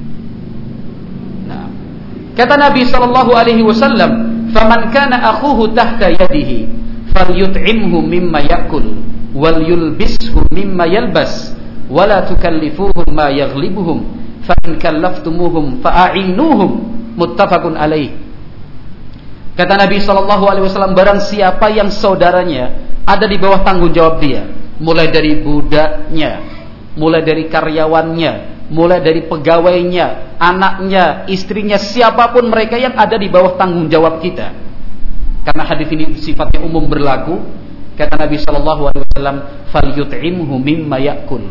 Nah, kata Nabi sallallahu alaihi wasallam, "Faman kana akhuhu tahta yadihi, falyut'imhu mimma ya'kul, wal yulbishu mimma yalbas, wa la tukallifuhum ma yaghlibuhum, fa in kallaftumuhum fa'a'inuhum." Muttafaqun alaih. Kata Nabi sallallahu alaihi wasallam, barang siapa yang saudaranya ada di bawah tanggung jawab dia, mulai dari budaknya, mulai dari karyawannya, mulai dari pegawainya, anaknya, istrinya, siapapun mereka yang ada di bawah tanggung jawab kita. Karena hadis ini sifatnya umum berlaku, kata Nabi sallallahu alaihi wasallam, "Falyut'imhu mimma ya'kul."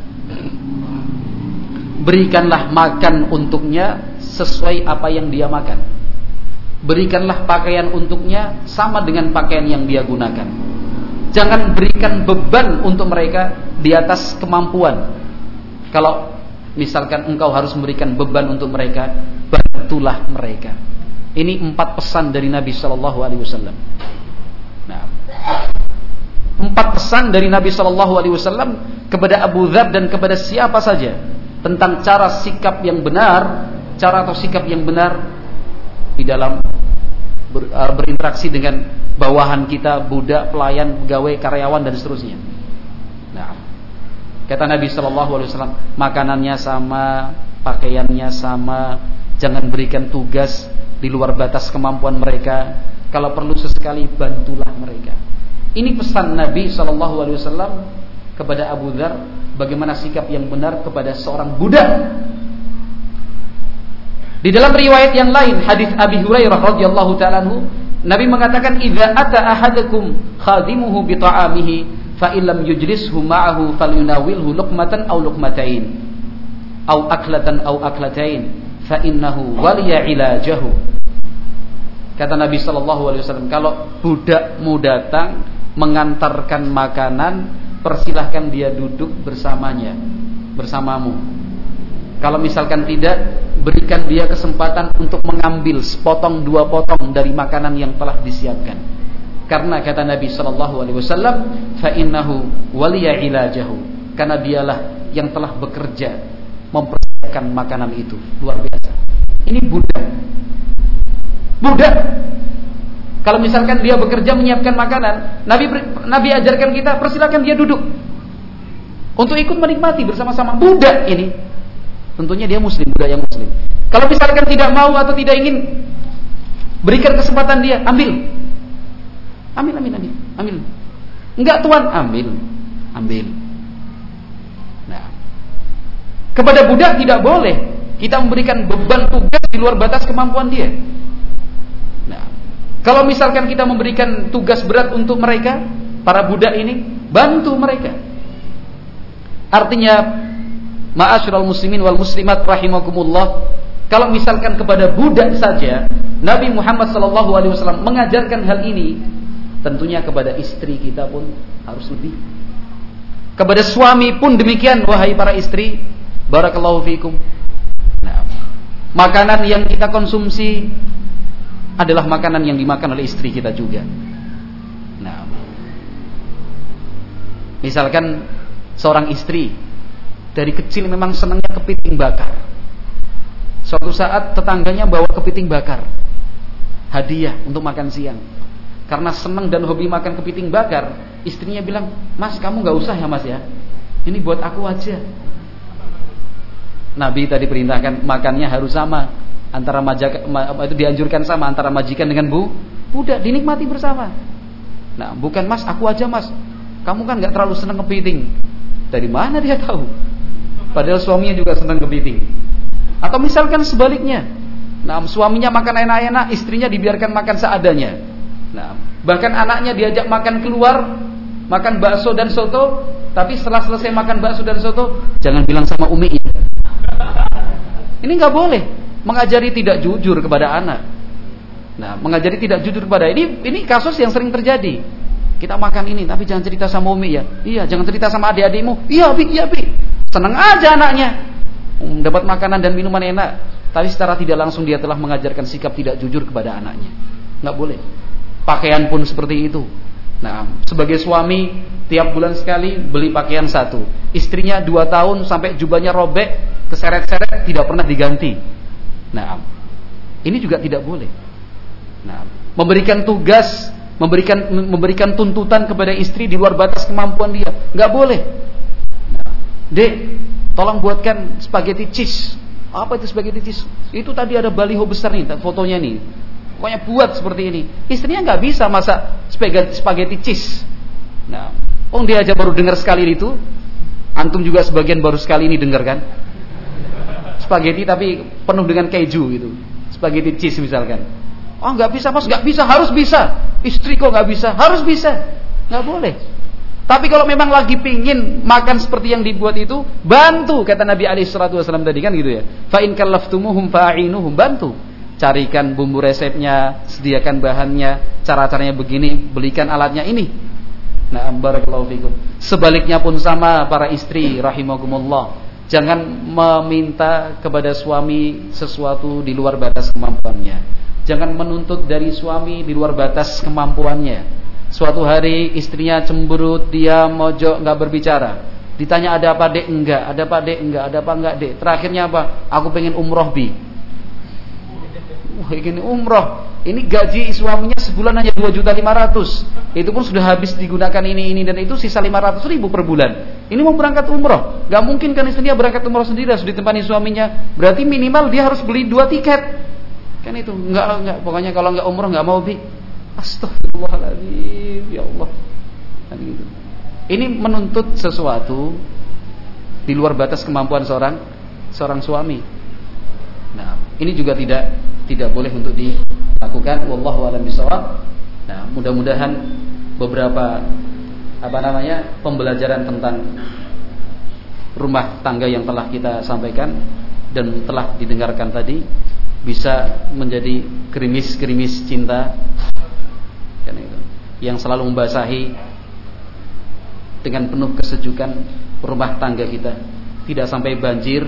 Berikanlah makan untuknya sesuai apa yang dia makan. Berikanlah pakaian untuknya sama dengan pakaian yang dia gunakan. Jangan berikan beban untuk mereka di atas kemampuan. Kalau misalkan engkau harus memberikan beban untuk mereka, bantulah mereka. Ini empat pesan dari Nabi sallallahu alaihi wasallam. Nah, empat pesan dari Nabi sallallahu alaihi wasallam kepada Abu Dzar dan kepada siapa saja tentang cara sikap yang benar, cara atau sikap yang benar di dalam ber, uh, berinteraksi dengan bawahan kita, budak, pelayan, pegawai, karyawan dan seterusnya. Nah, kata Nabi sallallahu alaihi wasallam, makanannya sama, pakaiannya sama, jangan berikan tugas di luar batas kemampuan mereka. Kalau perlu sesekali bantulah mereka. Ini pesan Nabi sallallahu alaihi wasallam kepada Abu Dzar, bagaimana sikap yang benar kepada seorang budak. Di dalam riwayat yang lain, hadis Abi Hurairah radhiyallahu ta'ala anhu, Nabi mengatakan, "Idza ata ahadukum khadimuhu bi ta'amihi fa illam yujlishu ma'ahu falyunawilhu luqmatan aw luqmatain aw aklatan aw aklatain fa innahu waliya ilajahu." Kata Nabi sallallahu alaihi wasallam, kalau budakmu datang mengantarkan makanan, persilahkan dia duduk bersamanya, bersamamu. Kalau misalkan tidak, berikan dia kesempatan untuk mengambil sepotong dua potong dari makanan yang telah disiapkan. Karena kata Nabi sallallahu alaihi wasallam, fa innahu waliya ilajahu, karena dialah yang telah bekerja mempersiapkan makanan itu. Luar biasa. Ini budak. Budak. Kalau misalkan dia bekerja menyiapkan makanan, Nabi Nabi ajarkan kita, persilakan dia duduk untuk ikut menikmati bersama-sama. Budak ini tentunya dia muslim, budak yang muslim. Kalau misalkan tidak mau atau tidak ingin, berikan kesempatan dia, ambil. Ambil, ambil, ambil, ambil. Enggak tuan, ambil. ambil. Nah, kepada budak tidak boleh kita memberikan beban tugas di luar batas kemampuan dia. Nah, kalau misalkan kita memberikan tugas berat untuk mereka, para budak ini, bantu mereka. Artinya, ma'asyiral muslimin wal muslimat rahimakumullah, kalau misalkan kepada budak saja Nabi Muhammad sallallahu alaihi wasallam mengajarkan hal ini, tentunya kepada istri kita pun harus lebih. Kepada suami pun demikian, wahai para istri, barakallahu fikum. Nah, makanan yang kita konsumsi adalah makanan yang dimakan oleh istri kita juga. Nah, misalkan seorang istri dari kecil memang senangnya kepiting bakar. Suatu saat tetangganya bawa kepiting bakar, hadiah untuk makan siang. Karena senang dan hobi makan kepiting bakar, istrinya bilang, "Mas, kamu gak usah ya mas ya, ini buat aku aja." Nabi tadi perintahkan makannya harus sama, antara majak, itu dianjurkan sama antara majikan dengan bu budak, dinikmati bersama. Nah, bukan mas, aku aja mas, kamu kan gak terlalu senang kepiting. Dari mana dia tahu? Padahal suaminya juga senang kepiting. Atau misalkan sebaliknya, nah, suaminya makan enak-enak, istrinya dibiarkan makan seadanya. Nah, bahkan anaknya diajak makan keluar, makan bakso dan soto, tapi setelah selesai makan bakso dan soto, jangan bilang sama umi ya. Ini nggak boleh, mengajari tidak jujur kepada anak. Nah, mengajari tidak jujur kepada ini, ini kasus yang sering terjadi. Kita makan ini, tapi jangan cerita sama umi ya. Iya, jangan cerita sama adik-adikmu. Iya, bi, iya bi. Senang aja anaknya, dapat makanan dan minuman enak, tapi secara tidak langsung dia telah mengajarkan sikap tidak jujur kepada anaknya. Nggak boleh. Pakaian pun seperti itu. Nah, sebagai suami tiap bulan sekali beli pakaian satu, istrinya dua tahun sampai jubahnya robek, keseret-seret, tidak pernah diganti. Nah, ini juga tidak boleh. Nah, memberikan tugas, memberikan memberikan tuntutan kepada istri di luar batas kemampuan dia, nggak boleh. Nah, Dek, tolong buatkan spaghetti cheese. Apa itu spaghetti cheese? Itu tadi ada baliho besar nih, fotonya nih. Pokoknya buat seperti ini. Istrinya nggak bisa masak spaghetti, spaghetti cheese. Nah, oh dia aja baru dengar sekali itu. Antum juga sebagian baru sekali ini dengar kan? Spaghetti tapi penuh dengan keju gitu. Spaghetti cheese misalkan. Oh nggak bisa mas, nggak bisa, harus bisa. Istri kok nggak bisa, harus bisa. Nggak boleh. Tapi kalau memang lagi pingin makan seperti yang dibuat itu, bantu, kata Nabi alaihi salatu wasallam tadi kan gitu ya. Fa in kallaftumuhum fa'inuhum, bantu. Carikan bumbu resepnya, sediakan bahannya, cara-caranya begini, belikan alatnya ini. Nah, barakallahu fikum. Sebaliknya pun sama para istri rahimakumullah. Jangan meminta kepada suami sesuatu di luar batas kemampuannya. Jangan menuntut dari suami di luar batas kemampuannya. Suatu hari istrinya cemberut, dia mojok, nggak berbicara. Ditanya ada apa dek? Enggak. Ada apa dek? Enggak. Ada apa enggak dek? Terakhirnya apa? Aku pengen umroh bi. Wah ini umroh. Ini gaji suaminya sebulan hanya dua juta lima ratus. Itu pun sudah habis digunakan ini ini dan itu sisa lima ratus ribu per bulan. Ini mau berangkat umroh. Gak mungkin kan istrinya berangkat umroh sendiri harus ditemani suaminya. Berarti minimal dia harus beli dua tiket. Kan itu. Enggak enggak. Pokoknya kalau enggak umroh enggak mau bi. Astagfirullahaladzim, ya Allah. Kan gitu. Ini menuntut sesuatu di luar batas kemampuan seorang seorang suami. Nah, ini juga tidak tidak boleh untuk dilakukan. Wallahu a'lam bishawab. Nah, mudah-mudahan beberapa apa namanya pembelajaran tentang rumah tangga yang telah kita sampaikan dan telah didengarkan tadi bisa menjadi gerimis-gerimis cinta kan itu, yang selalu membasahi dengan penuh kesejukan rumah tangga kita, tidak sampai banjir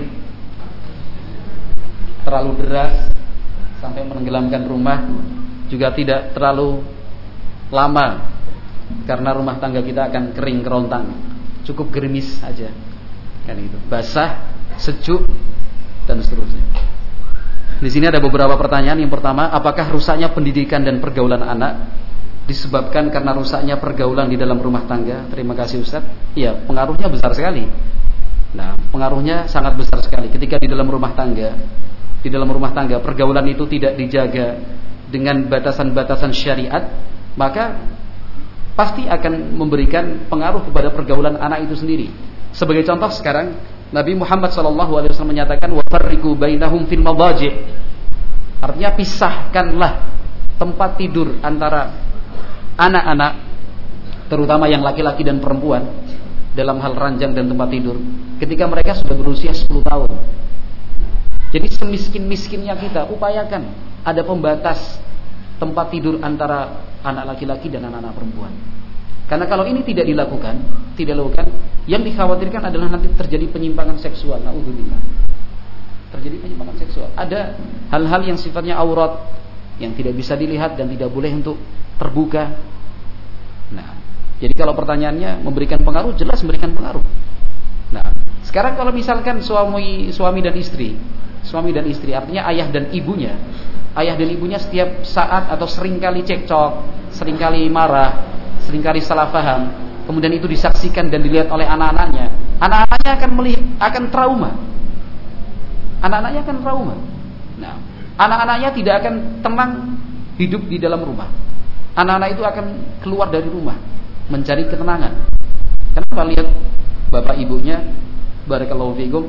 terlalu deras sampai menenggelamkan rumah, juga tidak terlalu lama karena rumah tangga kita akan kering kerontang. Cukup gerimis aja kan itu, basah, sejuk dan seterusnya. Di sini ada beberapa pertanyaan. Yang pertama, apakah rusaknya pendidikan dan pergaulan anak disebabkan karena rusaknya pergaulan di dalam rumah tangga? Terima kasih Ustaz. Iya, pengaruhnya besar sekali. Nah, pengaruhnya sangat besar sekali. Ketika di dalam rumah tangga, di dalam rumah tangga pergaulan itu tidak dijaga dengan batasan-batasan syariat, maka pasti akan memberikan pengaruh kepada pergaulan anak itu sendiri. Sebagai contoh sekarang Nabi Muhammad shallallahu alaihi wasallam menyatakan wa farriqu bainahum fil madaji'. Artinya pisahkanlah tempat tidur antara anak-anak, terutama yang laki-laki dan perempuan, dalam hal ranjang dan tempat tidur ketika mereka sudah berusia sepuluh tahun. Jadi semiskin-miskinnya kita upayakan ada pembatas tempat tidur antara anak laki-laki dan anak-anak perempuan. Karena kalau ini tidak dilakukan, tidak dilakukan, yang dikhawatirkan adalah nanti terjadi penyimpangan seksual. Naudzubillah. Terjadi penyimpangan seksual. Ada hal-hal yang sifatnya aurat yang tidak bisa dilihat dan tidak boleh untuk terbuka. Nah, jadi kalau pertanyaannya memberikan pengaruh, jelas memberikan pengaruh. Nah, sekarang kalau misalkan suami suami dan istri, suami dan istri artinya ayah dan ibunya. Ayah dan ibunya setiap saat atau seringkali cekcok, seringkali marah, seringkali salah paham, kemudian itu disaksikan dan dilihat oleh anak-anaknya. Anak-anaknya akan melihat, akan trauma. Anak-anaknya akan trauma. Nah, anak-anaknya tidak akan tenang hidup di dalam rumah. Anak-anak itu akan keluar dari rumah mencari ketenangan. Kenapa? Lihat bapak ibunya, barakallahu fiikum,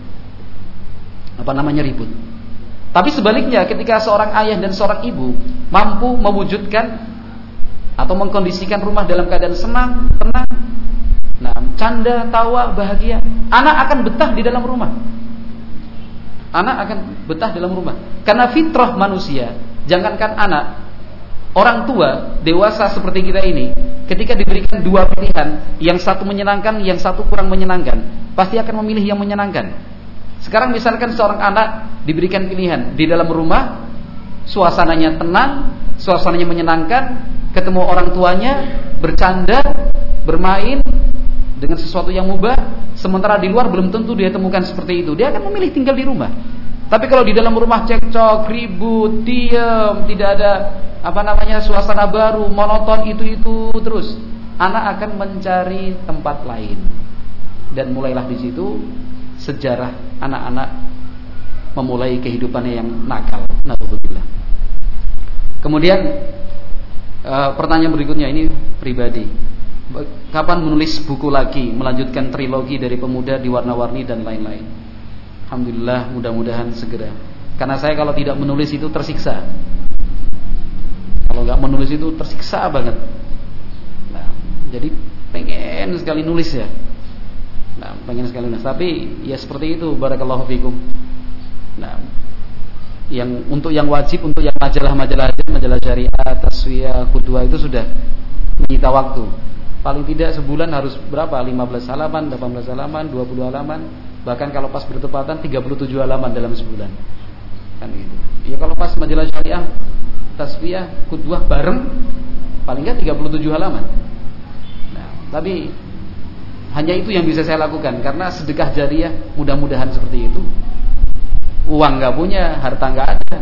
apa namanya, ribut. Tapi sebaliknya ketika seorang ayah dan seorang ibu mampu mewujudkan atau mengkondisikan rumah dalam keadaan senang, tenang, nah, canda, tawa, bahagia, anak akan betah di dalam rumah. Anak akan betah dalam rumah. Karena fitrah manusia, jangankan anak, orang tua, dewasa seperti kita ini, ketika diberikan dua pilihan, yang satu menyenangkan, yang satu kurang menyenangkan, pasti akan memilih yang menyenangkan. Sekarang misalkan seorang anak diberikan pilihan di dalam rumah, suasananya tenang, suasananya menyenangkan, ketemu orang tuanya, bercanda, bermain dengan sesuatu yang mubah, sementara di luar belum tentu dia temukan seperti itu. Dia akan memilih tinggal di rumah. Tapi kalau di dalam rumah cekcok, ribut, diam, tidak ada apa namanya suasana baru, monoton itu-itu terus, anak akan mencari tempat lain. Dan mulailah di situ sejarah anak-anak memulai kehidupannya yang nakal. Naudzubillah. Kemudian e, pertanyaan berikutnya ini pribadi. Kapan menulis buku lagi, melanjutkan trilogi dari Pemuda di Warna-Warni dan lain-lain? Alhamdulillah, mudah-mudahan segera. Karena saya kalau tidak menulis itu tersiksa. Kalau nggak menulis itu tersiksa banget. Nah, jadi pengen sekali nulis ya. Nah, pengen sekali nulis. Tapi ya seperti itu, barakallahu fikum. Nah, yang untuk yang wajib, untuk yang majalah-majalah aja, majalah syariah, taswiyah, qudwah itu sudah menyita waktu. Paling tidak sebulan harus berapa? lima belas halaman, delapan belas halaman, dua puluh halaman, bahkan kalau pas bertepatan tiga puluh tujuh halaman dalam sebulan. Kan gitu. Ya kalau pas majalah syariah, taswiyah, qudwah bareng paling enggak tiga puluh tujuh halaman. Nah, tapi hanya itu yang bisa saya lakukan karena sedekah jariah mudah-mudahan seperti itu. Uang nggak punya, harta nggak ada,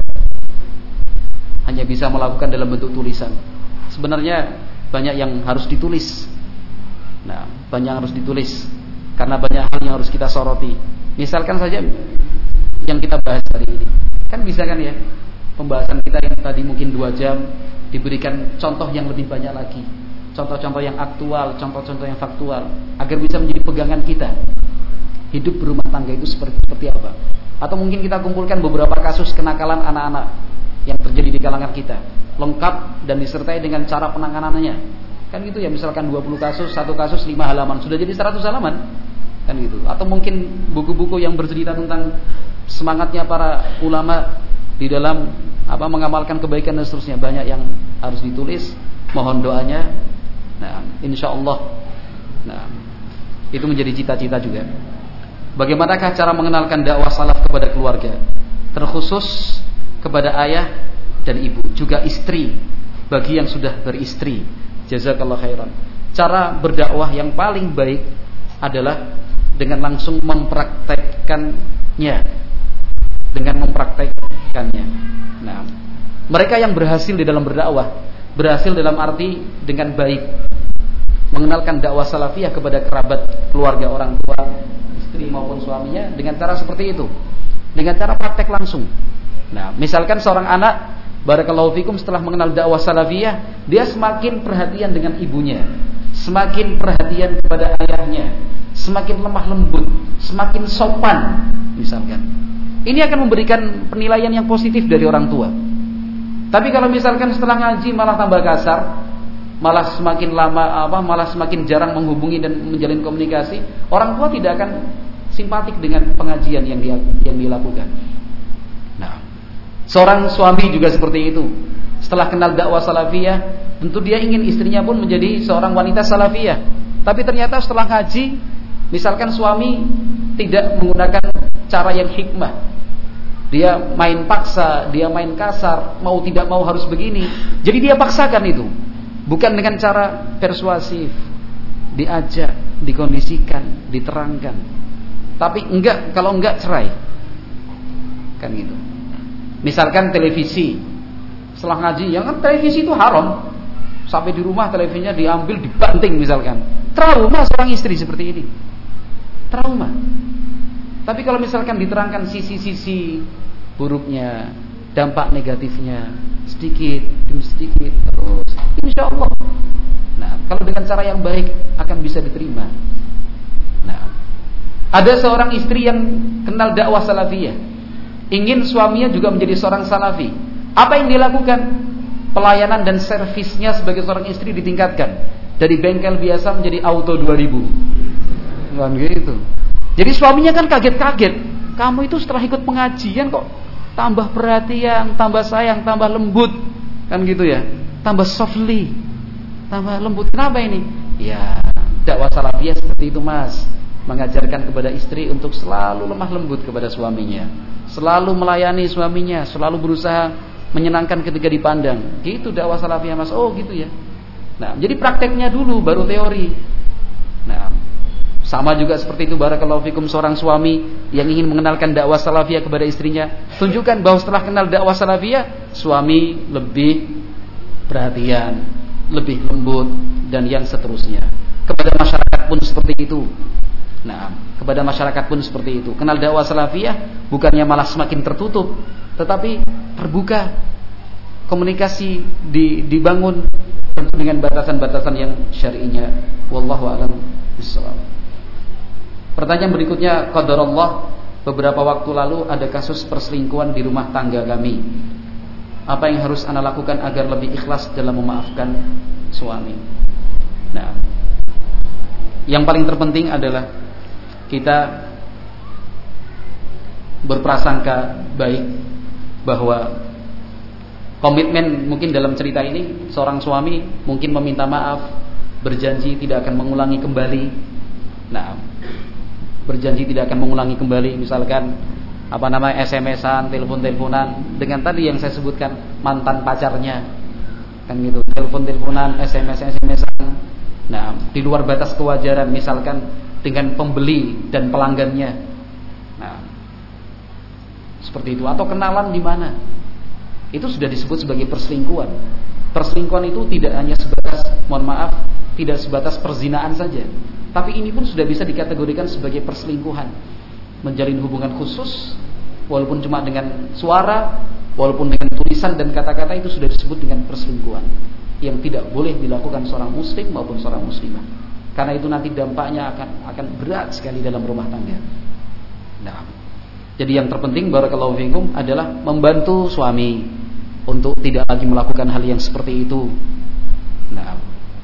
hanya bisa melakukan dalam bentuk tulisan. Sebenarnya banyak yang harus ditulis. Nah, banyak yang harus ditulis karena banyak hal yang harus kita soroti. Misalkan saja yang kita bahas hari ini, kan bisa kan ya, pembahasan kita yang tadi mungkin dua jam diberikan contoh yang lebih banyak lagi, contoh-contoh yang aktual, contoh-contoh yang faktual, agar bisa menjadi pegangan kita. Hidup berumah tangga itu seperti, seperti apa? Atau mungkin kita kumpulkan beberapa kasus kenakalan anak-anak yang terjadi di kalangan kita, lengkap dan disertai dengan cara penanganannya. Kan gitu ya, misalkan dua puluh kasus, satu kasus lima halaman, sudah jadi seratus halaman. Kan gitu. Atau mungkin buku-buku yang bercerita tentang semangatnya para ulama di dalam apa mengamalkan kebaikan dan seterusnya, banyak yang harus ditulis. Mohon doanya. Nah, insyaallah. Nah, itu menjadi cita-cita juga. Bagaimanakah cara mengenalkan dakwah salaf kepada keluarga, terkhusus kepada ayah dan ibu, juga istri bagi yang sudah beristri. Jazakallah khairan. Cara berdakwah yang paling baik adalah dengan langsung mempraktekkannya, dengan mempraktekkannya. Nah, mereka yang berhasil di dalam berdakwah, berhasil dalam arti dengan baik mengenalkan dakwah salafiyah kepada kerabat, keluarga, orang tua, istri maupun suaminya dengan cara seperti itu, dengan cara praktek langsung. Nah, misalkan seorang anak barakallahu fikum, setelah mengenal dakwah salafiyah, dia semakin perhatian dengan ibunya, semakin perhatian kepada ayahnya, semakin lemah lembut, semakin sopan misalkan. Ini akan memberikan penilaian yang positif dari orang tua. Tapi kalau misalkan setelah ngaji malah tambah kasar, malah semakin lama apa malah semakin jarang menghubungi dan menjalin komunikasi, orang tua tidak akan simpatik dengan pengajian yang dia yang dilakukan. Nah, seorang suami juga seperti itu. Setelah kenal dakwah salafiyah, tentu dia ingin istrinya pun menjadi seorang wanita salafiyah. Tapi ternyata setelah ngaji, misalkan suami tidak menggunakan cara yang hikmah, dia main paksa, dia main kasar, mau tidak mau harus begini. Jadi dia paksakan itu, bukan dengan cara persuasif, diajak, dikondisikan, diterangkan. Tapi enggak, kalau enggak cerai, kan gitu. Misalkan televisi, setelah ngaji, yang kan televisi itu haram, sampai di rumah televisinya diambil, dibanting misalkan. Trauma seorang istri seperti ini, trauma. Tapi kalau misalkan diterangkan sisi-sisi buruknya, dampak negatifnya, sedikit demi sedikit terus, insya Allah. Nah, kalau dengan cara yang baik akan bisa diterima. Nah, ada seorang istri yang kenal dakwah salafiyah, ingin suaminya juga menjadi seorang salafi. Apa yang dilakukan? Pelayanan dan servisnya sebagai seorang istri ditingkatkan dari bengkel biasa menjadi auto dua ribu. Kan gitu. Jadi suaminya kan kaget-kaget, kamu itu setelah ikut pengajian kok tambah perhatian, tambah sayang, tambah lembut, kan gitu ya, tambah softly, tambah lembut. Kenapa ini? Ya, dakwah salafiyah seperti itu, Mas, mengajarkan kepada istri untuk selalu lemah lembut kepada suaminya, selalu melayani suaminya, selalu berusaha menyenangkan ketika dipandang. Gitu dakwah salafiyah, Mas. Oh gitu ya. Nah, jadi prakteknya dulu baru teori. Nah, sama juga seperti itu, barakallahu fikum, seorang suami yang ingin mengenalkan dakwah salafiyah kepada istrinya, tunjukkan bahwa setelah kenal dakwah salafiyah, suami lebih perhatian, lebih lembut, dan yang seterusnya. Kepada masyarakat pun seperti itu. Nah, kepada masyarakat pun seperti itu. Kenal dakwah salafiyah bukannya malah semakin tertutup, tetapi terbuka. Komunikasi dibangun tentu dengan batasan-batasan yang syar'inya. Wallahu a'lam bishawab. Pertanyaan berikutnya, qadarullah, beberapa waktu lalu ada kasus perselingkuhan di rumah tangga kami. Apa yang harus ana lakukan agar lebih ikhlas dalam memaafkan suami? Nah, yang paling terpenting adalah kita berprasangka baik bahwa komitmen, mungkin dalam cerita ini seorang suami mungkin meminta maaf, berjanji tidak akan mengulangi kembali. Nah, berjanji tidak akan mengulangi kembali, misalkan apa namanya S M S-an, telepon-teleponan dengan tadi yang saya sebutkan mantan pacarnya, kan gitu, telepon-teleponan, S M S S M S-an. Nah, di luar batas kewajaran, misalkan dengan pembeli dan pelanggannya. Nah, seperti itu, atau kenalan di mana. Itu sudah disebut sebagai perselingkuhan. Perselingkuhan itu tidak hanya sebatas, mohon maaf, tidak sebatas perzinaan saja. Tapi ini pun sudah bisa dikategorikan sebagai perselingkuhan. Menjalin hubungan khusus, walaupun cuma dengan suara, walaupun dengan tulisan dan kata-kata, itu sudah disebut dengan perselingkuhan, yang tidak boleh dilakukan seorang muslim maupun seorang muslimah. Karena itu nanti dampaknya akan akan berat sekali dalam rumah tangga. Nah, jadi yang terpenting barakallahu fikum adalah membantu suami untuk tidak lagi melakukan hal yang seperti itu. Nah,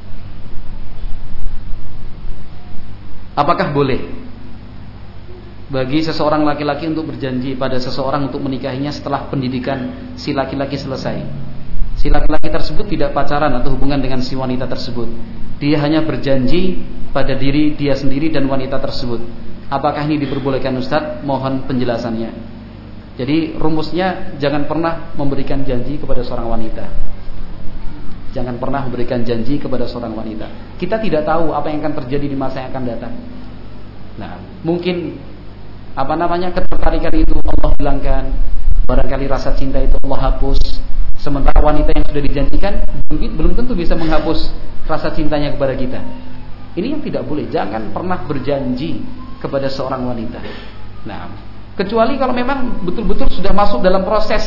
apakah boleh bagi seseorang laki-laki untuk berjanji pada seseorang untuk menikahinya setelah pendidikan si laki-laki selesai? Si laki-laki tersebut tidak pacaran atau hubungan dengan si wanita tersebut. Dia hanya berjanji pada diri dia sendiri dan wanita tersebut. Apakah ini diperbolehkan, Ustaz? Mohon penjelasannya. Jadi rumusnya, jangan pernah memberikan janji kepada seorang wanita. Jangan pernah memberikan janji kepada seorang wanita. Kita tidak tahu apa yang akan terjadi di masa yang akan datang. Nah, mungkin apa namanya ketertarikan itu Allah hilangkan, barangkali rasa cinta itu Allah hapus. Sementara wanita yang sudah dijanjikan belum tentu bisa menghapus rasa cintanya kepada kita. Ini yang tidak boleh. Jangan pernah berjanji kepada seorang wanita. Nah, kecuali kalau memang betul-betul sudah masuk dalam proses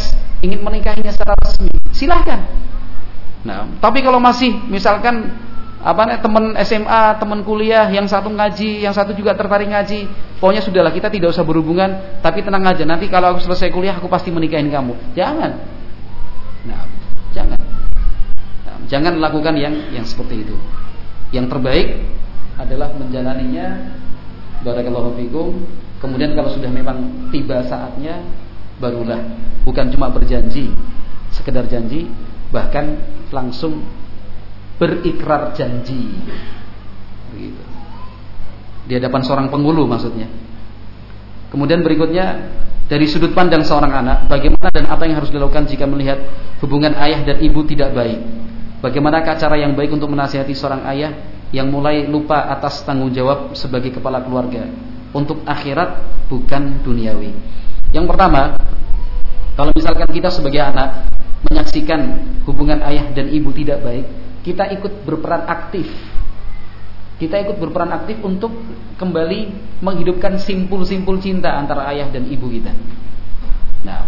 ingin menikahinya secara resmi, silahkan. Nah, tapi kalau masih misalkan apa nih teman S M A, teman kuliah, yang satu ngaji, yang satu juga tertarik ngaji, pokoknya sudahlah kita tidak usah berhubungan, tapi tenang aja, nanti kalau aku selesai kuliah aku pasti menikahin kamu. Jangan. Nah, jangan. Nah, jangan lakukan yang yang seperti itu. Yang terbaik adalah menjalaninya, barakallahu fikum. Kemudian kalau sudah memang tiba saatnya, barulah, bukan cuma berjanji, sekedar janji, bahkan langsung berikrar janji, begitu, di hadapan seorang penghulu maksudnya. Kemudian berikutnya, dari sudut pandang seorang anak, bagaimana dan apa yang harus dilakukan jika melihat hubungan ayah dan ibu tidak baik? Bagaimana cara yang baik untuk menasihati seorang ayah yang mulai lupa atas tanggung jawab sebagai kepala keluarga untuk akhirat bukan duniawi? Yang pertama, kalau misalkan kita sebagai anak menyaksikan hubungan ayah dan ibu tidak baik, kita ikut berperan aktif. Kita ikut berperan aktif untuk kembali menghidupkan simpul-simpul cinta antara ayah dan ibu kita. Nah,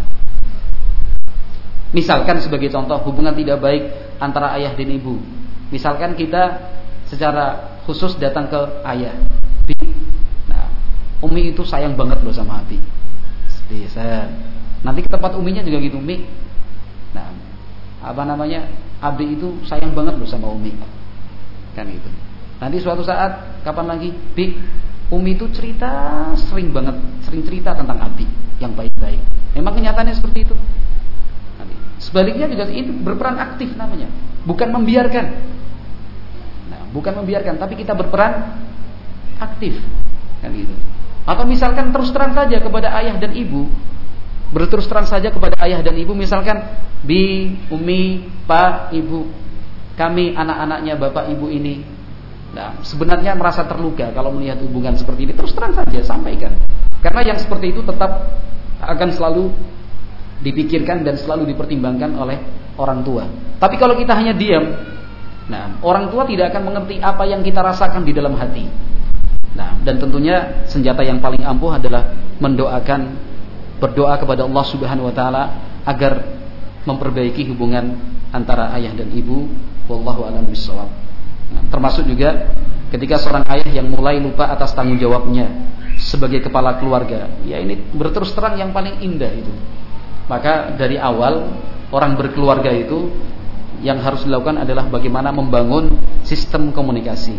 misalkan sebagai contoh hubungan tidak baik antara ayah dan ibu. Misalkan kita secara khusus datang ke ayah. Nah, Umi itu sayang banget loh sama Abi. Bisa. Nanti ke tempat uminya juga gitu, Umi. Nah, apa namanya? Abi itu sayang banget loh sama Umi. Kan gitu. Nanti suatu saat, kapan lagi? Bi, Umi itu cerita sering banget, sering cerita tentang Abi yang baik-baik. Memang kenyataannya seperti itu. Nanti, sebaliknya juga itu berperan aktif namanya, bukan membiarkan. Nah, bukan membiarkan, tapi kita berperan aktif, kan gitu. Atau misalkan terus terang saja kepada ayah dan ibu, berterus terang saja kepada ayah dan ibu, misalkan Bi, Umi, Pak, Ibu, kami anak-anaknya bapak ibu ini, nah, sebenarnya merasa terluka kalau melihat hubungan seperti ini. Terus terang saja sampaikan, karena yang seperti itu tetap akan selalu dipikirkan dan selalu dipertimbangkan oleh orang tua. Tapi kalau kita hanya diam, nah, orang tua tidak akan mengerti apa yang kita rasakan di dalam hati. Nah, dan tentunya senjata yang paling ampuh adalah mendoakan, berdoa kepada Allah Subhanahu wa taala agar memperbaiki hubungan antara ayah dan ibu. Wallahu a'lam bishawab. Nah, termasuk juga ketika seorang ayah yang mulai lupa atas tanggung jawabnya sebagai kepala keluarga, ya ini berterus terang yang paling indah itu. Maka dari awal orang berkeluarga itu yang harus dilakukan adalah bagaimana membangun sistem komunikasi.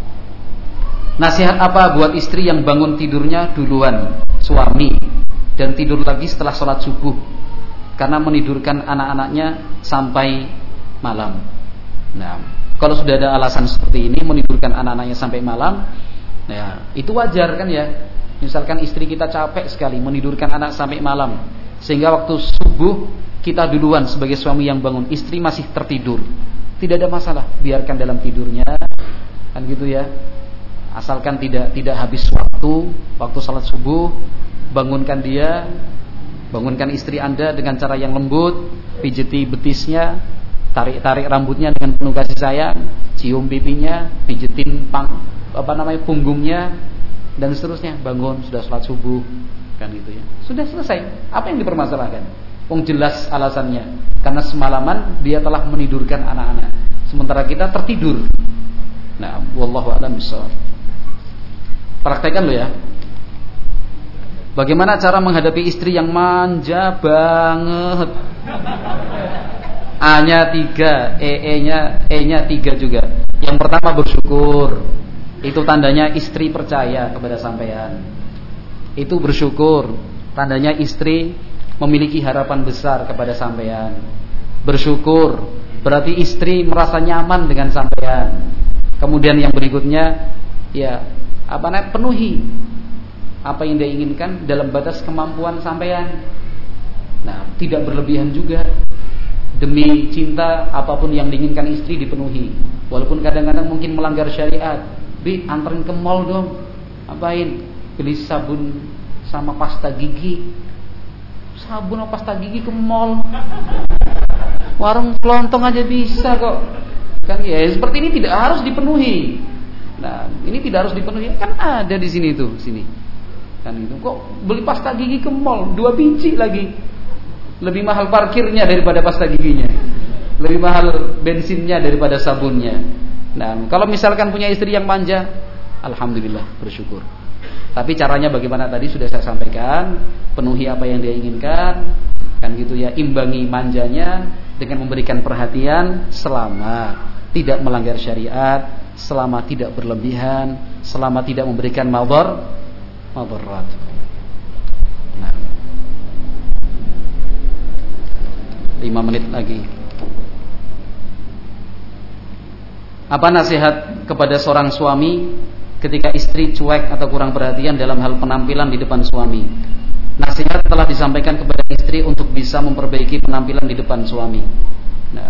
Nasihat apa buat istri yang bangun tidurnya duluan suami dan tidur lagi setelah sholat subuh karena menidurkan anak-anaknya sampai malam? Nah, kalau sudah ada alasan seperti ini, menidurkan anak-anaknya sampai malam, ya itu wajar kan ya. Misalkan istri kita capek sekali menidurkan anak sampai malam, sehingga waktu subuh kita duluan sebagai suami yang bangun, istri masih tertidur, tidak ada masalah, biarkan dalam tidurnya, kan gitu ya. Asalkan tidak tidak habis waktu, waktu salat subuh, bangunkan dia, bangunkan istri Anda dengan cara yang lembut, pijeti betisnya, tarik-tarik rambutnya dengan penuh kasih sayang, cium pipinya, pijetin pang, apa namanya punggungnya, dan seterusnya. Bangun, sudah salat subuh, kan gitu ya. Sudah selesai. Apa yang dipermasalahkan? Wong jelas alasannya, karena semalaman dia telah menidurkan anak-anak, sementara kita tertidur. Nah, wallahu a'lam bishawab. Praktekkan lo ya. Bagaimana cara menghadapi istri yang manja banget? A-nya tiga, E-nya E-nya tiga juga. Yang pertama bersyukur. Itu tandanya istri percaya kepada sampean. Itu bersyukur. Tandanya istri memiliki harapan besar kepada sampean. Bersyukur berarti istri merasa nyaman dengan sampean. Kemudian yang berikutnya, ya apa namanya, penuhi apa yang dia inginkan dalam batas kemampuan sampean. Nah, tidak berlebihan juga. Demi cinta, apapun yang diinginkan istri dipenuhi, walaupun kadang-kadang mungkin melanggar syariat. Bi, anterin ke mall dong. Apain? Beli sabun sama pasta gigi. Sabun sama pasta gigi ke mall. Warung kelontong aja bisa kok. Kan ya, seperti ini tidak harus dipenuhi. Nah, ini tidak harus dipenuhi, kan ada di sini tuh, sini. Kan itu kok beli pasta gigi ke mall dua biji lagi. lebih mahal parkirnya daripada pasta giginya, lebih mahal bensinnya daripada sabunnya. Nah, kalau misalkan punya istri yang manja, alhamdulillah, bersyukur. Tapi caranya bagaimana tadi sudah saya sampaikan, penuhi apa yang dia inginkan, kan gitu ya, imbangi manjanya dengan memberikan perhatian selama tidak melanggar syariat, selama tidak berlebihan, selama tidak memberikan madhar madharat. Nah, lima menit lagi. Apa nasihat kepada seorang suami ketika istri cuek atau kurang perhatian dalam hal penampilan di depan suami? Nasihat telah disampaikan kepada istri untuk bisa memperbaiki penampilan di depan suami. Nah,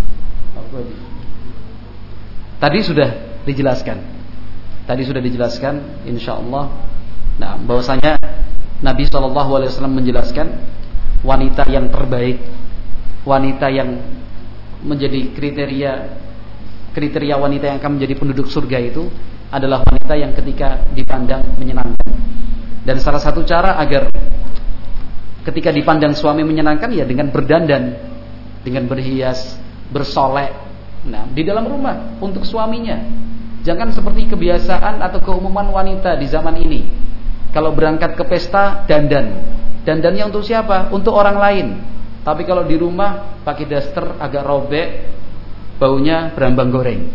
tadi sudah dijelaskan. Tadi sudah dijelaskan, insyaallah. Nah, bahwasanya Nabi shallallahu alaihi wasallam menjelaskan wanita yang terbaik, wanita yang menjadi kriteria kriteria wanita yang akan menjadi penduduk surga itu adalah wanita yang ketika dipandang menyenangkan. Dan salah satu cara agar ketika dipandang suami menyenangkan ya dengan berdandan, dengan berhias, bersolek. Nah, di dalam rumah untuk suaminya. Jangan seperti kebiasaan atau keumuman wanita di zaman ini. Kalau berangkat ke pesta dandan. Dandannya untuk siapa? Untuk orang lain. Tapi kalau di rumah pakai daster agak robek, baunya berambang goreng.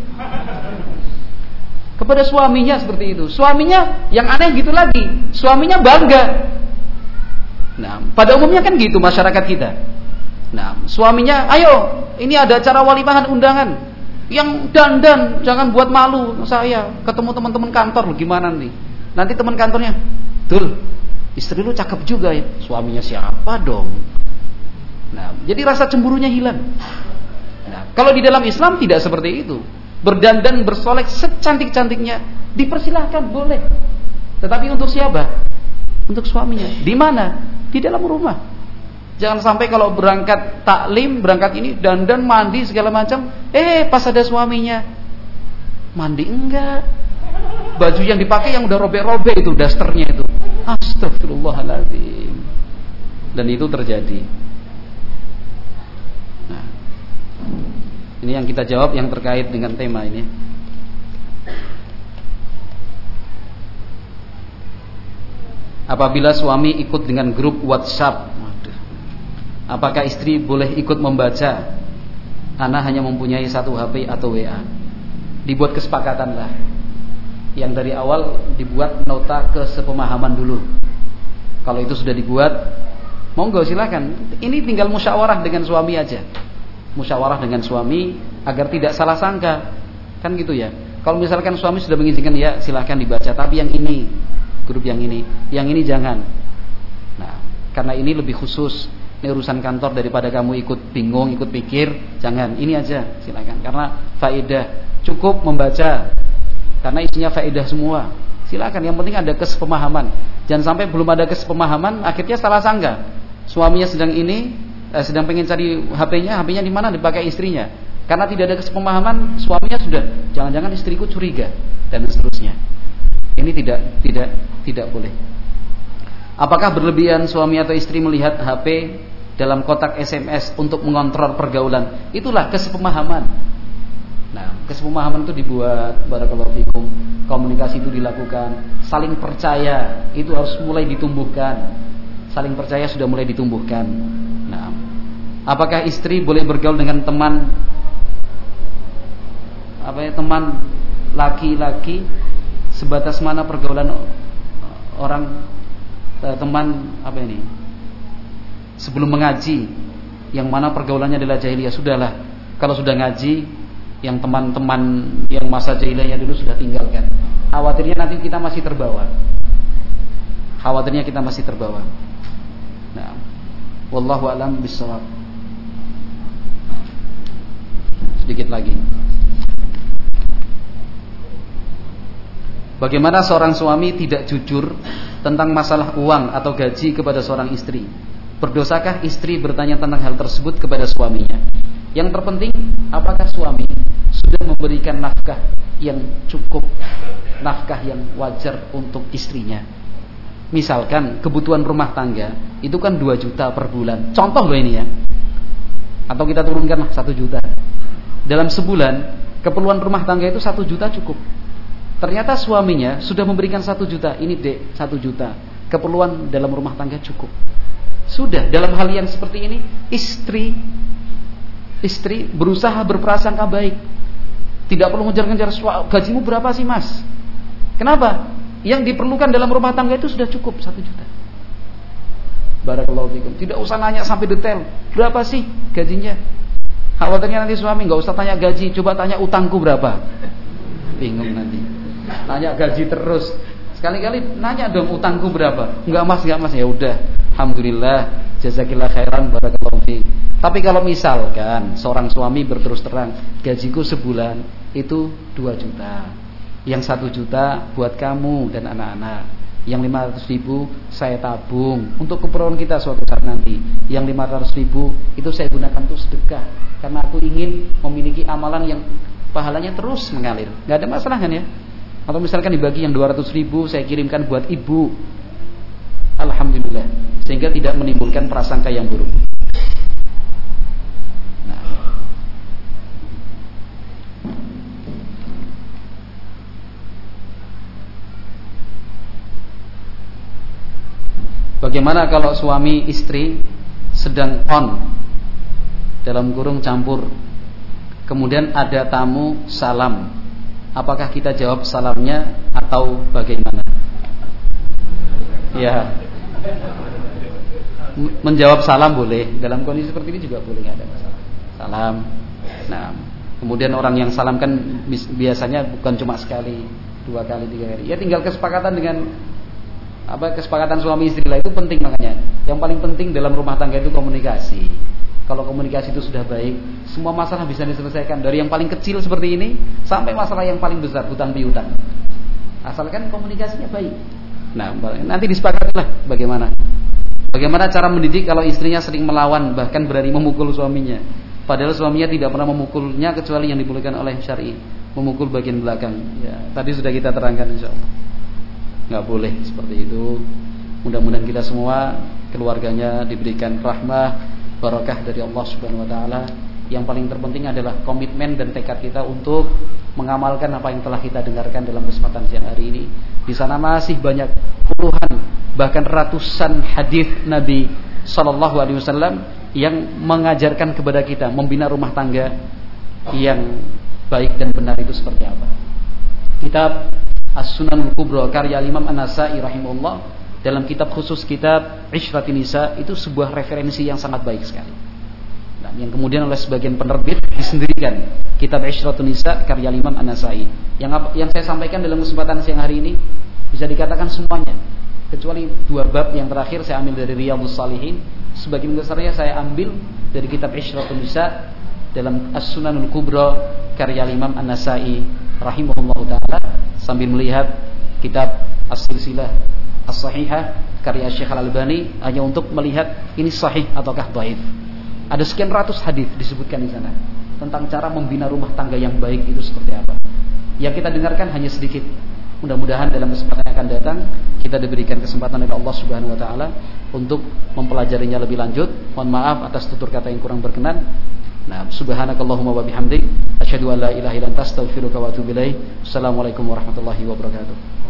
Kepada suaminya seperti itu. Suaminya yang aneh gitu lagi. Suaminya bangga. Nah, pada umumnya kan gitu masyarakat kita. Nah, suaminya, ayo, ini ada acara walimahan undangan. Yang dandan, jangan buat malu saya. Ketemu teman-teman kantor, gimana nih? Nanti teman kantornya, Dul, istri lu cakep juga ya. Suaminya siapa dong? Nah, jadi rasa cemburunya hilang. Nah, kalau di dalam Islam tidak seperti itu. Berdandan, bersolek secantik-cantiknya dipersilahkan, boleh. Tetapi untuk siapa? Untuk suaminya. Di mana? Di dalam rumah. Jangan sampai kalau berangkat taklim, berangkat ini dandan, mandi segala macam, eh pas ada suaminya mandi enggak. Baju yang dipakai yang udah robek-robek itu, dasternya itu. Astagfirullahaladzim. Dan itu terjadi. Nah, ini yang kita jawab yang terkait dengan tema ini. Apabila suami ikut dengan grup WhatsApp, apakah istri boleh ikut membaca? Ana hanya mempunyai satu H P atau W A. Dibuat kesepakatan lah. Yang dari awal dibuat nota kesepemahaman dulu. Kalau itu sudah dibuat, monggo silakan. Ini tinggal musyawarah dengan suami aja. Musyawarah dengan suami agar tidak salah sangka. Kan gitu ya. Kalau misalkan suami sudah mengizinkan, ya silakan dibaca, tapi yang ini, grup yang ini, yang ini jangan. Nah, karena ini lebih khusus. Ini urusan kantor, daripada kamu ikut bingung, ikut pikir, jangan. Ini aja silakan. Karena faedah, cukup membaca. Karena isinya faedah semua. Silakan, yang penting ada kesepemahaman. Jangan sampai belum ada kesepemahaman akhirnya salah sangka. Suaminya sedang ini eh, sedang pengen cari H P-nya, H P-nya di mana dipakai istrinya. Karena tidak ada kesepemahaman, suaminya sudah, jangan-jangan istriku curiga dan seterusnya. Ini tidak tidak tidak boleh. Apakah berlebihan suami atau istri melihat H P dalam kotak S M S untuk mengontrol pergaulan? Itulah kesepemahaman. Nah, kesepemahaman itu dibuat, barakallahu fikum, komunikasi itu dilakukan, saling percaya itu harus mulai ditumbuhkan. Saling percaya sudah mulai ditumbuhkan. Nah, apakah istri boleh bergaul dengan teman apa ya, teman laki-laki sebatas mana pergaulan orang eh, teman apa ini? Sebelum mengaji, yang mana pergaulannya adalah jahiliyah, sudahlah. Kalau sudah ngaji, yang teman-teman yang masa jahiliyah dulu sudah tinggalkan. Khawatirnya nanti kita masih terbawa. Khawatirnya kita masih terbawa. Nah, wallahu a'lam bishawab. Sedikit lagi. Bagaimana seorang suami tidak jujur tentang masalah uang atau gaji kepada seorang istri? Berdosakah istri bertanya tentang hal tersebut kepada suaminya? Yang terpenting, apakah suami sudah memberikan nafkah yang cukup, nafkah yang wajar untuk istrinya? misalkan kebutuhan rumah tangga itu kan dua juta per bulan. Contoh loh ini ya. Atau kita turunkan satu juta. Dalam sebulan keperluan rumah tangga itu satu juta cukup. Ternyata suaminya sudah memberikan satu juta. Ini dek satu juta. Keperluan dalam rumah tangga cukup. Sudah, dalam hal yang seperti ini istri istri berusaha berprasangka baik. Tidak perlu ngejar-ngejar, gajimu berapa sih mas? Kenapa? Yang diperlukan dalam rumah tangga itu sudah cukup satu juta. Barakallahu fikum. Tidak usah nanya sampai detail. Berapa sih gajinya? Khawatirnya nanti suami nggak usah tanya gaji, coba tanya utangku berapa. Bingung nanti. Tanya gaji terus. Sekali-kali nanya dong utangku berapa. Enggak mas, enggak mas, ya udah. Alhamdulillah, jazakillah khairan, barakallahu fiik. Tapi kalau misalkan seorang suami berterus terang, gajiku sebulan itu dua juta. Yang satu juta buat kamu dan anak-anak. Yang lima ratus ribu saya tabung untuk keperluan kita suatu saat nanti. Yang lima ratus ribu itu saya gunakan untuk sedekah, karena aku ingin memiliki amalan yang pahalanya terus mengalir. Gak ada masalah kan ya? Atau misalkan dibagi yang dua ratus ribu saya kirimkan buat ibu. Alhamdulillah, sehingga tidak menimbulkan prasangka yang buruk. Nah, bagaimana kalau suami istri sedang on, dalam kurung campur, kemudian ada tamu salam, apakah kita jawab salamnya atau bagaimana? Ya, menjawab salam boleh. Dalam kondisi seperti ini juga boleh, nggak ada masalah. Salam. Nah, kemudian orang yang salam kan biasanya bukan cuma sekali, dua kali, tiga kali. Ya tinggal kesepakatan dengan apa kesepakatan suami istri lah, itu penting. Makanya yang paling penting dalam rumah tangga itu komunikasi. Kalau komunikasi itu sudah baik, semua masalah bisa diselesaikan, dari yang paling kecil seperti ini sampai masalah yang paling besar, hutang piutang. Asalkan komunikasinya baik. Nah, nanti disepakatilah bagaimana. Bagaimana cara mendidik kalau istrinya sering melawan, bahkan berani memukul suaminya. Padahal suaminya tidak pernah memukulnya kecuali yang dibolehkan oleh syar'i, memukul bagian belakang. Ya, tadi sudah kita terangkan insyaallah. Enggak boleh seperti itu. Mudah-mudahan kita semua keluarganya diberikan rahmah, barakah dari Allah Subhanahu wa taala. Yang paling terpenting adalah komitmen dan tekad kita untuk mengamalkan apa yang telah kita dengarkan dalam kesempatan siang hari ini. Di sana masih banyak puluhan bahkan ratusan hadis Nabi Sallallahu Alaihi Wasallam yang mengajarkan kepada kita membina rumah tangga yang baik dan benar itu seperti apa. Kitab As-Sunan Al-Kubra karya Imam An-Nasa'i rahimahullah, dalam kitab khusus kitab Ishratin Nisa, itu sebuah referensi yang sangat baik sekali. Nah, yang kemudian oleh sebagian penerbit disendirikan kitab Ishratun Nisa karya Imam An-Nasa'i. Yang yang saya sampaikan dalam kesempatan siang hari ini bisa dikatakan semuanya, kecuali dua bab yang terakhir saya ambil dari Riyadhus Shalihin. Sebagian besarnya saya ambil dari kitab Ishratun Nisa dalam As-Sunanul Kubra karya Imam An-Nasa'i rahimahullahu taala, sambil melihat kitab As-Silsilah As-Sahihah karya Syekh Al-Albani hanya untuk melihat ini sahih ataukah dhaif. Ada sekian ratus hadis disebutkan di sana tentang cara membina rumah tangga yang baik itu seperti apa. Yang kita dengarkan hanya sedikit. Mudah-mudahan dalam kesempatan yang akan datang kita diberikan kesempatan oleh Allah Subhanahu wa taala untuk mempelajarinya lebih lanjut. Mohon maaf atas tutur kata yang kurang berkenan. Nah, subhanakallahumma wa bihamdik asyhadu an la ilaha illa anta astaghfiruka wa atubu ilaik. Assalamualaikum warahmatullahi wabarakatuh.